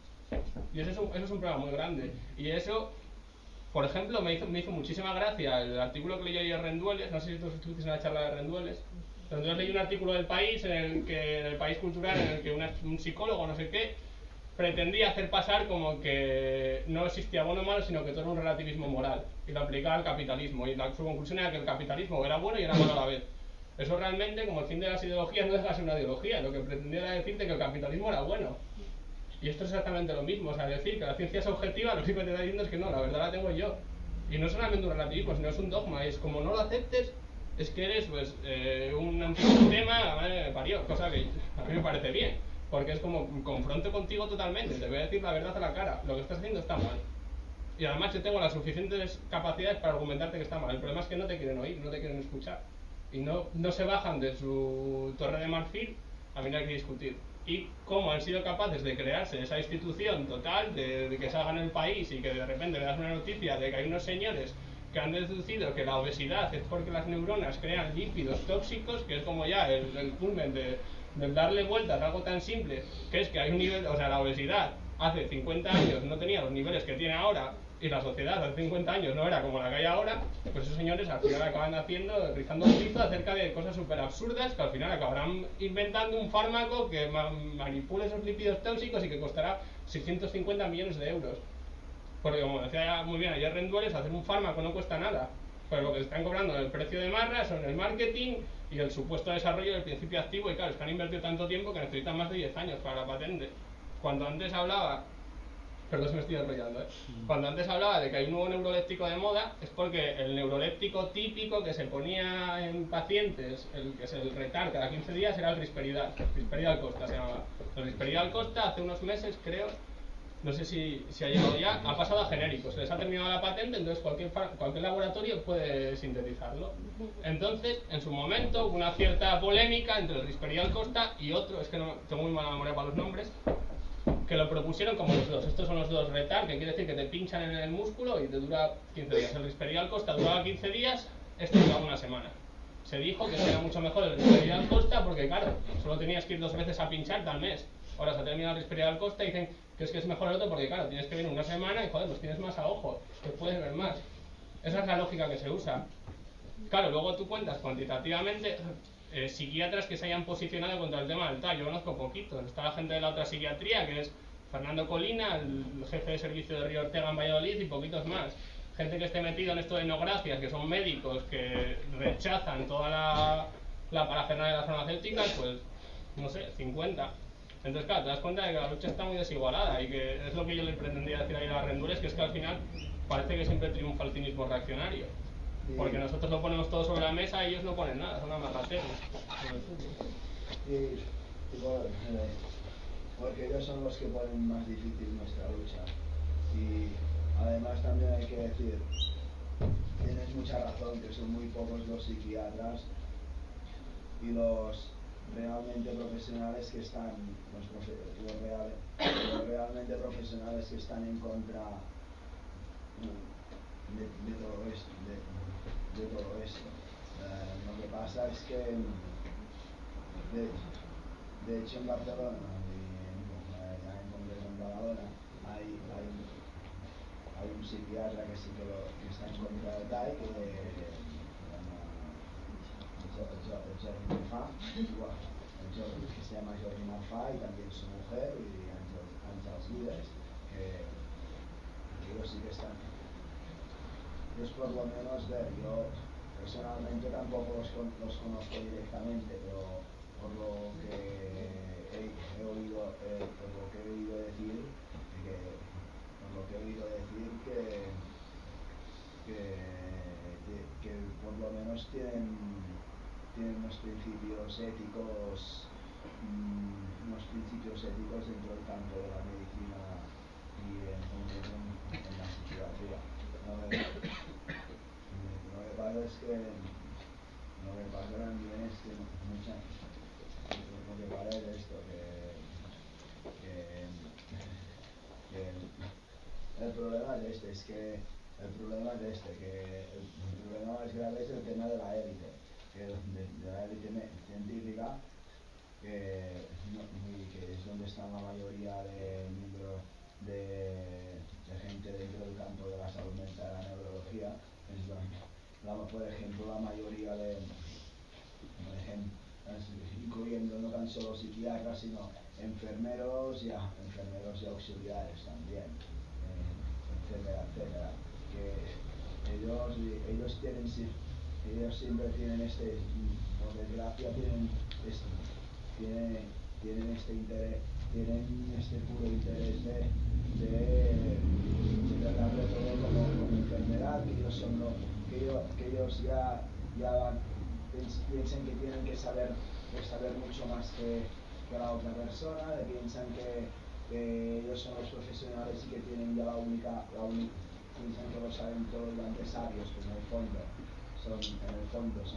S7: Y eso es, un, eso es un problema muy grande. Y eso, por ejemplo, me hizo, me hizo muchísima gracia el artículo que leí ayer Rendueles, no sé si tú estuvisteis en la charla de Rendueles. Entonces leí un artículo del País, en el que, en el País Cultural, en el que una, un psicólogo, no sé qué, pretendía hacer pasar como que no existía bueno o malo, sino que todo era un relativismo moral, y lo aplicaba al capitalismo. Y la, su conclusión era que el capitalismo era bueno y era malo a la vez. Eso realmente, como el fin de las ideologías, no deja de ser una ideología. Lo que pretendía era decirte que el capitalismo era bueno. Y esto es exactamente lo mismo, o sea, decir que la ciencia es objetiva, lo único que te está diciendo es que no, la verdad la tengo yo. Y no es solamente un relativismo, sino es un dogma, y es como no lo aceptes, es que eres pues eh, un antisistema, madre me parió, cosa que a mí me parece bien, porque es como confronto contigo totalmente, te voy a decir la verdad a la cara, lo que estás haciendo está mal. Y además yo tengo las suficientes capacidades para argumentarte que está mal, el problema es que no te quieren oír, no te quieren escuchar. y no, no se bajan de su torre de marfil a venir aquí a discutir. Y cómo han sido capaces de crearse esa institución total, de, de que salgan en el país y que de repente le das una noticia de que hay unos señores que han deducido que la obesidad es porque las neuronas crean lípidos tóxicos, que es como ya el, el culmen de, de darle vueltas a algo tan simple, que es que hay un nivel, o sea, la obesidad hace cincuenta años no tenía los niveles que tiene ahora, y la sociedad hace cincuenta años no era como la que hay ahora, pues esos señores al final acaban haciendo, rizando un rizo acerca de cosas súper absurdas, que al final acabarán inventando un fármaco que ma manipule esos lípidos tóxicos y que costará seiscientos cincuenta millones de euros. Porque como decía muy bien ayer Rendueles, hacer un fármaco no cuesta nada, pero lo que están cobrando en el precio de marra son el marketing y el supuesto desarrollo del principio activo, y claro, es que han invertido tanto tiempo que necesitan más de diez años para la patente. Cuando antes hablaba, perdón si me estoy enrollando, ¿eh? Cuando antes hablaba de que hay un nuevo neuroléptico de moda, es porque el neuroléptico típico que se ponía en pacientes, el que es el Retar cada quince días, era el Risperidal, Risperidal Costa se llamaba. El Risperidal Costa hace unos meses, creo, no sé si, si ha llegado ya, ha pasado a genéricos, se les ha terminado la patente, entonces cualquier, cualquier laboratorio puede sintetizarlo. Entonces, en su momento, hubo una cierta polémica entre el Risperidal Costa y otro, es que no tengo muy mala memoria para los nombres, que lo propusieron como los dos. Estos son los dos Retar, que quiere decir que te pinchan en el músculo y te dura quince días. El Risperidal Costa duraba quince días, este duraba una semana. Se dijo que era mucho mejor el Risperidal Costa porque, claro, solo tenías que ir dos veces a pincharte al mes. Ahora se ha terminado el Risperidal Costa y dicen que es que es mejor el otro porque, claro, tienes que venir una semana y, joder, pues tienes más a ojo, que puedes ver más. Esa es la lógica que se usa. Claro, luego tú cuentas cuantitativamente eh, psiquiatras que se hayan posicionado contra el tema del T A. Yo conozco poquito. Está la gente de la otra psiquiatría, que es Fernando Colina, el jefe de servicio de Río Ortega en Valladolid, y poquitos más. Gente que esté metido en esto de etnografias, que son médicos que rechazan toda la, la parafernalia de las farmacéuticas, pues, no sé, cincuenta. Entonces, claro, te das cuenta de que la lucha está muy desigualada, y que es lo que yo le pretendía decir ahí a Rendueles, que es que al final parece que siempre triunfa el cinismo reaccionario. Porque nosotros lo ponemos todo sobre la mesa y ellos no ponen nada, son amarrateros.
S9: Y, tipo, eh, porque ellos son los que ponen más difícil nuestra lucha. Y además también hay que decir, tienes mucha razón, que son muy pocos los psiquiatras y los realmente profesionales que están, los, profe los, real, los realmente profesionales que están en contra de, de todo esto. De, de todo esto. Uh, lo que pasa es que de, de hecho en Barcelona y en, en concreto en Badalona hay, hay, hay un psiquiatra que sí que, lo, que está en contra del T A I, que que se llama Jordi Marfà, y también su mujer y Àngels Vives, que, que ellos sí que están. Ellos por lo menos, ver, yo personalmente tampoco los, con, los conozco directamente, pero por lo que he, he oído eh, por lo que he oído decir que, por lo que he oído decir que, que, que, que por lo menos tienen, tienen unos principios éticos mmm, unos principios éticos dentro del campo de la medicina y en, en, en la psiquiatría. No, lo que pasa es que lo que pasa también es que mucha, lo que pasa es esto, que, que, que el problema es este, es que el problema es este, que el, el problema más grave es el tema de la élite, que de, de la élite científica, que, no, que es donde están la mayoría de miembros de, de gente dentro del campo de la salud mental y la neurología. Es la, la, por ejemplo, la mayoría de, por ejemplo, incluyendo no tan solo psiquiatras, sino enfermeros y, a, enfermeros y auxiliares también, eh, etcétera, etcétera. Que ellos, ellos, tienen, ellos siempre tienen este, por desgracia, tienen este, tienen, tienen este interés, tienen este puro interés de, de, de tratar de todo como, como enfermedad, que ellos son lo, que ellos, que ellos ya, ya piensan que tienen que saber, que saber mucho más que, que la otra persona, piensan que, que ellos son los profesionales y que tienen ya la única, la única piensan que lo saben todos los antes sabios, pues en el fondo son, en el fondo son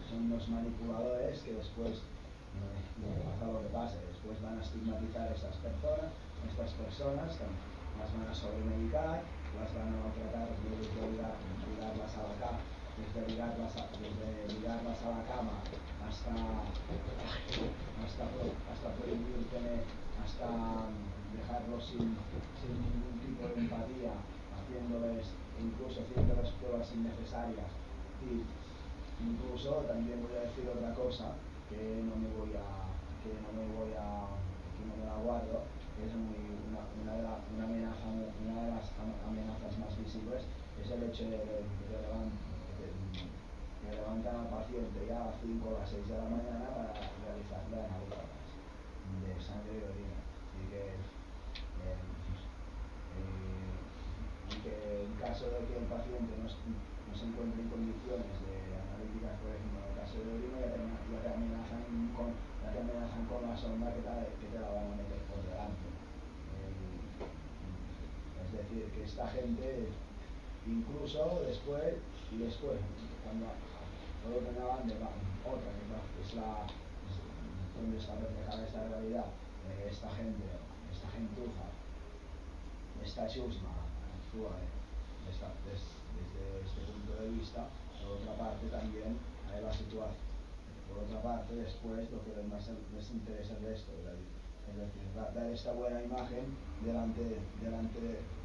S9: son unos manipuladores que después, eh, pasa lo que pase, después van a estigmatizar a estas personas, estas personas, las van a sobremedicar, las van a maltratar desde ligar, ligarlas a la cama, desde ligarlas a, desde ligarlas a la cama hasta hasta, hasta prohibir tener, hasta dejarlos sin, sin ningún tipo de empatía, haciéndoles, incluso haciéndoles pruebas innecesarias. Y incluso también voy a decir otra cosa que no me voy a, que no me voy a, que no me la guardo, que es muy, una, una, de la, una amenaza, una de las amenazas más visibles es el hecho de, de, de, de, de levantar al paciente ya a las cinco o las seis de la mañana para realizarle análisis de sangre y orina, y que, eh, eh, y que en caso de que el paciente no, no se encuentre en condiciones de analíticas, por ejemplo, en el caso de orina, ya te, ya te, amenazan, con, ya te amenazan con la sonda que te, que te la van a meter por delante. Eh, es decir, que esta gente, incluso después, y después, cuando luego tenían de otra, que es la es donde está reflejada esta realidad, eh, esta gente, esta gentuza, esta chusma actúa esta, des, desde este punto de vista. Por otra parte también hay la situación, por otra parte después lo que más les interesa es esto, es decir, dar esta buena imagen delante, delante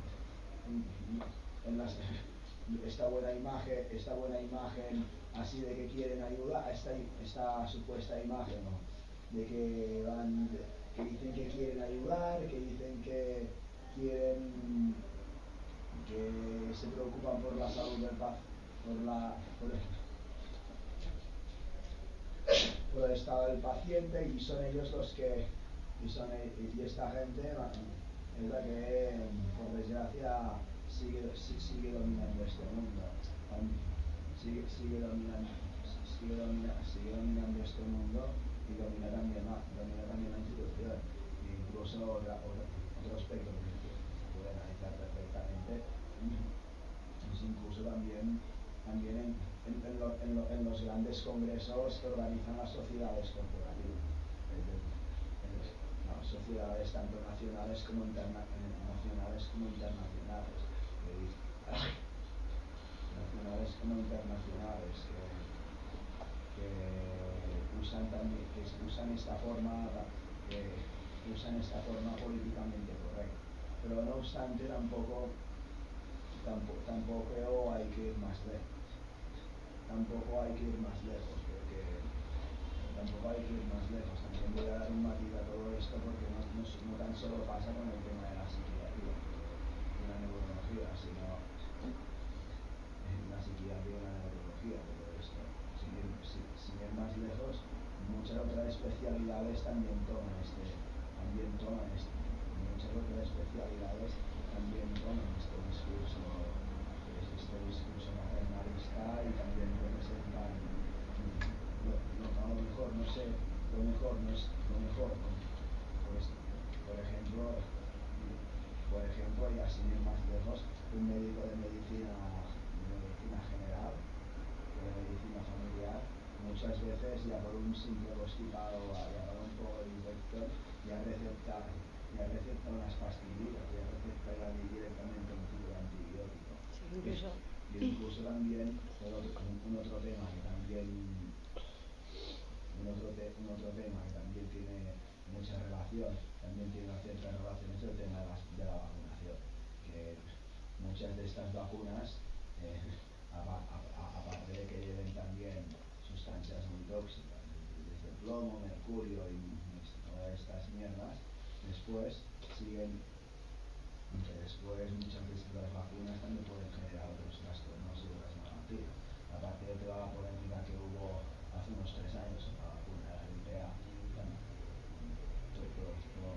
S9: en las, esta buena imagen, esta buena imagen así de que quieren ayudar, esta, esta supuesta imagen, ¿no? De que van, de, que dicen que quieren ayudar, que dicen que quieren, que se preocupan por la salud del paciente, por la por el, por el estado del paciente, y son ellos los que y son y esta gente es la que por desgracia sigue sigue dominando este mundo, sigue sigue dominando sigue dominando, sigue dominando este mundo y domina también la, domina también la institución, e incluso otro, otro aspecto que se puede analizar perfectamente es incluso también también en, en, en, lo, en, lo, en los grandes congresos que organizan las sociedades corporativas, es decir, las sociedades tanto nacionales como interna, nacionales como internacionales, eh, nacionales como internacionales que, que usan también que usan esta forma que usan esta forma políticamente correcta, pero no obstante tampoco tampoco, tampoco hay que ir más lejos tampoco hay que ir más lejos porque tampoco hay que ir más lejos. También voy a dar un matiz a todo esto porque no, no, no tan solo pasa con el tema de la psiquiatría y la neurología, sino en la psiquiatría y la neurología, todo esto. Sin ir, sin, sin ir más lejos, muchas otras especialidades también toman este, también toman este, muchas otras especialidades también toman este discurso, este discurso maternalista, y también representan lo, lo, a lo mejor no sé, lo mejor no es lo mejor, pues, por ejemplo, por ejemplo, y así ir más lejos, un médico de medicina, de medicina general, de medicina familiar, muchas veces ya por un simple constipado, ya por un poco de infección, ya receta, ya receta unas pastillitas, ya receta ya directamente un tipo de antibiótico.
S2: Sí, incluso.
S9: Y incluso también otro, un otro tema que también un otro, te, un otro tema que también tiene mucha relación, también tiene una cierta relación, es el tema de la, de la vacunación, que muchas de estas vacunas, eh, aparte de que lleven también sustancias muy tóxicas, desde plomo, mercurio y todas estas mierdas, después siguen, que después muchas de estas vacunas también pueden generar otros trastornos y otras malaltías. Aparte de toda la polémica que hubo hace unos tres años en la vacuna de la gripe A, todo, todo, todo,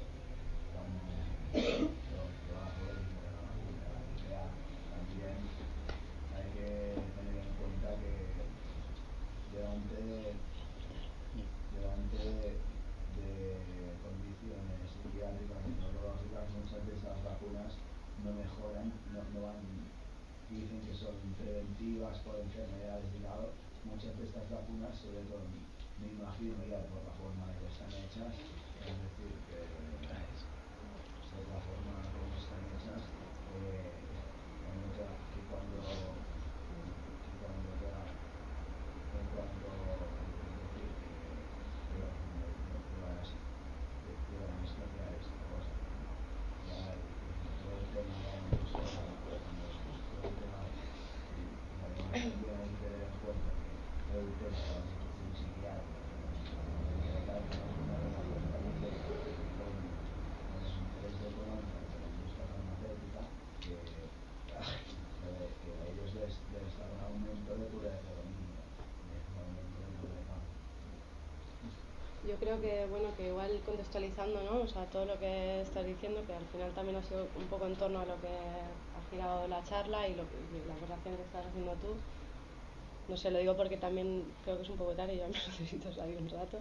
S9: toda la polémica de la vacuna de la gripe A, también hay que tener en cuenta que delante de, delante de, de condiciones psiquiátricas y neurológicas, muchas de esas vacunas no mejoran, no, no van, dicen que son preventivas por enfermedades, digamos, muchas de estas vacunas, sobre todo, me imagino ya por la forma en que están hechas, es decir, que de la forma como están hechas, eh, que cuando que cuando ya en cuanto es decir que que vas que van a estropear esta cosa ya todo el tema vamos todo el tema y además también hay que tener en cuenta que todo el tema de la nutrición psiquiátrica tratar de una relación también directa con con los intereses económicos de la industria farmacéutica que que a ellos les, les da un aumento de pura economía, un aumento de pura economía.
S2: Yo creo que, bueno, que igual contextualizando, ¿no? O sea, todo lo que estás diciendo, que al final también ha sido un poco en torno a lo que ha girado la charla y, lo, y la conversación que estás haciendo tú. No sé, lo digo porque también creo que es un poco tarde y yo me necesito salir un rato.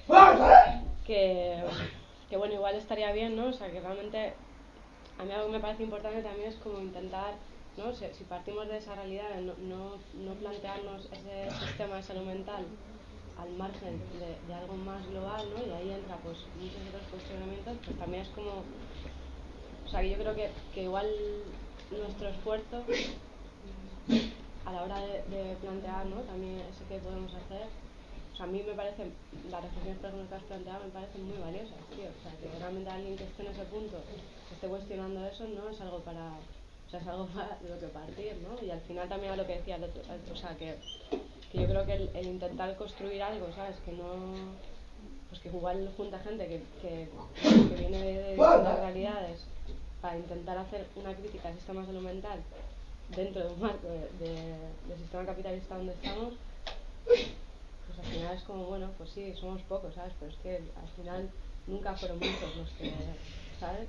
S2: Que, que, bueno, igual estaría bien, ¿no? O sea, que realmente a mí algo que me parece importante también es como intentar, ¿no? Si, si partimos de esa realidad, no, no, no plantearnos ese sistema de salud mental al margen de, de algo más global, ¿no? Y ahí entra pues muchos otros cuestionamientos, pues también es como, o sea, que yo creo que, que igual nuestro esfuerzo a la hora de, de plantear, ¿no? También ese que podemos hacer, o sea, a mí me parece, las reflexiones que has planteado me parecen muy valiosas, tío, o sea, que realmente alguien que esté en ese punto, que esté cuestionando eso, no es algo para, o sea, es algo para de lo que partir, ¿no? Y al final también a lo que decía el otro, o sea, que que yo creo que el, el intentar construir algo, ¿sabes? Que no, pues que igual junta gente que, que, que viene de, de distintas realidades para intentar hacer una crítica al sistema salud mental dentro de un marco de, de, del sistema capitalista donde estamos, pues al final es como, bueno, pues sí, somos pocos, ¿sabes? Pero es que al final nunca fueron muchos los que, ¿sabes?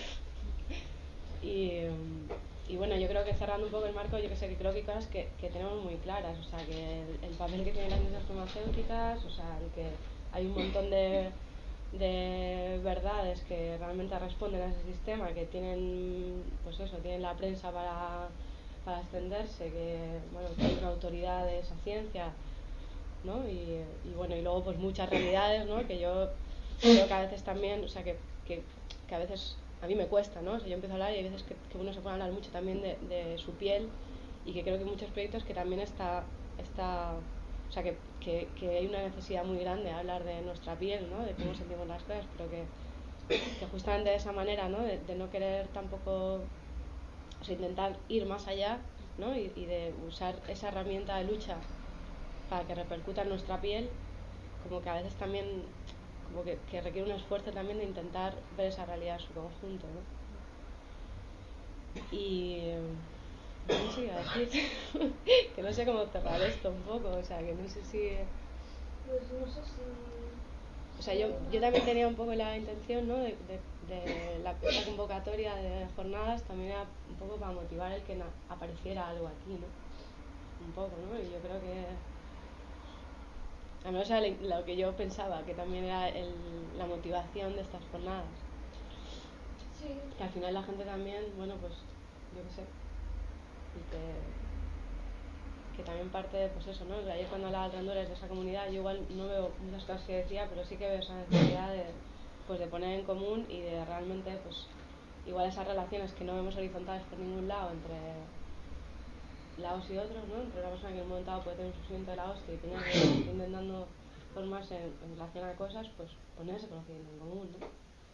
S2: Y, y bueno, yo creo que cerrando un poco el marco, yo que sé, que creo que hay cosas que, que tenemos muy claras, o sea, que el, el papel que tienen las industrias farmacéuticas, o sea, el que hay un montón de, de verdades que realmente responden a ese sistema, que tienen, pues eso, tienen la prensa para, para extenderse, que, bueno, que hay una autoridad de esa ciencia, ¿no? Y, y bueno, y luego pues muchas realidades, ¿no? Que yo creo que a veces también, o sea, que, que, que a veces a mí me cuesta, ¿no? O sea, yo empiezo a hablar y hay veces que, que uno se puede hablar mucho también de, de su piel y que creo que hay muchos proyectos que también está, está o sea, que, que, que hay una necesidad muy grande de hablar de nuestra piel, ¿no? De cómo sentimos las cosas, pero que, que justamente de esa manera, ¿no? De, de no querer tampoco, o sea, intentar ir más allá, ¿no? Y, y de usar esa herramienta de lucha para que repercuta en nuestra piel, como que a veces también como que, que requiere un esfuerzo también de intentar ver esa realidad en su conjunto, ¿no? Y no sé qué iba a decir que no sé cómo cerrar esto un poco, o sea, que no sé si
S1: pues no sé si
S2: o sea, yo, yo también tenía un poco la intención, ¿no? de, de, de la, esta convocatoria de jornadas también era un poco para motivar el que na, apareciera algo aquí, ¿no? Un poco, ¿no? Y yo creo que al menos era lo que yo pensaba, que también era el, la motivación de estas jornadas.
S1: Sí.
S2: Que al final la gente también, bueno, pues, yo qué sé, y que, que también parte, pues eso, ¿no? Ayer cuando hablaba de Honduras de esa comunidad, yo igual no veo muchas cosas que decía, pero sí que veo esa necesidad de, pues, de poner en común y de realmente, pues, igual esas relaciones que no vemos horizontales por ningún lado entre lados y otros, ¿no? Entre una persona que en un momento dado puede tener un sufrimiento de la hostia y tenga que estar intentando formarse en, en relación a cosas, pues poner ese conocimiento en común, ¿no?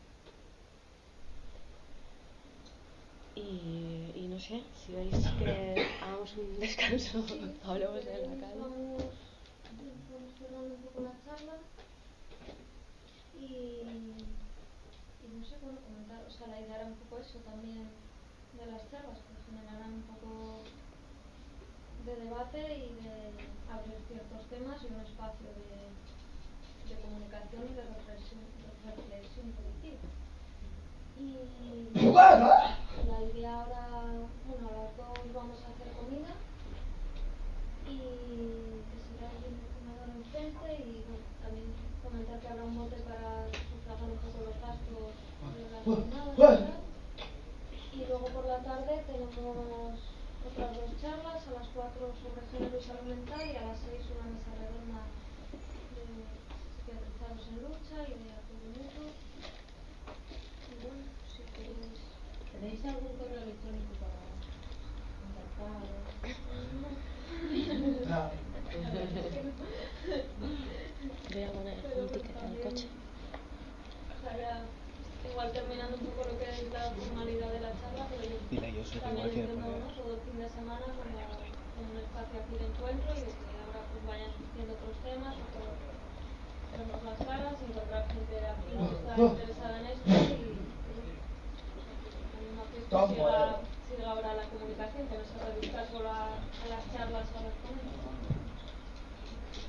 S2: Y, y no sé, si veis que hagamos un descanso,
S1: sí,
S2: hablemos
S1: sí,
S2: en la calle.
S1: Vamos, vamos cerrando un poco la charla y, y no sé, bueno, comentar, o sea, la idea era un poco eso también de las charlas, que generaran un poco de debate y de abrir ciertos temas y un espacio de, de comunicación y de reflexión, de reflexión colectiva. Y la idea ahora, bueno, a las dos vamos a hacer comida y que será allí en el comedor enfrente y bueno, también comentar que habrá un bote para sufragar un poco los gastos de las jornadas y tal. Y luego por la tarde tenemos otras dos charlas, a las cuatro sobre género y salud salud mental y a las seis una mesa redonda de psiquiatrizados en lucha y de apoyo mutuo. Y bueno, si queréis...
S8: ¿Tenéis algún correo electrónico para contactar?
S1: No.
S2: Voy a poner un ticket en el coche.
S1: Para, igual terminando un poco lo que es la formalidad de la charla, pero yo
S4: Dile, yo sé que
S1: también
S4: igual quiere
S1: entiendo,
S4: poner.
S1: ¿no?, todo el fin de semana como, como un espacio aquí de encuentro y de que ahora pues vayan surgiendo otros temas, o por vernos las caras, encontrar gente aquí que está interesada en esto y, y misma fiesta siga, siga ahora la comunicación, que no se reduzca solo a, a las charlas o a las ponencias.